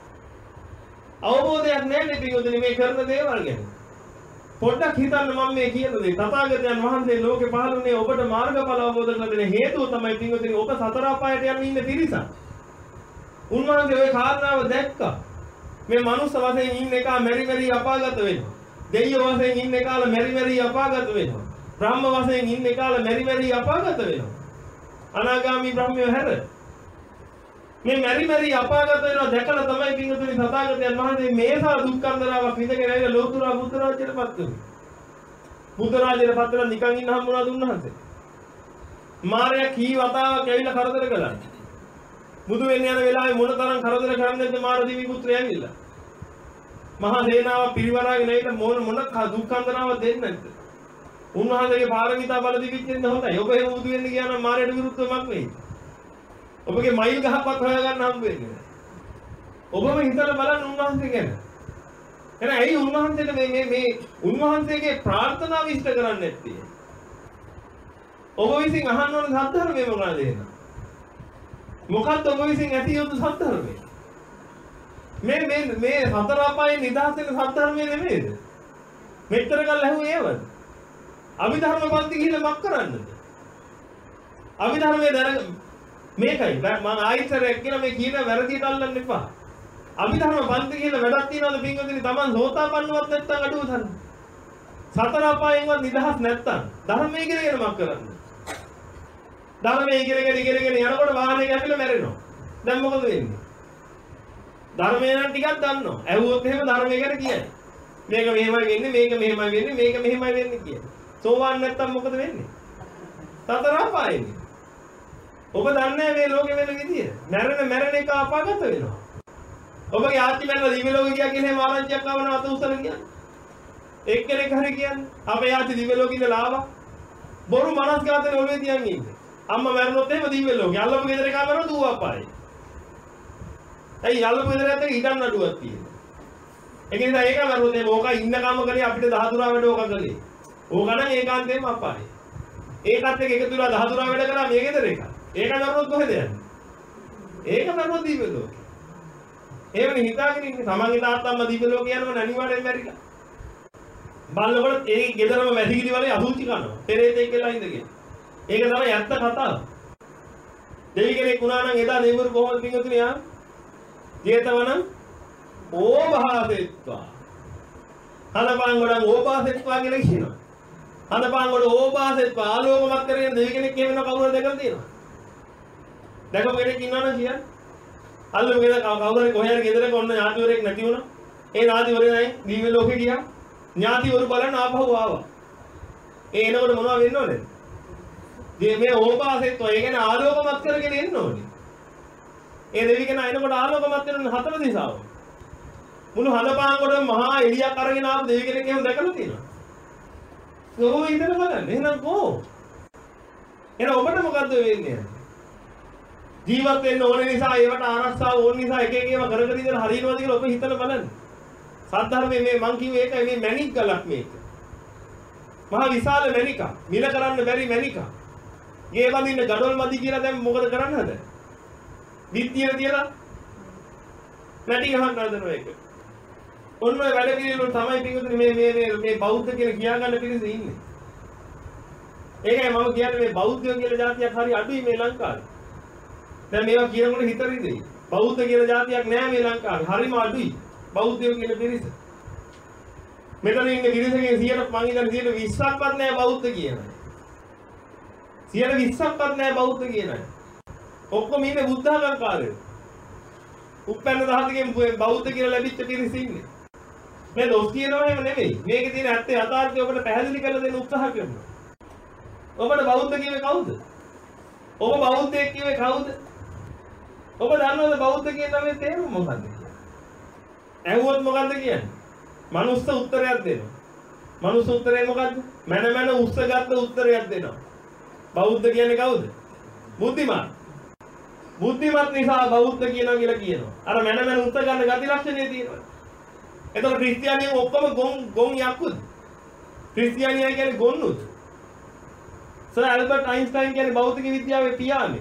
අවබෝධයක් නැහැ පිටුදෙනේ මේ කරන දේවල් ගැන. පොඩ්ඩක් හිතන්න මම මේ කියන දේ. තථාගතයන් වහන්සේ ලෝකේ පහළුනේ ඔබට මාර්ගඵල අවබෝධ කරලා දෙන හේතුව තමයි පිටුදෙනේ ඔබ සතර අපායට යන්න ඉන්න පිරිස. උන්වහන්සේ ওই කාරණාව දැක්කා. මේ මනුස්ස වශයෙන් ඉන්න එක මෙරි මෙරි අපාගත වෙනවා. දෙවියෝ වශයෙන් ඉන්න එක මෙරි මෙරි අපාගත වෙනවා. බ්‍රහ්ම වශයෙන් ඉන්න කාල මෙරි මෙරි අපාගත වෙනවා. අනාගාමි බ්‍රහ්මයෝ හැර. මේ මෙරි මෙරි අපාගත වෙනවා දැකලා තමයි පින්වතුනි තථාගතයන් වහන්සේ මේසා දුක්ඛන්දරාවක් විඳගෙන ඇවිල්ලා ලෝතුරා බුද්ධ රාජ්‍යයටපත් වෙනවා. බුද්ධ රාජ්‍යයටපත් වෙලා නිකන් ඉන්න හම්බුණාද උන්වහන්සේ? මාරයා කී වතාවක් ඇවිල්ලා කරදර කළා. බුදු වෙන්න යන වෙලාවේ මොන තරම් කරදර කරන්නේද මාර දිවි පුත්‍රය ඇවිල්ලා. මහා සේනාව පිරිවරාගෙන ඇවිල්ලා මොන මොන දුක්ඛන්දරාවක් දෙන්නේ නැද්ද? උන්වහන්සේගේ පාරමිතා බල දිවිච්චෙන්න හොඳයි. ඔබ එහෙම උදු වෙන්න ගියා නම් මාරයට විරුද්ධව මක් වෙයි. ඔබගේ මයිල් ගහක්වත් හොයාගන්න හම්බ වෙන්නේ නැහැ. ඔබම හිතලා බලන්න උන්වහන්සේ ගැන. එහෙනම් ඇයි උන්වහන්සේට මේ මේ මේ උන්වහන්සේගේ ප්‍රාර්ථනාව ඉෂ්ට කරන්නේ නැත්තේ? ඔබ විසින් අහන්න ඕන සත්‍යධර්මය මොනවද එහෙනම්? මොකක්ද ඔබ විසින් ඇති යුතු සත්‍යධර්මය? මේ මේ මේ සතර අපායේ නිදහස් වෙන සත්‍යධර්මය නෙමෙයිද? මෙච්චර කල් ඇහුවේ ඒවද? අභිධර්ම පන්ති ගිහිල්ලා මක් කරන්නද? අභිධර්මයේ දැන මේකයි මම ආයිතරයක් කියන මේ කියන වැරදියට අල්ලන්න එපා. අභිධර්ම පන්ති ගිහිල්ලා වැඩක් තියනවාද පින්වතුනි? Taman සෝතාපන්නවත් නැත්තම් අඩුව තරම්. සතර අපායෙන්වත් නිදහස් නැත්තම් ධර්මයේ ඉගෙනගෙන මක් කරන්නද? ධර්මයේ ඉගෙනගෙන ඉගෙනගෙන යනකොට වාහනේ ගැපිලා මැරෙනවා. දැන් මොකද වෙන්නේ? ධර්මය නම් ටිකක් දන්නවා. ඇහුවොත් එහෙම ධර්මයේ ගැන කියන්නේ. මේක මෙහෙමයි වෙන්නේ, මේක මෙහෙමයි වෙන්නේ, මේක මෙහෙමයි වෙන්නේ කියලා. සෝවාන් නැත්තම් මොකද වෙන්නේ? සතර අපායෙන්නේ. ඔබ දන්නේ මේ ලෝකෙ වෙන විදිය. මැරෙන මැරෙන එක අපාගත වෙනවා. ඔබගේ ආච්චි මැරලා දිව්‍ය ලෝකෙ ගියා කියන හැම ආරංචියක් ආවම අත උසන කියන්නේ. එක්කෙනෙක් හරි කියන්නේ අපේ ආච්චි දිව්‍ය ලෝකෙ ඉඳලා ආවා. බොරු මනස්ගතනේ ඔළුවේ තියන් ඉන්නේ. අම්මා මැරුණොත් එහෙම දිව්‍ය ලෝකෙ. අල්ලපු ගෙදර එකා මරන දුව අපායේ. ඇයි අල්ලපු ගෙදර ඇත්තට ඉඩම් නඩුවක් තියෙනවා. ඒක නිසා ඒක මරුවොත් එහෙම ඕක ඉන්න කම කරේ අපිට දහතුරා වැඩ ඕක කළේ. ඕක නම් ඒකාන්තයෙන්ම අපායේ. ඒකත් එක්ක එකතු වෙලා දහතුරා වැඩ කරා මේ ගෙදර එක. ඒක මරුවොත් කොහෙද යන්නේ? ඒක මරුවොත් දිව්‍ය ලෝකෙ. එහෙමනේ හිතාගෙන ඉන්නේ. තමන්ගේ තාත්තම්ම දිව්‍ය ලෝකෙ යනවනේ අනිවාර්යෙන් මැරිලා. බලනකොට ඒ ගෙදරම වැසිකිලි වලේ අසුචි කරනවා. පෙරේතෙක් කියලා ඉඳගෙන. ඒක තමයි ඇත්ත කතාව. දෙවි කෙනෙක් වුණා නම් එදා දෙවිවරු කොහොමද පින්වතුනි ආ? ජේතවනම් ඕභාසෙත්වා. හනපාන් ගොඩන් ඕභාසෙත්වා කියලා කියනවා. හනපාන් ගොඩ ඕභාසෙත්වා ආලෝකමත් කරගෙන දෙවි කෙනෙක් කියනවා කවුරුද දැකලා තියෙනවා? දැකපු කෙනෙක් ඉන්නවනම් කියන්න. අල්ලමු ගෙදර කවුරු හරි කොහේ හරි ගෙදරක ඔන්න ඥාතිවරයෙක් නැති වුණා. ඒ ඥාතිවරයා නයි දිව්‍ය ලෝකේ ගියා. ඥාතිවරු බලන්න ආපහු ආවා. ඒ එනකොට මොනවද වෙන්න ඕනේ? මේ ඕපාසෙත්ව ඒ කියන්නේ ආලෝකමත් කරගෙන එන්න ඕනේ. ඒ දෙවි කෙනා එනකොට ආලෝකමත් වෙන හතර දිශාව. මුළු හදපාන් කොට මහා එළියක් අරගෙන ආපු දෙවි කෙනෙක් එහෙම දැකලා තියෙනවා. කොහොම ඉඳලා බලන්න. එහෙනම් කොහොම? එහෙනම් ඔබට මොකද්ද වෙන්නේ? ජීවත් වෙන්න ඕන නිසා ඒවට ආරක්ෂාව ඕන නිසා එක එක ඒවා කර කර ඉඳලා හරියනවාද කියලා ඔබ හිතලා බලන්න. සද්ධර්මයේ මේ මං කිව්වේ ඒකයි මේ මැණික් ගලක් මේක. මහා විශාල මැණිකක්. මිල කරන්න බැරි මැණිකක්. ගේ බඳින්න gadol මදි කියලා දැන් මොකද කරන්න හද? විත්තිය තියලා නැටි ගහන්න හදනවා ඒක. ඔන්න ඔය වැඩ පිළිවෙල තමයි පිටුතුනේ මේ මේ මේ මේ බෞද්ධ කියලා කියා ගන්න පිළිස ඉන්නේ. ඒකයි මම කියන්නේ මේ බෞද්ධයෝ කියලා જાතියක් හරි අඩුයි මේ ලංකාවේ. දැන් මේවා කියනකොට හිතරිදෙයි. බෞද්ධ කියලා જાතියක් නෑ මේ ලංකාවේ. හරිම අඩුයි. බෞද්ධයෝ කියන පිරිස. මෙතන ඉන්න පිරිසකේ සියයට මං ඉඳන් සියයට විස්සක්වත් නෑ බෞද්ධ කියන අය. සියයට විස්සක්වත් නෑ බෞද්ධ කියන අය. ඔක්කොම ඉන්නේ බුද්ධාගම්කාරයෝ. උපැන්න දහසකින් බෞද්ධ කියලා ලැබිච්ච පිරිස ඉන්නේ. මේ දොස් කියනවා එහෙම නෙමෙයි. මේකේ තියෙන ඇත්තේ යථාර්ථය ඔබට පැහැදිලි කරලා දෙන්න උත්සාහ කරනවා. ඔබට බෞද්ධ කියවේ කවුද? ඔබ බෞද්ධයෙක් කියවේ කවුද? ඔබ දන්නවද බෞද්ධ කියන නමේ තේරුම මොකක්ද කියලා? ඇහුවොත් මොකද්ද කියන්නේ? මනුස්ස උත්තරයක් දෙනවා. මනුස්ස උත්තරේ මොකද්ද? මන මන උස්සගත්ත උත්තරයක් දෙනවා. බෞද්ධ කියන්නේ කවුද? බුද්ධිමත්. බුද්ධිමත් නිසා බෞද්ධ කියනවා කියලා කියනවා. අර මන මන උත්ත ගන්න ගති ලක්ෂණේ තියෙනවා. එතකොට ක්‍රිස්තියානියෝ ඔක්කොම ගොන් ගොන් යක්කුද? ක්‍රිස්තියානියා කියන්නේ ගොන්නුද? සර් ඇල්බර්ට් අයින්ස්ටයින් කියන්නේ භෞතික විද්‍යාවේ පියානේ.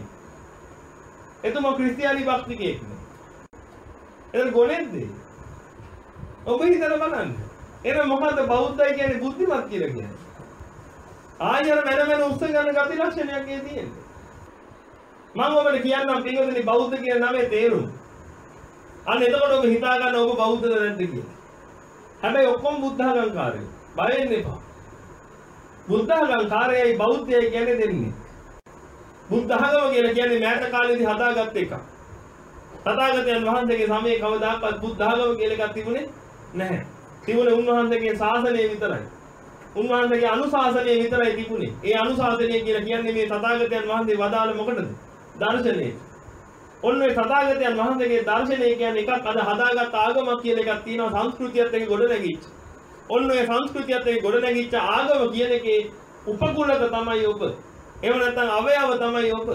එතුමා ක්‍රිස්තියානි භක්තිකයෙක් නේ. එතන ගොනෙක්ද? ඔබ හිතලා බලන්න. එහෙනම් මොකද්ද බෞද්ධයි කියන්නේ බුද්ධිමත් කියලා කියන්නේ? ආයෙත් මන මන උස්ස ගන්න ගති ලක්ෂණයක් ඒ තියෙන්නේ. මම ඔබට කියන්නම් පින්වතුනි බෞද්ධ කියන නමේ තේරුම. අන්න එතකොට ඔබ හිතා ගන්න ඔබ බෞද්ධද නැද්ද කියලා. හැබැයි ඔක්කොම බුද්ධාගම්කාරයෝ. බය වෙන්න එපා. බුද්ධාගම්කාරයයි බෞද්ධයයි කියන්නේ දෙන්නේ. බුද්ධාගම කියලා කියන්නේ මෑත කාලේදී හදාගත්ත එකක්. තථාගතයන් වහන්සේගේ සමයේ කවදාකවත් බුද්ධාගම කියලා එකක් තිබුණේ නැහැ. තිබුණේ උන්වහන්සේගේ ශාසනය විතරයි. උන්වහන්සේගේ අනුශාසනය විතරයි තිබුණේ. ඒ අනුශාසනය කියලා කියන්නේ මේ තථාගතයන් වහන්සේ වදාළ මොකටද? දර්ශනය. ඔන්න ඔය තථාගතයන් වහන්සේගේ දර්ශනය කියන්නේ එකක් අද හදාගත් ආගමක් කියලා එකක් තියෙනවා සංස්කෘතියත් එක්ක ගොඩ නැගිච්ච. ඔන්න ඔය සංස්කෘතියත් එක්ක ගොඩ නැගිච්ච ආගම කියන එකේ උපකුලක තමයි ඔබ. එහෙම නැත්නම් අවයව තමයි ඔබ.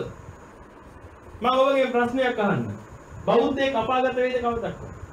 මම ඔබගෙන් ප්‍රශ්නයක් අහන්න. බෞද්ධයෙක් අපාගත වේද කවදද?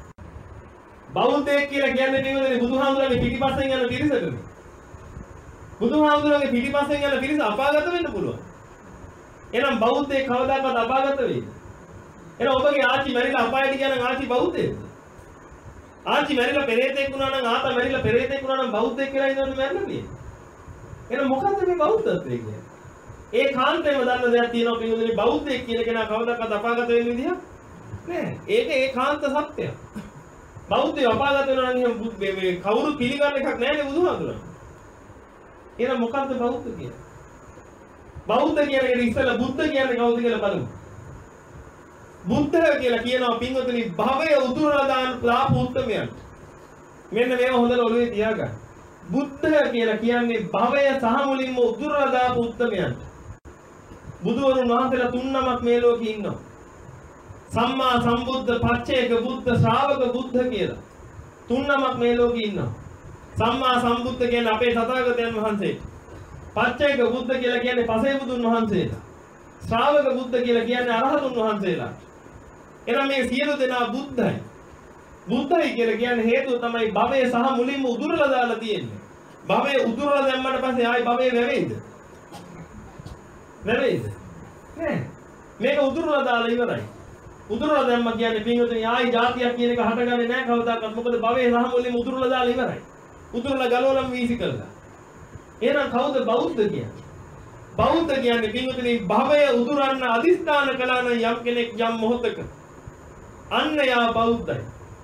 බෞද්ධයෙක් කියලා කියන්නේ පිටුදේ බුදුහාමුදුරන්ගේ පිටිපස්සෙන් යන පිරිසකනේ. බුදුහාමුදුරන්ගේ පිටිපස්සෙන් යන පිරිස අපාගත වෙන්න පුළුවන්. එහෙනම් බෞද්ධයෙක් කවදාකවත් අපාගත වෙයිද? එහෙනම් ඔබගේ ආච්චි මැරිලා අපායට ගියා නම් ආච්චි බෞද්ධයෙක්ද? ආච්චි මැරිලා පෙරේතෙක් වුණා නම් ආතා මැරිලා පෙරේතෙක් වුණා නම් බෞද්ධයෙක් කියලා ඉඳන් මැරෙන්නේ නේද? එහෙනම් මොකද්ද මේ බෞද්ධත්වය කියන්නේ? ඒ කාන්තේම දන්න දෙයක් තියෙනවා පිටුදේ බෞද්ධයෙක් කියන කෙනා කවදාකවත් අපාගත වෙන්න විදියක් නෑ. ඒක ඒ කාන්ත සත්‍යයක්. බෞද්ධය අපාගත වෙනවා නම් එහෙනම් මේ කවුරු පිළිගන්න එකක් නෑනේ බුදුහාමුදුරන්. එහෙනම් මොකද්ද බෞද්ධ කියන්නේ? බෞද්ධ කියන එක ඉස්සෙල්ලා බුද්ධ කියන්නේ කවුද කියලා බලමු. බුද්ධ කියලා කියනවා පින්වතුනි භවය උතුරලා දාන ලාභ උත්තමයන්. මෙන්න මේව හොඳට ඔළුවේ තියාගන්න. බුද්ධ කියලා කියන්නේ භවය සහ මුලින්ම උතුරලා දාපු උත්තමයන්. බුදුවරුන් වහන්සේලා තුන් නමක් මේ ලෝකේ ඉන්නවා. සම්මා සම්බුද්ධ පච්චේක බුද්ධ ශ්‍රාවක බුද්ධ කියලා. තුන් නමක් මේ ලෝකේ ඉන්නවා. සම්මා සම්බුද්ධ කියන්නේ අපේ තථාගතයන් වහන්සේ. පච්චේක බුද්ධ කියලා කියන්නේ පසේ බුදුන් වහන්සේලා. ශ්‍රාවක බුද්ධ කියලා කියන්නේ අරහතුන් වහන්සේලා. එහෙනම් මේ සියලු දෙනා බුද්ධයි. බුද්ධයි කියලා කියන්නේ හේතුව තමයි භවය සහ මුලින්ම උදුරලා දාලා තියෙන්නේ. භවය උදුරලා දැම්මට පස්සේ ආයි භවය වැවෙයිද? වැවෙයිද? නෑ. මේක උදුරලා දාලා ඉවරයි. උදුරලා දැම්ම කියන්නේ පින්වතුනි ආයි જાතියක් කියන එක හටගන්නේ නෑ කවදාකවත්. මොකද භවය සහ මුලින්ම උදුරලා දාලා ඉවරයි. උදුරලා ගලවලම වීසි කළා. එහෙනම් කවුද බෞද්ධ කියන්නේ? බෞද්ධ කියන්නේ පින්වතුනි භවය උදුරන්න අදිස්ථාන කළා නම් යම් කෙනෙක් යම් මොහොතක අන්න යා බෞද්ධයි.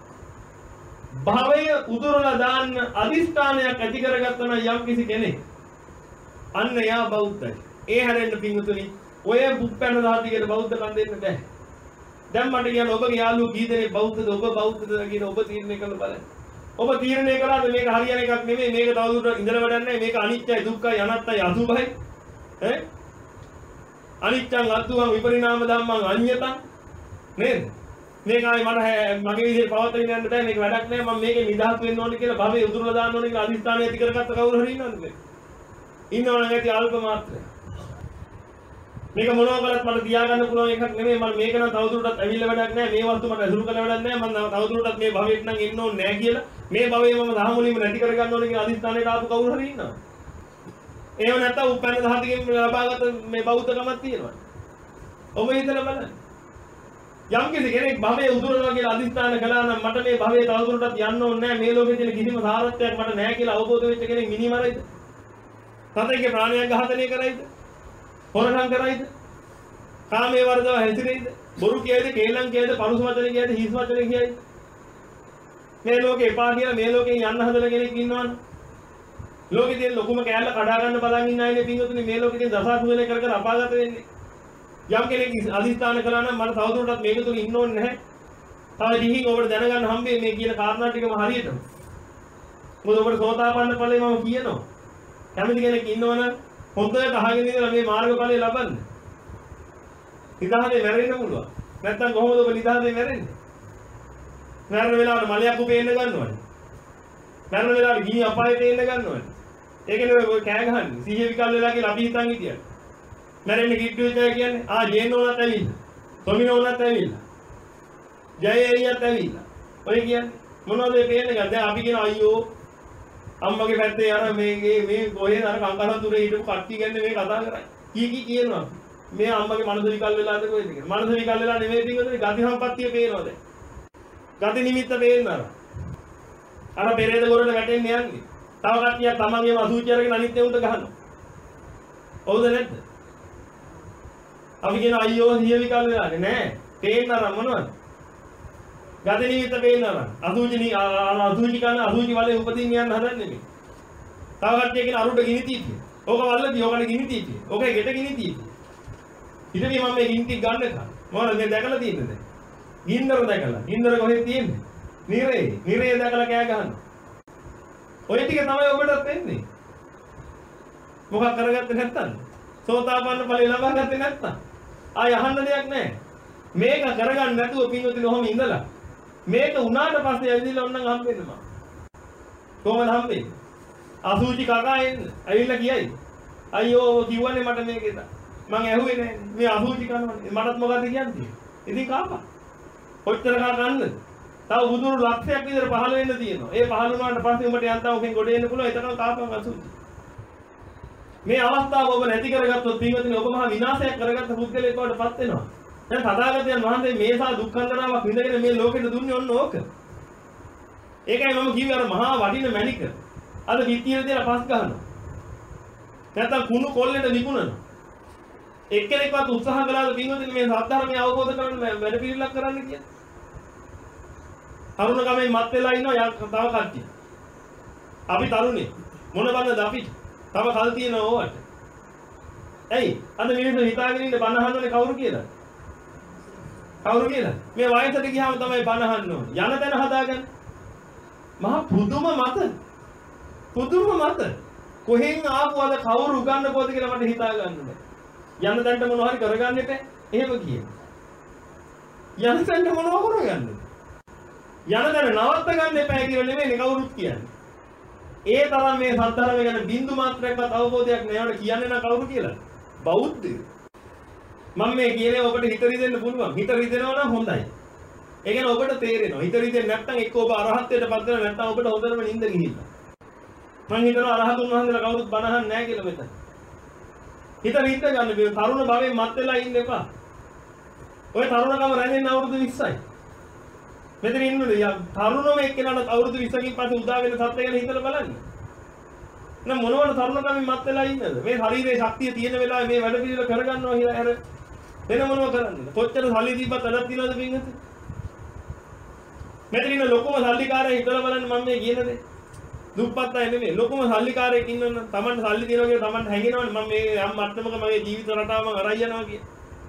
භවය උදුරලා දාන්න අදිස්ථානයක් ඇති කරගත්තා නම් යම් කිසි කෙනෙක් අන්න යා බෞද්ධයි. ඒ හැරෙන්න පින්වතුනි ඔය බුප්පැන දහතිකේ බෞද්ධ කන් දෙන්න බෑ. දැන් මට කියන්න ඔබගේ යාළුවෝ කී දෙනෙක් බෞද්ධද ඔබ බෞද්ධද කියලා ඔබ තීරණය කරලා බලන්න. ඔබ තීරණය කළාද මේක හරියන එකක් නෙමෙයි මේක තවදුරටත් ඉඳලා වැඩක් නැහැ මේක අනිත්‍යයි දුක්ඛයි අනාත්තයි අසුභයි ඈ අනිච්චං අද්දුවං විපරිණාම ධම්මං අඤ්ඤතං නේද මේක ආයි මට මගේ විදිහට පවත්වාගෙන යන්න බෑ මේක වැඩක් නැහැ මම මේකේ නිදහස් වෙන්න ඕනේ කියලා භවයේ උදුරලා දාන්න ඕනේ කියලා අදිස්ථානය ඇති කරගත්ත කවුරු හරි ඉන්නවද ඉන්නවනම් ඇති අල්ප මාත්‍රය මේක මොනවා කරත් මට තියාගන්න පුළුවන් එකක් නෙමෙයි මම මේක නම් තවදුරටත් ඇවිල්ලා වැඩක් නැහැ මේ වස්තු මට ඇසුරු කළ වැඩක් නැහැ මම තවදුරටත් මේ භවයට නම් එන්න ඕනේ නැහැ කියලා මේ භවයේ මම දහ මුලින්ම නැති කරගන්න ඕනේ කියලා අදිස්ථානයට ආපු කවුරු හරි ඉන්නවද එහෙම නැත්නම් උපැන්න දහතිකෙන් ලබාගත මේ බෞද්ධකමක් තියෙනවා ඔබ හිතලා බලන්න යම් කිසි කෙනෙක් භවයේ උදුරනවා කියලා අදිස්ථාන කළා නම් මට මේ භවයේ තවදුරටත් යන්න ඕනේ නැහැ මේ ලෝකේ තියෙන කිසිම සාරත්වයක් මට නැහැ කියලා අවබෝධ වෙච්ච කෙනෙක් මිනිමරයිද සතෙක්ගේ ප්‍රාණයක් ඝාතනය කරයිද හොරකම් කරයිද? කාමයේ වර්ධව හැසිරෙයිද? බොරු කියයිද? කේලම් කියයිද? පරුස වචන කියයිද? හිස් වචන කියයිද? මේ ලෝකේ එපා කියලා මේ ලෝකෙන් යන්න හදන කෙනෙක් ඉන්නවනේ. ලෝකේ තියෙන ලොකුම කෑල්ල කඩා ගන්න බලන් ඉන්න අයනේ පින්වතුනි මේ ලෝකේ තියෙන දසකුසලයේ කර කර අපාගත වෙන්නේ. යම් කෙනෙක් අදිස්ථාන කළා නම් මට තවදුරටත් මේක තුල ඉන්න ඕනේ නැහැ. තව දිහින් ඔබට දැනගන්න හම්බෙන්නේ මේ කියන කාරණා ටිකම හරියටම. මොකද ඔබට සෝතාපන්න ඵලෙ මම කියනවා. කැමති කෙනෙක් ඉන්නවනම් හොඳට අහගෙන ඉඳලා මේ මාර්ගඵලය ලබන්න. නිදහසේ මැරෙන්න පුළුවන්. නැත්තම් කොහොමද ඔබ නිදහසේ මැරෙන්නේ? මැරෙන වෙලාවට මලයක් උපේන්න ගන්නවනේ. මැරෙන වෙලාවට ගිනි අපායේ තේන්න ගන්නවනේ. ඒකනේ ඔය කෑ ගහන්නේ. සීයේ විකල් වෙලා කියලා අපි හිතන් හිටියා. මැරෙන්න කිට්ටු වෙච්චා කියන්නේ ආ ජේන් ඕනත් ඇවිල්ලා. සොමින ඕනත් ඇවිල්ලා. ජය එළියත් ඇවිල්ලා. ඔය කියන්නේ මොනවද මේ පේන්නේ ගන්න? දැන් අපි කියන අයියෝ අම්මගේ පැත්තේ යන මේගේ මේ කොහෙද අර කංකරතුරේ හිටපු කට්ටිය ගැන මේ කතා කරන්නේ. කී කී කියනවා. මේ අම්මගේ මනස විකල් වෙලාද කොහෙද කියලා. මනස විකල් වෙලා නෙමෙයි පින්වතුනි ගති සම්පත්තිය පේනවා දැන්. ගති නිමිත්ත පේනවා. අර පෙරේද ගොරට වැටෙන්න යන්නේ. තව කට්ටියක් තමන්ගේම අසුචි අරගෙන අනිත් උන්ට ගහනවා. හවුද නැද්ද? අපි කියන අයියෝ සිය විකල් වෙලානේ නෑ. පේන්න අර මොනවද? ගති නිමිත්ත පේනවා. අසුචි නි අසුචි කරන අසුචි වලේ උපදින්න යන්න හදන්නේ මේ. තව කට්ටිය කියන අරුඩ ගිනි තීතිය. ඕක වල්ලදී ඕකනේ ගිනි තීතිය. ඕකේ ගෙට ගිනි තීතිය. ඉතින් මම මේ ගිනි ටික ගන්නකම් මොනවද මේ දැකලා තියෙන්නේ දැන්? ගින්දර දැකලා. ගින්දර කොහෙද තියෙන්නේ? නිරේ. නිරේ දැකලා කෑ ගහනවා. ඔය ටික තමයි ඔබටත් වෙන්නේ. මොකක් කරගත්තේ නැත්තම්? සෝතාපන්න ඵලෙ ලබා ගත්තේ නැත්තම් ආය අහන්න දෙයක් නැහැ. මේක කරගන්න නැතුව පින්වතුනි ඔහොම ඉඳලා මේක උනාට පස්සේ ඇවිල්ලා ඔන්නම් හම්බෙන්න මම. කොහමද හම්බෙන්නේ? අසුචි කකා එන්න. ඇවිල්ලා කියයි. අයියෝ කිව්වනේ මට මේකද. මං ඇහුවේ නෑ. මේ අසුචි කරනවනේ. මටත් මොකද කියන්නේ? ඉතින් කාපා. කොච්චර කා ගන්නද? තව බුදුරු ලක්ෂයක් විතර පහළ වෙන්න තියෙනවා. ඒ පහළ වුණාට පස්සේ උඹට යන්තම් ඔකෙන් ගොඩ එන්න පුළුවන්. එතකන් කාපන් අසුචි. මේ අවස්ථාව ඔබ නැති කරගත්තොත් පින්වතුනි ඔබ මහා විනාශයක් කරගත්ත පුද්ගලයෙක් බවට පත් වෙනවා. දැන් සදාගතයන් වහන්සේ මේසා දුක්ඛන්දරාවක් විඳගෙන මේ ලෝකෙට දුන්නේ ඔන්න ඕක. ඒකයි මම කිව්වේ අර මහා වටින මැණික. අද විත්තියේ දෙලා පස් ගන්නවා. නැත්තම් කුණු කොල්ලෙට විකුණනවා. එක්කෙනෙක්වත් උත්සාහ කළාද පින්වතුනි මේ සත්‍ය අවබෝධ කරගන්න වැඩ පිළිලක් කරන්න කියලා? තරුණ ගමේ මත් වෙලා ඉන්නවා තව කට්ටිය. අපි තරුණේ මොන බන්නද අපි? තව කල් තියෙනවා ඕවට. ඇයි? අද මිනිස්සු හිතාගෙන ඉන්නේ බණ අහන්නේ කවුරු කියලා? කවුරු කියලා? මේ වයසට ගියාම තමයි බණ අහන්න ඕනේ. යන තැන හදාගන්න. මහා පුදුම මත. පුදුම මත. කොහෙන් ආපුවද කවුරු උගන්නපොද කියලා මට හිතා ගන්න බෑ. යන තැනට මොනවා හරි කරගන්න එපා. එහෙම කියනවා. යන තැනට මොනවා කරගන්නද? යන තැන නවත්ත ගන්න එපා කියලා නෙමෙයි කවුරුත් කියන්නේ. ඒ තරම් මේ සත්‍යරම ගැන බින්දු මාත්‍රයක්වත් අවබෝධයක් නැවට කියන්නේ නා කවුරු කියලා? බෞද්ධයෝ. මම මේ කියන්නේ ඔබට හිත රිදෙන්න පුළුවන්. හිත රිදෙනවා නම් හොඳයි. ඒ කියන්නේ ඔබට තේරෙනවා. හිත රිදෙන්නේ නැත්නම් එක්ක ඔබ අරහත්ත්වයට පත් වෙනවා නැත්නම් ඔබට හොඳටම නිින්ද ගිහිල්ලා. මම හිතනවා අරහතුන් වහන්සේලා කවුරුත් බණ අහන්නේ නැහැ කියලා මෙතන. හිත රිද්ද ගන්න බෑ. තරුණ භවයෙන් මත් වෙලා ඉන්න එපා. ඔය තරුණකම රැඳෙන්න අවුරුදු විස්සයි. මෙතන ඉන්නනේ තරුණම එක්කෙනාට අවුරුදු විස්සකින් පස්සේ උදා වෙන සත්‍ය ගැන හිතලා බලන්න. නෑ මොනවද තරුණකමින් මත් වෙලා ඉන්නද? මේ ශරීරයේ ශක්තිය තියෙන වෙලාවේ මේ වැඩ පිළිවෙල කරගන්නවා කියලා අර වෙන මොනව කරන්නද? කොච්චර සල්ලි දීපත් වැඩක් තියනවද පින්වත? මෙතන ඉන්න ලොකුම සල්ලිකාරයෙක් හිතලා බලන්න මම මේ කියන දේ. දුප්පත් අය නෙමෙයි ලොකුම සල්ලිකාරයෙක් ඉන්නවනම් Tamanට සල්ලි දෙනවා කියලා Tamanට හැඟෙනවනේ මම මේ යම් මට්ටමක මගේ ජීවිත රටාව මම අරයි යනවා කියලා.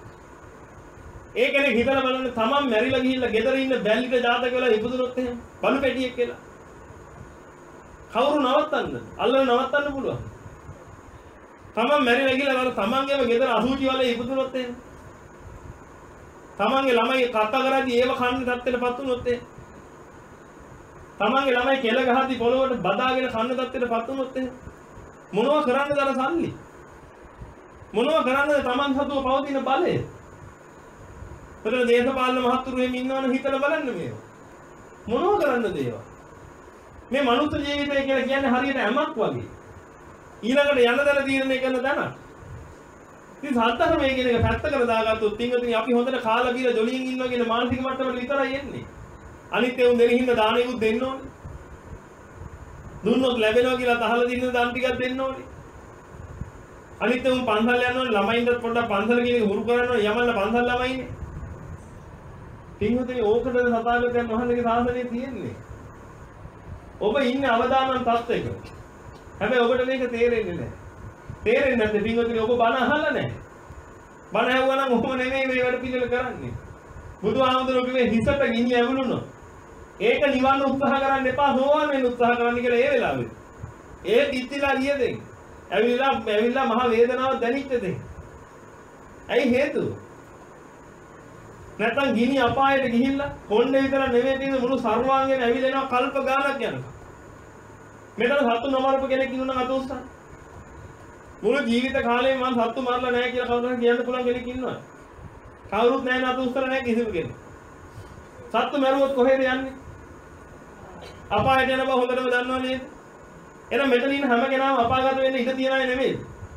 ඒ කෙනෙක් හිතලා බලන්න Taman මැරිලා ගිහිල්ලා ගෙදර ඉන්න බැල්ලිට ජාතක වෙලා ඉපදුනොත් එහෙම බලු පැටියෙක් කියලා. කවුරු නවත්තන්නද? අල්ලලා නවත්තන්න පුළුවන්. Taman මැරිලා ගිහිල්ලා අර Tamanගේම ගෙදර අසුචි වල ඉපදුනොත් එහෙම. Tamanගේ ළමයි කතා කරද්දී ඒව කන්න තත්ත්වයටපත් වුනොත් එහෙම. තමන්ගේ ළමයි කෙල ගහද්දි පොළොවට බදාගෙන කන්න තත්ත්වයටපත් වුණොත් එහෙම මොනව කරන්නද අර සල්ලි මොනව කරන්නද තමන් සතුව පවතින බලය එතන දේශපාලන මහත්තුරු එහෙම ඉන්නවනම් හිතලා බලන්න මේව මොනව කරන්නද ඒවා මේ මනුස්ස ජීවිතය කියලා කියන්නේ හරියට ඇමක් වගේ ඊළඟට යන දල තීරණය කරන දන ඉතින් සාධාරණ මේ කියන එක පැත්තකට දාගත්තොත් තින්ගතුනි අපි හොඳට කාලා බීලා ජොලියෙන් ඉන්නවා කියන මානසික මට්ටමට විතරයි එන්නේ අනිත් ඒ උන් දෙන හින්දා දානෙකුත් දෙන්න ඕනේ. දුන්නොත් ලැබෙනවා කියලා තහල දින්න දාන ටිකක් දෙන්න ඕනේ. අනිත් උන් පන්සල් යනවා ළමයින්ට පොඩ්ඩක් පන්සල කියන එක හුරු කරනවා යමන්න පන්සල් ළමයිනේ. පින්වතුනි ඕකටද සතාගතයන් වහන්සේගේ සාසනය තියෙන්නේ. ඔබ ඉන්නේ අවදානම් තත්ත්වයක. හැබැයි ඔබට මේක තේරෙන්නේ නැහැ. තේරෙන්නේ නැත්නම් පින්වතුනි ඔබ බණ අහලා නැහැ. බණ ඇහුවා නම් ඔහොම නෙමෙයි මේ වැඩ පිළිවෙල කරන්නේ. බුදුහාමුදුරුවෝ කිව්වේ හිසට ගිනි ඇවිලුණොත් ඒක නිවන්න උත්සාහ කරන්න එපා සෝවාන් වෙන්න උත්සාහ කරන්න කියලා ඒ වෙලාවේ. ඒ පිටිලා ගිය දෙයි. ඇවිල්ලා ඇවිල්ලා මහ වේදනාවක් දැනෙච්ච දෙයි. ඇයි හේතුව? නැත්තම් ගිනි අපායට ගිහිල්ලා කොණ්ඩේ විතර නෙමෙයි තියෙන මුළු සර්වාංගෙම ඇවිලෙනවා කල්ප ගානක් යනවා. මෙතන සත්තු නොමරපු කෙනෙක් ඉන්නවා අත උස්සන්න. මුළු ජීවිත කාලෙම මම සත්තු මරලා නැහැ කියලා කවුරුහරි කියන්න පුළුවන් කෙනෙක් ඉන්නවා. කවුරුත් නැහැ නතු උත්තර නැහැ කිසිම කෙනෙක්. සත්තු මරුවොත් කොහෙද යන්නේ? අපායට යන බව හොඳටම දන්නව නේද? එහෙනම් මෙතන ඉන්න හැම කෙනාම අපාගත වෙන්න ඉඩ තියන අය නෙමෙයි.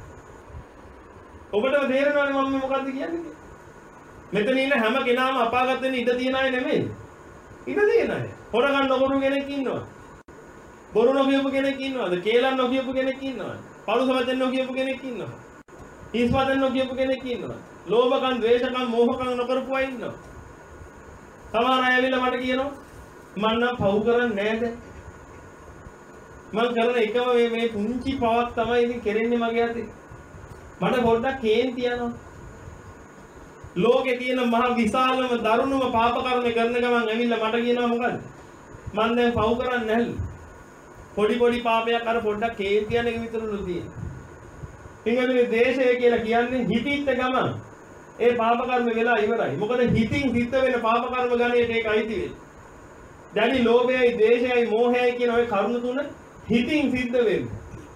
ඔබටම තේරෙනවනේ මම මොකද්ද කියන්නේ? මෙතන ඉන්න හැම කෙනාම අපාගත වෙන්න ඉඩ තියන අය නෙමෙයි. ඉඩ තියන අය. හොරගන්න නොකරු කෙනෙක් ඉන්නවා. බොරු නොකියපු කෙනෙක් ඉන්නවද? කේලම් නොකියපු කෙනෙක් ඉන්නවද? පරුස වචන නොකියපු කෙනෙක් ඉන්නවද? හිස් වචන නොකියපු කෙනෙක් ඉන්නවද? ලෝභකම්, ද්වේෂකම්, මෝහකම් නොකරපු අය ඉන්නවා. සමහර අය ඇවිල්ලා මට කියනවා මම නම් පව් කරන්නේ නැද? මම කරන එකම මේ මේ පුංචි පවක් තමයි ඉතින් කෙරෙන්නේ මගේ අතේ. මට පොඩ්ඩක් කේන්ති යනවා. ලෝකේ තියෙන මහ විශාලම දරුණුම පාප කර්ම කරන ගමන් ඇවිල්ලා මට කියනවා මොකද්ද? මම දැන් පව් කරන්නේ නැහැලු. පොඩි පොඩි පාපයක් අර පොඩ්ඩක් කේන්ති යන එක විතරලු තියෙන්නේ. පින්වතුනි දේශය කියලා කියන්නේ හිතිච්ච ගමන් ඒ පාප කර්ම වෙලා ඉවරයි. මොකද හිතින් සිද්ධ වෙන පාප කර්ම ගණයට ඒක අයිති වෙන්නේ. දැනි ලෝභයයි, ද්වේෂයයි, මෝහයයි කියන ওই කරුණු තුන හිතින් සිද්ධ වෙන්නේ.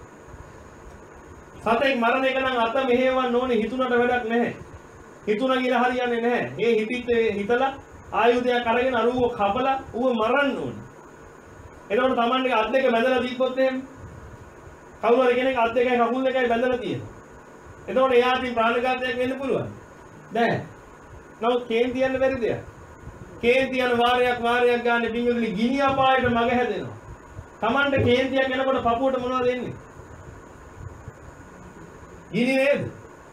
සතෙක් මරණ එක නම් අත මෙහෙවන්න ඕනේ හිතුණට වැඩක් නැහැ. හිතුණා කියලා හරියන්නේ නැහැ. මේ හිතිත් හිතලා ආයුධයක් අරගෙන අරුව කපලා ඌව මරන්න ඕනේ. එතකොට Tamanගේ අත් දෙක බැඳලා දීපොත් එහෙම කවුරු හරි කෙනෙක් අත් දෙකයි කකුල් දෙකයි බැඳලා තියෙනවා. එතකොට එයා ඉතින් ප්‍රාණඝාතයක් වෙන්න පුළුවන්. දැන් නමුත් කේන්ති යන්න බැරි දෙයක්. කේන්ති යන වාරයක් වාරයක් ගන්න පිංගුලි ගිනි අපායට මග හැදෙනවා. Tamanට කේන්තියක් එනකොට පපුවට මොනවද එන්නේ? ගිනි නේද?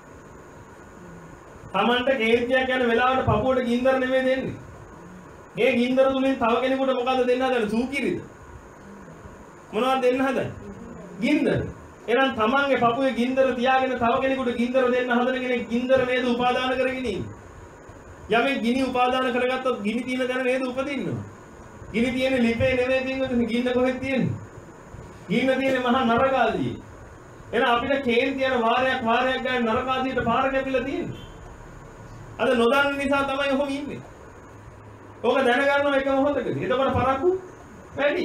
Tamanට කේන්තියක් යන වෙලාවට පපුවට ගින්දර නෙමෙයි දෙන්නේ. ඒ ගින්දර තුලින් තව කෙනෙකුට මොකද දෙන්න හදන්නේ? සූකිරිද? මොනවද දෙන්න හදන්නේ? ගින්දර. එහෙනම් තමන්ගේ පපුවේ ගින්දර තියාගෙන තව කෙනෙකුට ගින්දර දෙන්න හදන කෙනෙක් ගින්දර නේද උපාදාන කරගෙන ඉන්නේ. යමෙක් ගිනි උපාදාන කරගත්තොත් ගිනි තියෙන තැන නේද උපදින්නේ. ගිනි තියෙන ලිපේ නෙමෙයි තියෙන්නේ ගින්න කොහෙද තියෙන්නේ? ගින්න තියෙන්නේ මහා නරකාදී. එහෙනම් අපිට කේන්ති යන වාරයක් වාරයක් ගන්න නරකාදීට පාර කැපිලා තියෙන්නේ. අද නොදන්න නිසා තමයි ඔහොම ඉන්නේ. ඕක දැනගන්නව එක මොහොතකදී. එතකොට පරක්කු වැඩි.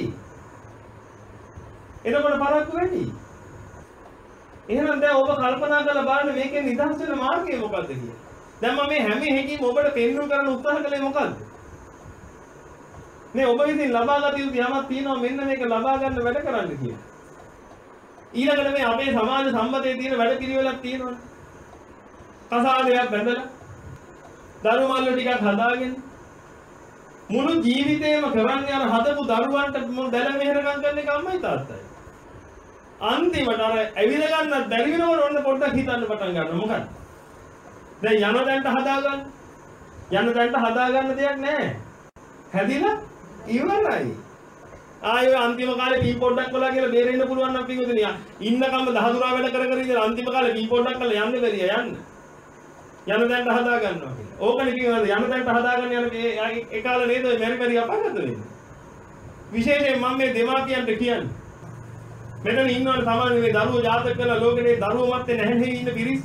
එතකොට පරක්කු වැඩි. එහෙනම් දැන් ඔබ කල්පනා කරලා බලන්න මේකේ නිදහස් වෙන මාර්ගය මොකක්ද කියලා. දැන් මම මේ හැම එකකින්ම ඔබට පෙන්වන්න කරන උත්සාහ කළේ මොකද්ද? මේ ඔබ විසින් ලබා ගත යුතු යමක් තියෙනවා මෙන්න මේක ලබා ගන්න වැඩ කරන්න කියලා. ඊළඟට මේ අපේ සමාජ සම්මතයේ තියෙන වැඩ පිළිවෙලක් තියෙනවනේ. කසාදයක් බැඳලා දරු මල්ලු ටිකක් හදාගෙන මුළු ජීවිතේම කරන්නේ අර හදපු දරුවන්ට දැල මෙහෙරකම් කරන එක අම්මයි තාත්තයි. අන්තිමට අර ඇවිද ගන්නත් බැරි වෙනකොට ඔන්න පොඩ්ඩක් හිතන්න පටන් ගන්නවා. මොකක්ද? දැන් යන තැනට හදාගන්න. යන තැනට හදාගන්න දෙයක් නැහැ. හැදිලා ඉවරයි. ආයෙ අන්තිම කාලේ පී පොඩ්ඩක් කළා කියලා බේරෙන්න පුළුවන් නම් පිටුදිනිය. ඉන්නකම්ම දහදුරා වැඩ කර කර ඉඳලා අන්තිම කාලේ පී පොඩ්ඩක් කළා යන්න බැරිය යන්න. යන තැනට හදා ගන්නවා කියලා. ඕකනේ කියනවා යන තැනට හදාගන්න යන ඒ කාලේ නේද ඔය මෙරි මෙරි අපාගත වෙන්නේ. විශේෂයෙන් මම මේ දෙමාපියන්ට කියන්නේ. මෙතන ඉන්නවනේ සමාන මේ දරුවෝ ජාතක කරලා ලෝකේ දරුවෝ මැත්තේ නැහැ ඉන්න පිරිස්.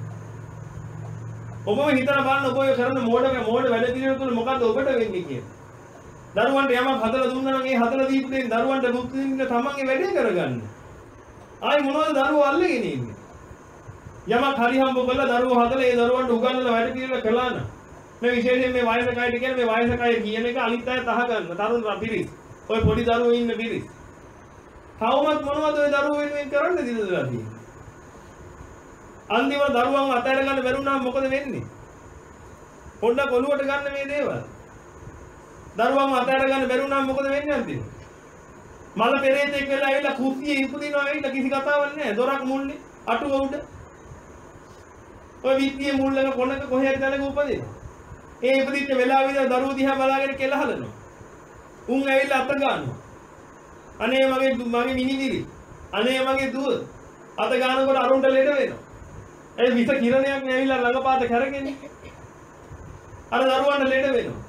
ඔබම හිතලා බලන්න ඔබ ඔය කරන මෝඩ මෝඩ වැඩ පිළිවෙල තුල මොකද්ද ඔබට වෙන්නේ කියලා. දරුවන්ට යමක් හදලා දුන්නා නම් ඒ හදලා දීපු දෙයින් දරුවන්ට දුක් දෙන්න තමන්ගේ වැඩේ කරගන්න. ආයි මොනවද දරුවෝ අල්ලගෙන ඉන්නේ? යමක් හරි හම්බ කරලා දරුවෝ හදලා ඒ දරුවන්ට උගන්වලා වැඩ පිළිවෙල කළා නම් මේ විශේෂයෙන් මේ වයසක අයට කියන්නේ මේ වයසක අය කියන එක අනිත් අය තහ ගන්න. තරුණ පිරිස්. ඔය පොඩි දරුවෝ ඉන්න පිරිස්. තවමත් මොනවද ඔය දරුවෝ වෙනුවෙන් කරන්න දිනදලා තියෙන්නේ? අන්තිම දරුවන් අතහැර ගන්න බැරුණාම මොකද වෙන්නේ? පොඩ්ඩක් ඔලුවට ගන්න මේ දේවල්. දරුවන් අතහැර ගන්න බැරුණාම මොකද වෙන්නේ අන්තිම? මල පෙරේතෙක් වෙලා ඇවිල්ලා කුස්සියේ ඉපදිනවා ඇවිල්ලා කිසි කතාවක් නැහැ. දොරක් මුල්ලේ අටුව උඩ. ඔය විත්තියේ මුල්ලක කොනක කොහේ හරි තැනක උපදිනවා. ඒ ඉපදිච්ච වෙලාවෙ ඉඳලා දරුවෝ දිහා බලාගෙන කෙල හලනවා. උන් ඇවිල්ලා අත ගන්නවා. අනේ මගේ මගේ මිනිමිරි. අනේ මගේ දුව. අත ගන්නකොට අරුන්ට ලෙඩ වෙනවා. ඒ විස කිරණයක් නැවිලා ළඟපාත කරගෙන අර දරුවන්ට ලෙඩ වෙනවා.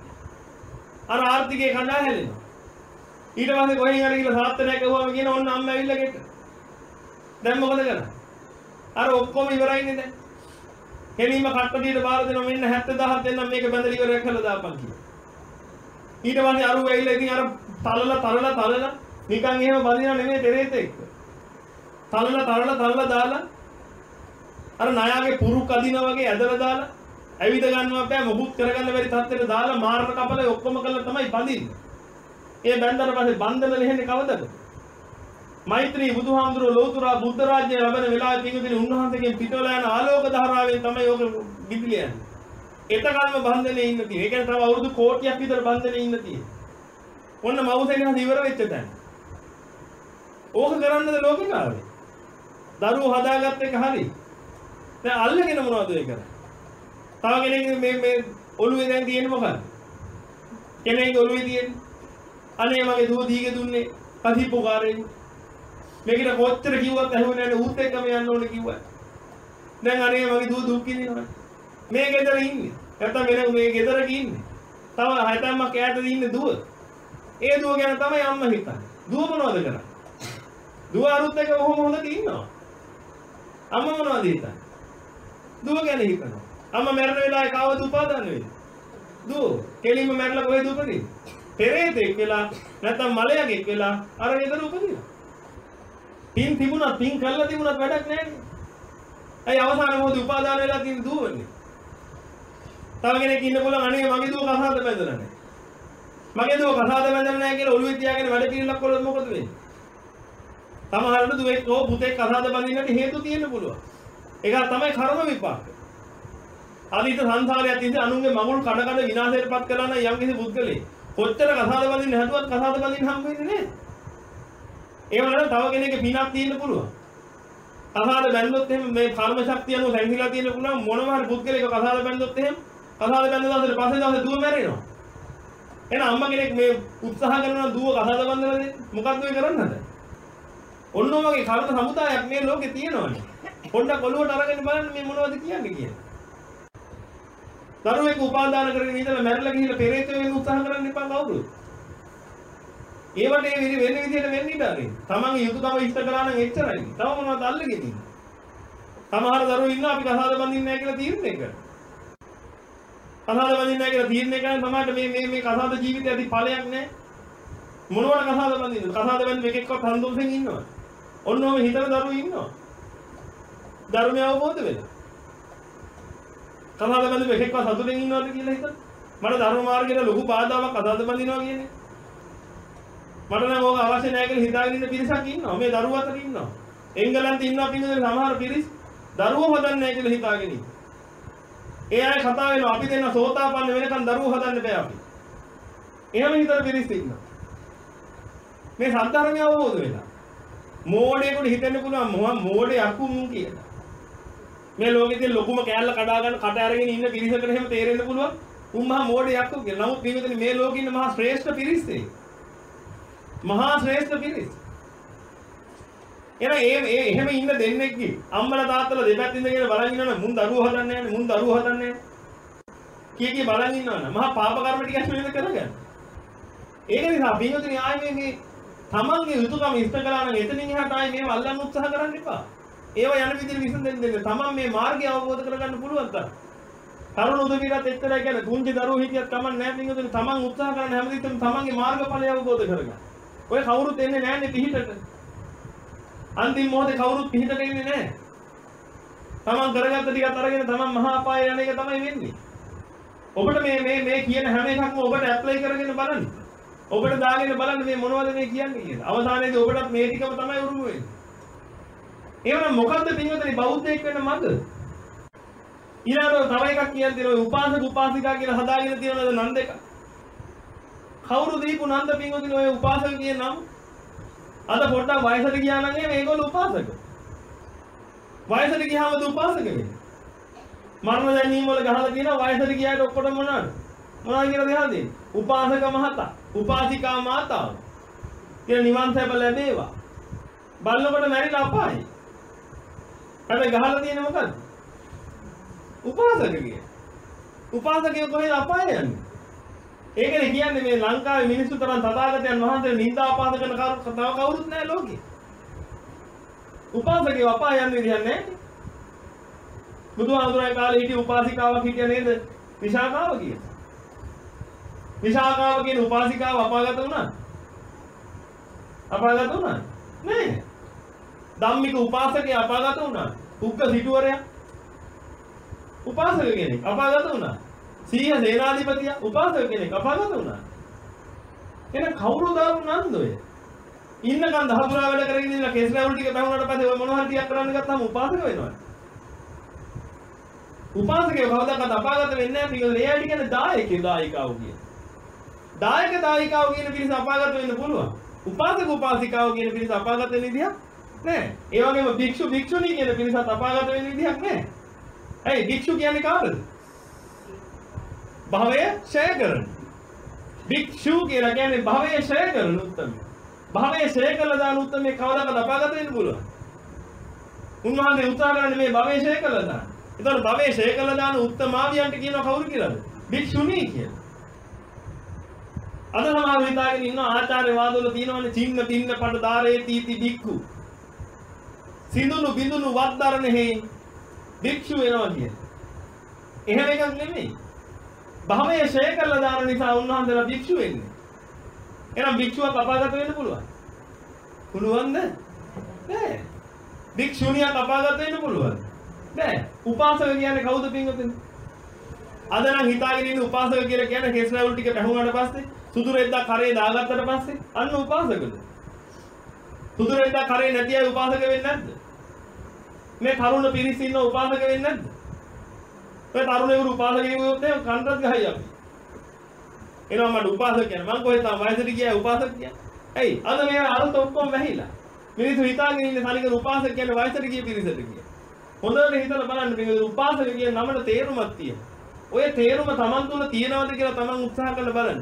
අර ආර්ථිකේ කඩා හැලෙනවා. ඊට පස්සේ කොහෙන් හරි ගිහලා සාත්තරයක් ඇහුවම කියන ඕන්න අම්මා ඇවිල්ලා ගෙට. දැන් මොකද කරන්නේ? අර ඔක්කොම ඉවරයිනේ දැන්. කෙලින්ම කට්ටඩියට බාර දෙනවා මෙන්න හැත්තෑ දහයක් දෙන්නම් මේක බඳලා ඉවරයක් කළා දාපන් කියලා. ඊට පස්සේ අරුව ඇවිල්ලා ඉතින් අර තලලා තලලා තලලා නිකන් එහෙම බඳිනව නෙමෙයි පෙරේත එක්ක. තලලා තලලා තලලා දාලා අර ණයාගේ පුරුක් අදිනා වගේ ඇදලා දාලා ඇවිද ගන්නවා බෑ මොකුත් කරගන්න බැරි තත්ත්වෙට දාලා මාර්ග කපලා ඔක්කොම කරලා තමයි බඳින්නේ. ඒ බැඳලා පස්සේ බන්ධන ලෙහෙන්නේ කවදද? මෛත්‍රී බුදුහාමුදුරුවෝ ලෝතුරා බුද්ධ රාජ්‍ය ලැබෙන වෙලාවේ පිඟුදින උන්වහන්සේගෙන් පිටවලා යන ආලෝක ධාරාවෙන් තමයි ඕක විදුලිය යන්නේ. එතකල්ම බන්ධනේ ඉන්න තියෙන්නේ. ඒ කියන්නේ තව අවුරුදු කෝටියක් විතර බන්ධනේ ඉන්න තියෙන්නේ. ඔන්න මවුසෙන් හරි ඉවර වෙච්ච තැන. ඕක කරන්නද ලෝකේ කාවේ? දරුවෝ හදාගත්ත එක හරි. දැන් අල්ලගෙන මොනවද ඒ කරන්නේ? තව කෙනෙක් මේ මේ ඔළුවේ දැන් තියෙන්නේ මොකක්ද? කෙනෙක්ගේ ඔළුවේ තියෙන්නේ අනේ මගේ දුව දීගේ දුන්නේ කසිප්පුකාරයෙක්. මේකට කොච්චර කිව්වත් ඇහුවේ නැහැ ඌත් එක්කම යන්න ඕනේ කිව්වා. දැන් අනේ මගේ දුව දුක් විඳිනවා. මේ ගෙදර ඉන්නේ. නැත්තම් වෙන මේ ගෙදරක ඉන්නේ. තව හයතම්මක් ඈතද ඉන්නේ දුව. ඒ දුව ගැන තමයි අම්මා හිතන්නේ. දුව මොනවද කරන්නේ? දුව අරුත් එක කොහොම හොඳට ඉන්නවා. අම්මා මොනවද හිතන්නේ? දුව ගැන හිතනවා. අම්මා මැරෙන වෙලාවේ කාවද උපාදාන වෙන්නේ? දුව කෙලින්ම මැරලා කොහෙද උපදින්නේ? පෙරේතෙක් වෙලා නැත්නම් මලයගෙක් වෙලා අර ගෙදර උපදිනවා. පින් තිබුණා පින් කළා තිබුණත් වැඩක් නැහැ. ඇයි අවසාන මොහොතේ උපාදාන වෙලා තියෙන දුවන්නේ? තව කෙනෙක් ඉන්න පුළුවන් අනේ මගේ දුව කසාද බැඳලා නැහැ. මගේ දුව කසාද බැඳලා නැහැ කියලා ඔළුවේ තියාගෙන වැඩ පිළිලක් කළොත් මොකද වෙන්නේ? සමහරවිට දුවෙක් හෝ පුතෙක් කසාද බඳින්නට හේතු තියෙන්න පුළුවන්. ඒක තමයි කර්ම විපාක. අනිත් සංසාරයත් ඉඳි අනුන්ගේ මගුල් කඩ කඩ විනාශයටපත් කළා නම් යම් කිසි පුද්ගලෙක් කොච්චර කසාද බඳින්න හැදුවත් කසාද බඳින්න හම්බ වෙන්නේ නැහැ. ඒ වගේම තව කෙනෙක්ගේ පිනක් තියෙන්න පුළුවන්. කසාද බැඳුනොත් එහෙම මේ කර්ම ශක්තිය අනුව සංහිලා තියෙන්න පුළුවන් මොනවා හරි පුද්ගලෙක් කසාද බැඳුනොත් එහෙම කසාද බැඳ දවසට පස්සේ දවසේ දුව මැරෙනවා. එහෙනම් අම්මා කෙනෙක් මේ උත්සාහ කරනවා දුව කසාද බඳලා දෙන්න. මොකක්ද මේ කරන්න හදන්නේ? ඔන්න ඔයගේ කර්ම සමුදායක් මේ ලෝකේ තියෙනවනේ. පොඩ්ඩක් ඔළුවට අරගෙන බලන්න මේ මොනවද කියන්නේ කියලා. දරුවෙක් උපාදාන කරගෙන ඉඳලා මැරලා ගිහිල්ලා පෙරේත වෙන්න උත්සාහ කරන්න එපා කවුරුත්. ඒවට ඒ වෙන විදිහට වෙන්න ඉඩ අරින්න. තමන්ගේ යුතුයකම ඉෂ්ට කරා නම් එච්චරයි. තව මොනවද අල්ලගෙන ඉන්නේ? සමහර දරුවෝ ඉන්නවා අපි කසාද බඳින්නේ නැහැ කියලා තීරණය කරනවා. කසාද බඳින්නේ නැහැ කියලා තීරණය කරන සමහරට මේ මේ මේ කසාද ජීවිතය ඇති ඵලයක් නැහැ. මොනවට කසාද බඳින්නද? කසාද බඳින්න එකෙක්වත් සම්දෝෂෙන් ඉන්නවා. ඔන්න ඔය හිතන දරුවෝ ඉන්නවා. ධර්මය අවබෝධ වෙලා. කසාද බඳින්න එකෙක්වත් සතුටින් ඉන්නවද කියලා හිතන්න. මට ධර්ම මාර්ගයේ ලොකු බාධාවක් කසාද බඳිනවා කියන්නේ. මට නම් ඕක අවශ්‍ය නැහැ කියලා හිතාගෙන ඉන්න පිරිසක් ඉන්නවා. මේ දරුවෝ අතර ඉන්නවා. එංගලන්තේ ඉන්නවා පින්වතුනි සමහර පිරිස් දරුවෝ හදන්නේ නැහැ කියලා හිතාගෙන ඉන්නවා. ඒ අය කතා වෙනවා අපි දෙන්න සෝතාපන්න වෙනකන් දරුවෝ හදන්න බෑ අපි. එහෙම හිතන පිරිස් ඉන්නවා. මේ සත්‍ය ධර්මය අවබෝධ වෙලා. මෝඩයෙකුට හිතෙන්න පුළුවන් මොහොම මෝඩේ අකු මුන් කියලා. මේ ලෝකෙදී ලොකුම කෑල්ල කඩා ගන්න කට අරගෙන ඉන්න පිරිසකට එහෙම තේරෙන්න පුළුවන්. උන් මහා මෝඩේ අකු කියලා. නමුත් පින්වතුනි මේ ලෝකෙ ඉන්න මහා ශ්‍රේෂ්ඨ පිරිස ඒ. මහා ශ්‍රේෂ්ඨ පිරිස. එන ඒ ඒ එහෙම ඉන්න දෙන්නෙක්ගේ අම්මලා තාත්තලා දෙපැත්තින් ඉඳගෙන බලන් ඉන්නවනේ මුන් දරුවෝ හදන්නේ නැහැ මුන් දරුවෝ හදන්නේ නැහැ කී කී බලන් ඉන්නවනේ මහා පාප කර්ම ටිකක් නේද කරගන්නේ. ඒක නිසා පින්වතුනි ආයේ මේ තමන්ගේ යුතුයකම ඉෂ්ට කළා නම් එතනින් එහාට ආයේ මේව අල්ලන්න උත්සාහ කරන්න එපා. ඒව යන විදිහට විසඳෙන්න දෙන්න. තමන් මේ මාර්ගය අවබෝධ කරගන්න පුළුවන් තරම්. තරුණ උදවියත් එක්තරයි කියන්නේ පුංචි දරුවෝ හිටියත් තමන් නැහැ පින්වතුනි තමන් උත්සාහ කරන හැමදේටම තමන්ගේ මාර්ගඵලය අවබෝධ කරගන්න. ඔය කවුරුත් එන්නේ නැන්නේ පිහිටට. අන්තිම මොහොතේ කවුරුත් පිහිටට ඉන්නේ නැහැ. තමන් කරගත්ත ටිකත් අරගෙන තමන් මහා අපාය යන එක තමයි වෙන්නේ. ඔබට මේ මේ මේ කියන හැම එකක්ම ඔබට ඇප්ලයි කරගෙන බලන්න. ඔබට දාගෙන බලන්න මේ මොනවද මේ කියන්නේ කියලා. අවසානයේදී ඔබටත් මේ ටිකම තමයි උරුම වෙන්නේ. එහෙනම් මොකද්ද පින්වතුනි බෞද්ධයෙක් වෙන්න මඟ? ඊළඟට තව එකක් කියන්න තියෙනවා ඔය උපාසක උපාසිකා කියලා හදාගෙන තියෙනවද නන් දෙක? කවුරු දීපු නන්ද පින්වතුනි ඔය උපාසක කියන නම? අද පොඩ්ඩක් වයසට ගියා නම් මේගොල්ලෝ උපාසක. වයසට ගියාමද උපාසක වෙන්නේ? මරණ දැනීම වල ගහලා තියෙනවා වයසට ගියාට ඔක්කොටම මොනවද? මොනවද කියලා දෙහලා දෙන්නේ? උපාසක මහතා, උපාසිකා මාතාව. කියන නිවන් සැප ලැබේවා. බලනකොට මැරිලා අපායි. හැබැයි ගහලා තියෙන්නේ මොකද්ද? උපාසක කිය. උපාසකයෝ කොහෙද අපාය යන්නේ? ඒකනේ කියන්නේ මේ ලංකාවේ මිනිස්සු තරම් තථාගතයන් වහන්සේ නිඳා අපාද කරන තව කවුරුත් නැහැ ලෝකේ. උපාසකයෝ අපාය යන්නේ විදිහක් නැහැ. බුදුහාමුදුරේ කාලේ හිටිය උපාසිකාවක් හිටිය නේද? විශාඛාව කියන. විශාඛාව කියන උපාසිකාව අපාගත වුණා. අපාගත වුණා? නෑ. ධම්මික උපාසකයා අපාගත වුණා. උග්ග සිටුවරයා උපාසක කෙනෙක් අපාගත වුණා. සීහ සේනාධිපතියා උපාසක කෙනෙක් අපාගත වුණා. එන කවුරු දාපු නන්ද ඔය? ඉන්නකන් දහතුරා වැඩ කරගෙන ඉන්න කේස් රැවුල් ටික බහුණාට පස්සේ ඔය මොනවා හරි ටිකක් කරන්න ගත්තාම උපාසක වෙනවා. උපාසකයෝ කවදාකවත් අපාගත වෙන්නේ නැහැ. පිළිගන්න ඒ අය කියන්නේ දායකයෝ දායිකාවෝ කියන. දායක දායිකාවෝ කියන පිරිස අපාගත වෙන්න පුළුවන්. උපාසක උපාසිකාවෝ කියන පිරිස අපාගත වෙන්න විදියක් නැහැ. ඒ වගේම භික්ෂු භික්ෂුණී කියන පිරිසත් අපාගත වෙන්න විදියක් නැහැ. ඇයි භික්ෂු කියන්නේ කාටද? භවය ඡය කරන. භික්ෂු කියලා කියන්නේ භවය ඡය කරන උත්තම. භවය ඡය කළා දාන උත්තමේ කවදාකවත් අපාගත වෙන්න පුළුවන්. උන්වහන්සේ උත්සාහ කරන්නේ මේ භවය ඡය කළා දාන. ඒතකොට භවයේ ඡය කළා දාන උත්තමාවියන්ට කියනවා කවුරු කියලාද? භික්ෂුණී කියලා. අද සමාජ හිතාගෙන ඉන්න ආචාර්ය වාදවල තියෙනවනේ චින්න පින්න පඩ දාරේ තීති භික්ඛු. සිඳුණු බිඳුණු වද්දරණෙහි භික්ෂු වෙනවා කියන. එහෙම එකක් නෙමෙයි. භවයේ ඡය කළා දාන නිසා උන්වහන්සේලා භික්ෂු වෙන්නේ. එහෙනම් භික්ෂුවක් අපාගත වෙන්න පුළුවන්. පුළුවන්ද? නෑ. භික්ෂුණියක් අපාගත වෙන්න පුළුවන්. නෑ. උපාසක කියන්නේ කවුද පින්වතුනි? අද නම් හිතාගෙන ඉන්න උපාසක කියලා කියන්නේ කෙස් රැවුල් ටික පැහුණාට පස්සේ සුදු රෙද්දක් කරේ දාගත්තට පස්සේ අන්න උපාසකද? සුදු රෙද්දක් කරේ නැති අය උපාසක වෙන්නේ නැද්ද? මේ තරුණ පිරිස ඉන්න උපාසක වෙන්නේ නැද්ද? ඔය තරුණයෙකුට උපාසක කෙනෙකුට නේ කන්ටත් ගහයි අපි. එනවා මට උපාසක කියන්නේ මං කොහෙද තම වයසට ගියා උපාසක කියන්නේ. ඇයි? අද මේ අරුත ඔක්කොම වැහිලා. මිනිස්සු හිතාගෙන ඉන්නේ තනිකර උපාසක කියන්නේ වයසට ගිය පිරිසට කියලා. හොඳට හිතලා බලන්න මේ උපාසක කියන නමට තේරුමක් තියෙනවා. ඔය තේරුම Taman තුල තියෙනවද කියලා Taman උත්සාහ කරලා බලන්න.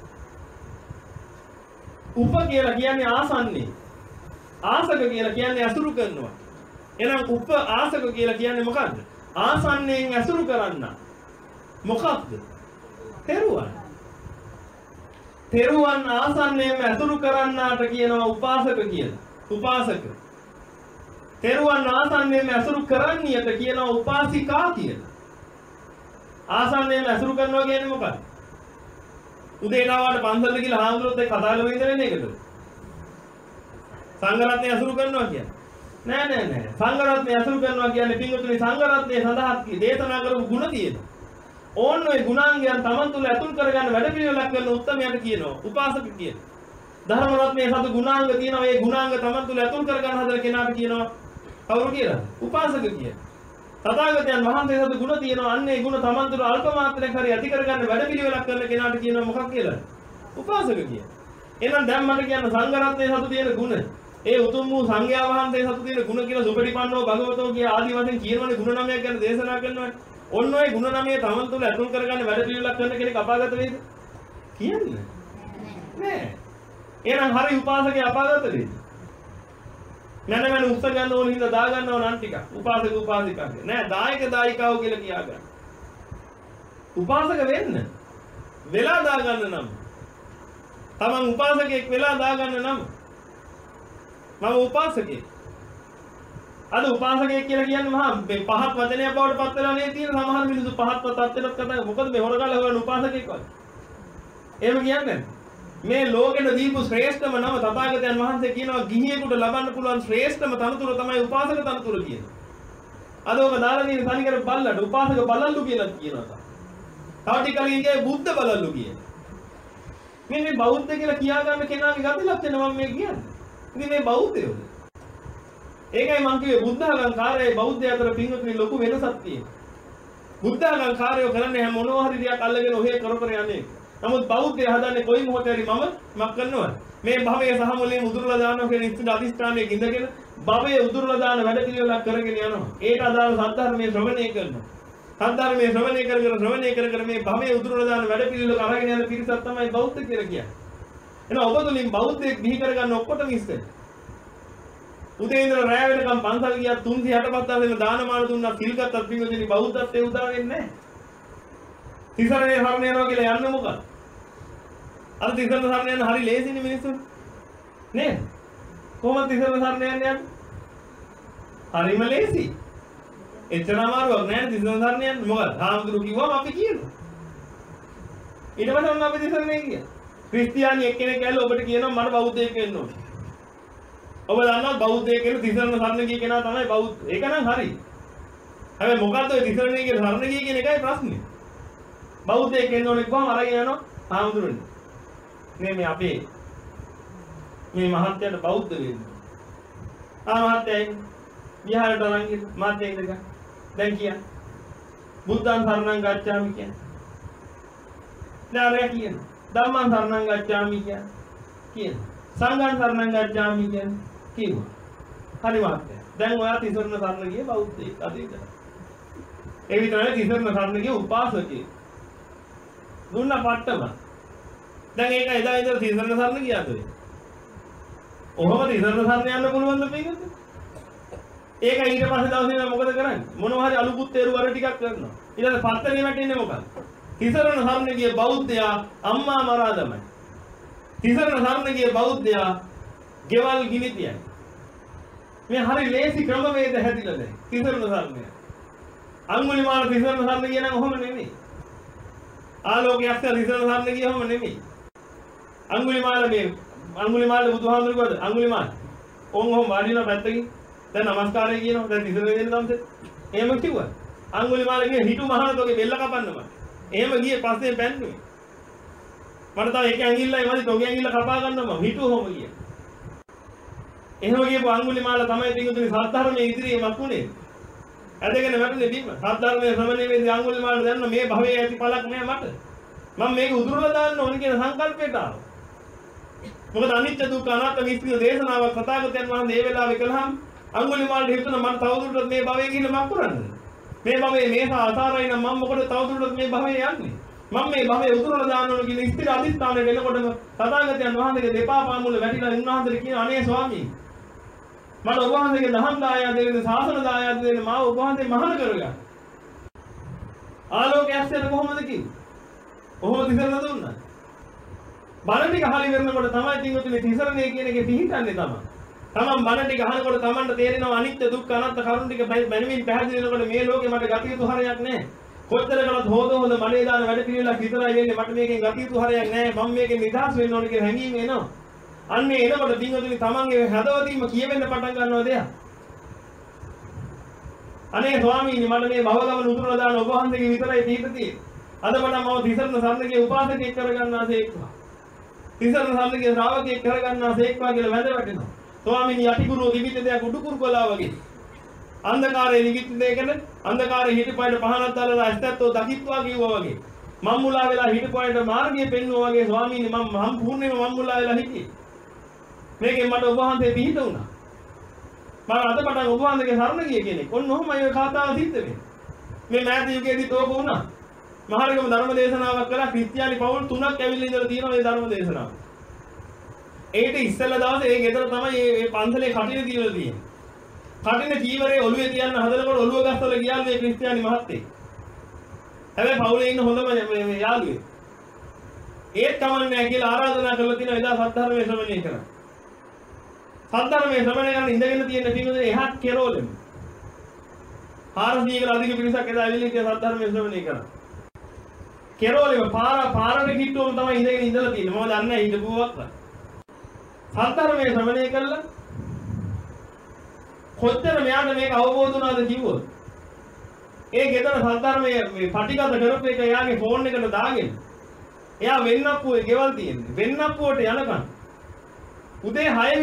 උප කියලා කියන්නේ ආසන්නේ. ආසක කියලා කියන්නේ අසුරු කරනවා. එහෙනම් උප ආසක කියලා කියන්නේ මොකද්ද? ආසන්නයෙන් අසුරු කරන්න. මොකක්ද? තෙරුවන්. තෙරුවන් ආසන්නයෙන් අසුරු කරන්නාට කියනවා උපාසක කියලා. උපාසක. තෙරුවන් ආසන්නයෙන් අසුරු කරන්නියට කියනවා උපාසිකා කියලා. ආසන්නයෙන් අසුරු කරනවා කියන්නේ මොකක්ද? උදේ නාවට පන්සලට ගිහලා හාමුදුරුවෝත් එක්ක කතා කරලා ඉඳලා නේද? සංඝ රත්නය අසුරු කරනවා කියන්නේ. නෑ නෑ නෑ. සංඝ රත්නය අසුරු කරනවා කියන්නේ පින්වතුනි සංඝ රත්නයේ සඳහා දේශනා කරපු ගුණ තියෙනවා. ඕන්න ඔය ගුණාංගයන් Taman තුල ඇතුල් කරගන්න වැඩ පිළිවෙලක් කරන උත්තමයාට කියනවා උපාසක කියලා. ධර්ම රත්නයේ සතු ගුණාංග තියෙනවා. ඒ ගුණාංග Taman තුල ඇතුල් කරගන්න හදන කෙනාට කියනවා කවුරු කියලා? උපාසක කියලා. තථාගතයන් වහන්සේ සතු ගුණ තියෙනවා. අන්න ඒ ගුණ Taman තුල අල්ප මාත්‍රයක් හරි ඇති කරගන්න වැඩ පිළිවෙලක් කරන කෙනාට කියනවා මොකක් කියලා? උපාසක කියලා. එහෙනම් දැන් මට කියන්න සංඝ රත්නයේ සතු තියෙන ගුණ ඒ උතුම් වූ සංඝයා වහන්සේ සතු තියෙන ගුණ කියලා සුපටිපන්නෝ භගවතෝ කිය ආදි වශයෙන් කියනවනේ ගුණ නමයක් ගැන දේශනා කරනවනේ. ඔන්න ඔය ගුණ නමයේ තමන් තුළ ඇතුල් කරගන්න වැඩ පිළිවෙලක් කරන කෙනෙක් අපාගත වෙයිද? කියන්නේ නෑ. එහෙනම් හරි උපාසකේ අපාගත වෙයිද? නැන වෙන උත්සව ගන්න ඕන හින්දා දා ගන්නව නම් ටික. උපාසක උපාසිකාගේ නෑ දායක දායිකාව කියලා කියා ගන්න. උපාසක වෙන්න වෙලා දා ගන්න නම් තමන් උපාසකෙක් වෙලා දා ගන්න නම් මම උපාසකෙක්. අද උපාසකයෙක් කියලා කියන්නේ මහා පහත් වචනයක් බවට පත් වෙලා නේ තියෙන සමහර මිනිස්සු පහත් තත්ත්වයක් කතා මොකද මේ හොරගල හොරන උපාසකෙක් වගේ. එහෙම කියන්නේ මේ ලෝකෙට දීපු ශ්‍රේෂ්ඨම නම තථාගතයන් වහන්සේ කියනවා ගිහියෙකුට ලබන්න පුළුවන් ශ්‍රේෂ්ඨම තනතුර තමයි උපාසක තනතුර කියන්නේ. අද ඔබ දාලා තියෙන තනිකර බල්ලට උපාසක බලල්ලු කියලා කියනවා. තව ටික කලින් කියේ බුද්ධ බලල්ලු කියන. මේ මේ බෞද්ධ කියලා කියා ගන්න කෙනාගේ ගති ලක්ෂණ මම මේ කියන්නේ. ඉතින් මේ බෞද්ධයෝද? ඒකයි මම කිව්වේ බුද්ධඝං කාර්යය බෞද්ධය අතර පින්වතුනි ලොකු වෙනසක් තියෙනවා. බුද්ධඝං කාර්යය කරන්නේ හැම මොනවා හරි දෙයක් අල්ලගෙන ඔහේ කර කර යන්නේ. නමුත් බෞද්ධය හදන්නේ කොයි මොහොතේ හරි මම මක් කරනවද? මේ භවයේ සහ මුලින් උදුරලා දානවා කියන ඉස්තිර අධිෂ්ඨානයේ ඉඳගෙන භවයේ උදුරලා දාන වැඩ පිළිවෙලක් කරගෙන යනවා. ඒක අදාළ සද්ධර්මයේ ශ්‍රවණය කරනවා. සද්ධර්මයේ ශ්‍රවණය කර කර ශ්‍රවණය කර කර මේ භවයේ උදුරලා දාන වැඩ පිළිවෙලක අරගෙන යන පිරිසක් තමයි බෞද්ධ කියලා කියන්නේ. එහෙනම් ඔබ තුලින් බෞද්ධයෙක් බිහි කරගන්න ඔක්කොටම ඉස්සෙල්. උදේ ඉඳලා රැය වෙනකම් පන්සල් ගියා තුන්සිය අටපත් දවසේම දානමාන දුන්නා සිල් ගත්තත් පින්වතුනි බෞද්ධත්වයේ උදා වෙන්නේ නැහැ. තිසරණේ සරණ යනවා කියලා යන්නේ මොකක්ද? අර තිසරණ සරණ යන හරි ලේසිනේ මිනිස්සු. නේද? කොහොමද තිසරණ සරණ යන්නේ? හරිම ලේසි. එච්චර අමාරුවක් නෑ තිසරණ සරණ යන්න. මොකද? හාමුදුරු කිව්වම අපි කියනවා. ඊට පස්සේ ඔන්න අපි තිසරණේ ගියා. ක්‍රිස්තියානි එක්කෙනෙක් ඇවිල්ලා ඔබට කියනවා මට බෞද්ධයෙක් වෙන්න ඕනේ. ඔබ දන්නවා බෞද්ධයෙක් කියන තිසරණ සරණ ගිය කෙනා තමයි බෞද්ධ. ඒක නම් හරි. හැබැයි මොකද්ද ඔය තිසරණේ කියන සරණ ගිය කියන එකයි ප්‍රශ්නේ. බෞද්ධයෙක් වෙන්න ඕනේ කොහොම අරගෙන යනවා හාමුදුරනේ. මේ මේ අපේ මේ මහත්යට බෞද්ධ වෙන්න. ආ මහත්යයි විහාරයට අරන් ගිහ මාත්‍ය ඉඳලා දැන් කිය. බුද්ධං සරණං ගච්ඡාමි කියන. නාරය කියන. ධම්මං සරණං ගච්ඡාමි කියන. කියන. සංඝං සරණං ගච්ඡාමි කියන. කිව්වා. හරි මහත්ය. දැන් ඔයා තිසරණ සරණ ගියේ බෞද්ධයෙක් අද ඉඳලා. ඒ විතරයි තිසරණ සරණ ගියේ උපාසකයෙක්. දුන්න පට්ටම. දැන් ඒක එදා ඉඳලා තිසරණ සරණ ගියාද ඔය? ඔහොම තිසරණ සරණ යන්න පුළුවන්ද මේකද? ඒක ඊට පස්සේ දවසේ මොකද කරන්නේ? මොනවා හරි අලුකුත් තේරු වර ටිකක් කරනවා. ඊළඟ පත්තරේ වැටෙන්නේ මොකක්ද? තිසරණ සරණ ගිය බෞද්ධයා අම්මා මරා දමයි. තිසරණ සරණ ගිය බෞද්ධයා ගෙවල් ගිනි තියයි. මේ හරි ලේසි ක්‍රමවේද හැදිලා දැන් තිසරණ සරණ. අඟුලිමාල තිසරණ සරණ ගිය නම් ඔහොම නෙමෙයි. ආලෝකයක් තිසරණ සරණ ගියවම නෙමෙයි. අඟුලිමාල මේ අඟුලිමාල බුදුහාමුදුරුවෝ කිව්වද අඟුලිමාල ඕන් ඔහොම වාඩිලා පැත්තකින් දැන් නමස්කාරය කියනවා දැන් තිසරණ දෙන්න තමසේ එහෙම කිව්වා. අඟුලිමාල කියේ හිටු මහානතෝගේ බෙල්ල කපන්න මට. එහෙම ගියේ පස්සේ පැන්නුවේ. මට තව එක ඇඟිල්ලයි මදි තෝගේ ඇඟිල්ල කපා ගන්නවා මම හිටු ඔහොම ගියා. එහෙම ගියපු අඟුලිමාල තමයි තිඟුතුනි සද්ධර්මයේ ඉදිරියේ මතුනේ. ඇදගෙන වැටුනේ බිම. සද්ධර්මයේ ශ්‍රවණය වේදී අඟුලිමාල දැන්න මේ භවයේ ඇති පළක් නෑ මට. මම මේක උදුරලා දාන්න ඕන කියන සංකල්පයට ආවා. මොකද අනිත්‍ය දුක්ඛ අනාත්ම මිත්‍ය දේශනාවක් තථාගතයන් වහන්සේ ඒ වෙලාවේ කළාම අඟුලිමාලට හිතුණා මම තවදුරටත් මේ භවයේ ගිහින් මක් කරන්නද? මේ භවයේ මේසා අසාරයි නම් මම මොකද තවදුරටත් මේ භවයේ යන්නේ? මම මේ භවයේ උදුරලා දාන්න ඕන කියන ස්ථිර අධිෂ්ඨානය වෙනකොටම තථාගතයන් වහන්සේගේ දෙපා පාමුල වැටිලා උන්වහන්සේට කියන අනේ ස්වාමී මට ඔබ වහන්සේගේ දහම් දායාද දෙන්න ශාසන දායාද දෙන්න මාව ඔබ වහන්සේ මහාන කරගන්න. ආලෝකයක් ඇස්සේ කොහොමද කිව්වේ? කොහොමද තිසරණ දුන්නා? බණ ටික අහලා ඉවරනකොට තමයි තින්ගොතුනේ තිසරණේ කියන එකේ පිහිටන්නේ තමයි. තමන් බණ ටික අහනකොට තමන්ට තේරෙනවා අනිත්‍ය දුක්ඛ අනාත්ම කරුණු ටික බැලමින් පැහැදිලි වෙනකොට මේ ලෝකේ මට ගතියුතු හරයක් නැහැ. කොච්චර කළත් හොද හොද මඩේ දාන වැඩ පිළිවෙලක් විතරයි වෙන්නේ මට මේකෙන් ගතියුතු හරයක් නැහැ. මම මේකෙන් නිදහස් වෙන්න ඕනේ කියලා හැඟීම එනවා. අන්නේ එනකොට තින්ගොතුනේ තමන්ගේ හදවතින්ම කියවෙන්න පටන් ගන්නවා දෙයක්. අනේ ස්වාමීනි මට මේ භවගමන උතුරලා දාන ඔබ වහන්සේගේ විතරයි පිහිට තියෙන්නේ. අද මට මම තිසරණ සරණගේ උපාසකෙක් කරගන්නාසේක්වා. තිසරණ සරණගේ ශ්‍රාවකෙක් කරගන්නාසේක්වා කියලා වැඳ වැටෙනවා. ස්වාමීනි යටිගුරු විවිධ දෙයක් උඩුකුරු කළා වගේ. අන්ධකාරයේ නිවිත් දෙයකට අන්ධකාරයේ හිටපයිට පහනක් දාලා ඇස්තැත්තෝ දකිත්වා කිව්වා වගේ. මම් මුලා වෙලා හිටපයිට මාර්ගය පෙන්වුවා වගේ ස්වාමීනි මම සම්පූර්ණයෙන්ම මම් මුලා වෙලා හිටියේ. මේකෙන් මට ඔබ වහන්සේ පිහිට වුණා. මම අද පටන් ඔබ වහන්සේගේ සරණ ගිය කෙනෙක්. ඔන්න ඔහොමයි ඔය කතාව සිද්ධ වෙන්නේ. මේ මෑත යුගයේදී තෝක වුණා. මහරගම ධර්ම දේශනාවක් කළා. ක්‍රිස්තියානි පවුල් තුනක් ඇවිල්ලා ඉඳලා තියෙනවා මේ ධර්ම දේශනාව. ඒකට ඉස්සෙල්ලා දවසේ ඒ ගෙදර තමයි මේ මේ පන්සලේ කටින තියලා තියෙන්නේ. කටින චීවරේ ඔළුවේ තියන්න හදනකොට ඔළුව ගස්සලා ගියාලු මේ ක්‍රිස්තියානි මහත්තයෙක්. හැබැයි පවුලේ ඉන්න හොඳම මේ යාළුවෙක්. ඒත් කමන්නේ නැහැ කියලා ආරාධනා කරලා තිනවා එදා සද්ධර්මයේ ශ්‍රවණය කරා. සද්ධර්මයේ ශ්‍රවණය කරන ඉඳගෙන තියෙන පිටුදේ එහාට කෙරෝලෙම. හාරසීයකට අධික පිරිසක් එදා ඇවිල්ලා ඉතින් සද්ධර්මයේ ශ්‍රවණය කරා. කෙරෝලෙම පාර පාරට කිට්ටුවම තමයි ඉඳගෙන ඉඳලා තියෙන්නේ. මම දන්නේ නැහැ හිටපුවක්. සද්ධර්මයේ ශ්‍රවණය කළා. කොච්චර මෙයාට මේක අවබෝධ වුණාද කිව්වොත්. ඒ ගෙදර සද්ධර්මයේ මේ පටිගත කරපු එක එයාගේ ෆෝන් එකට දාගෙන එයා වෙන්නප්පුවේ ගෙවල් තියෙන්නේ. වෙන්නප්පුවට යනකම් උදේ හය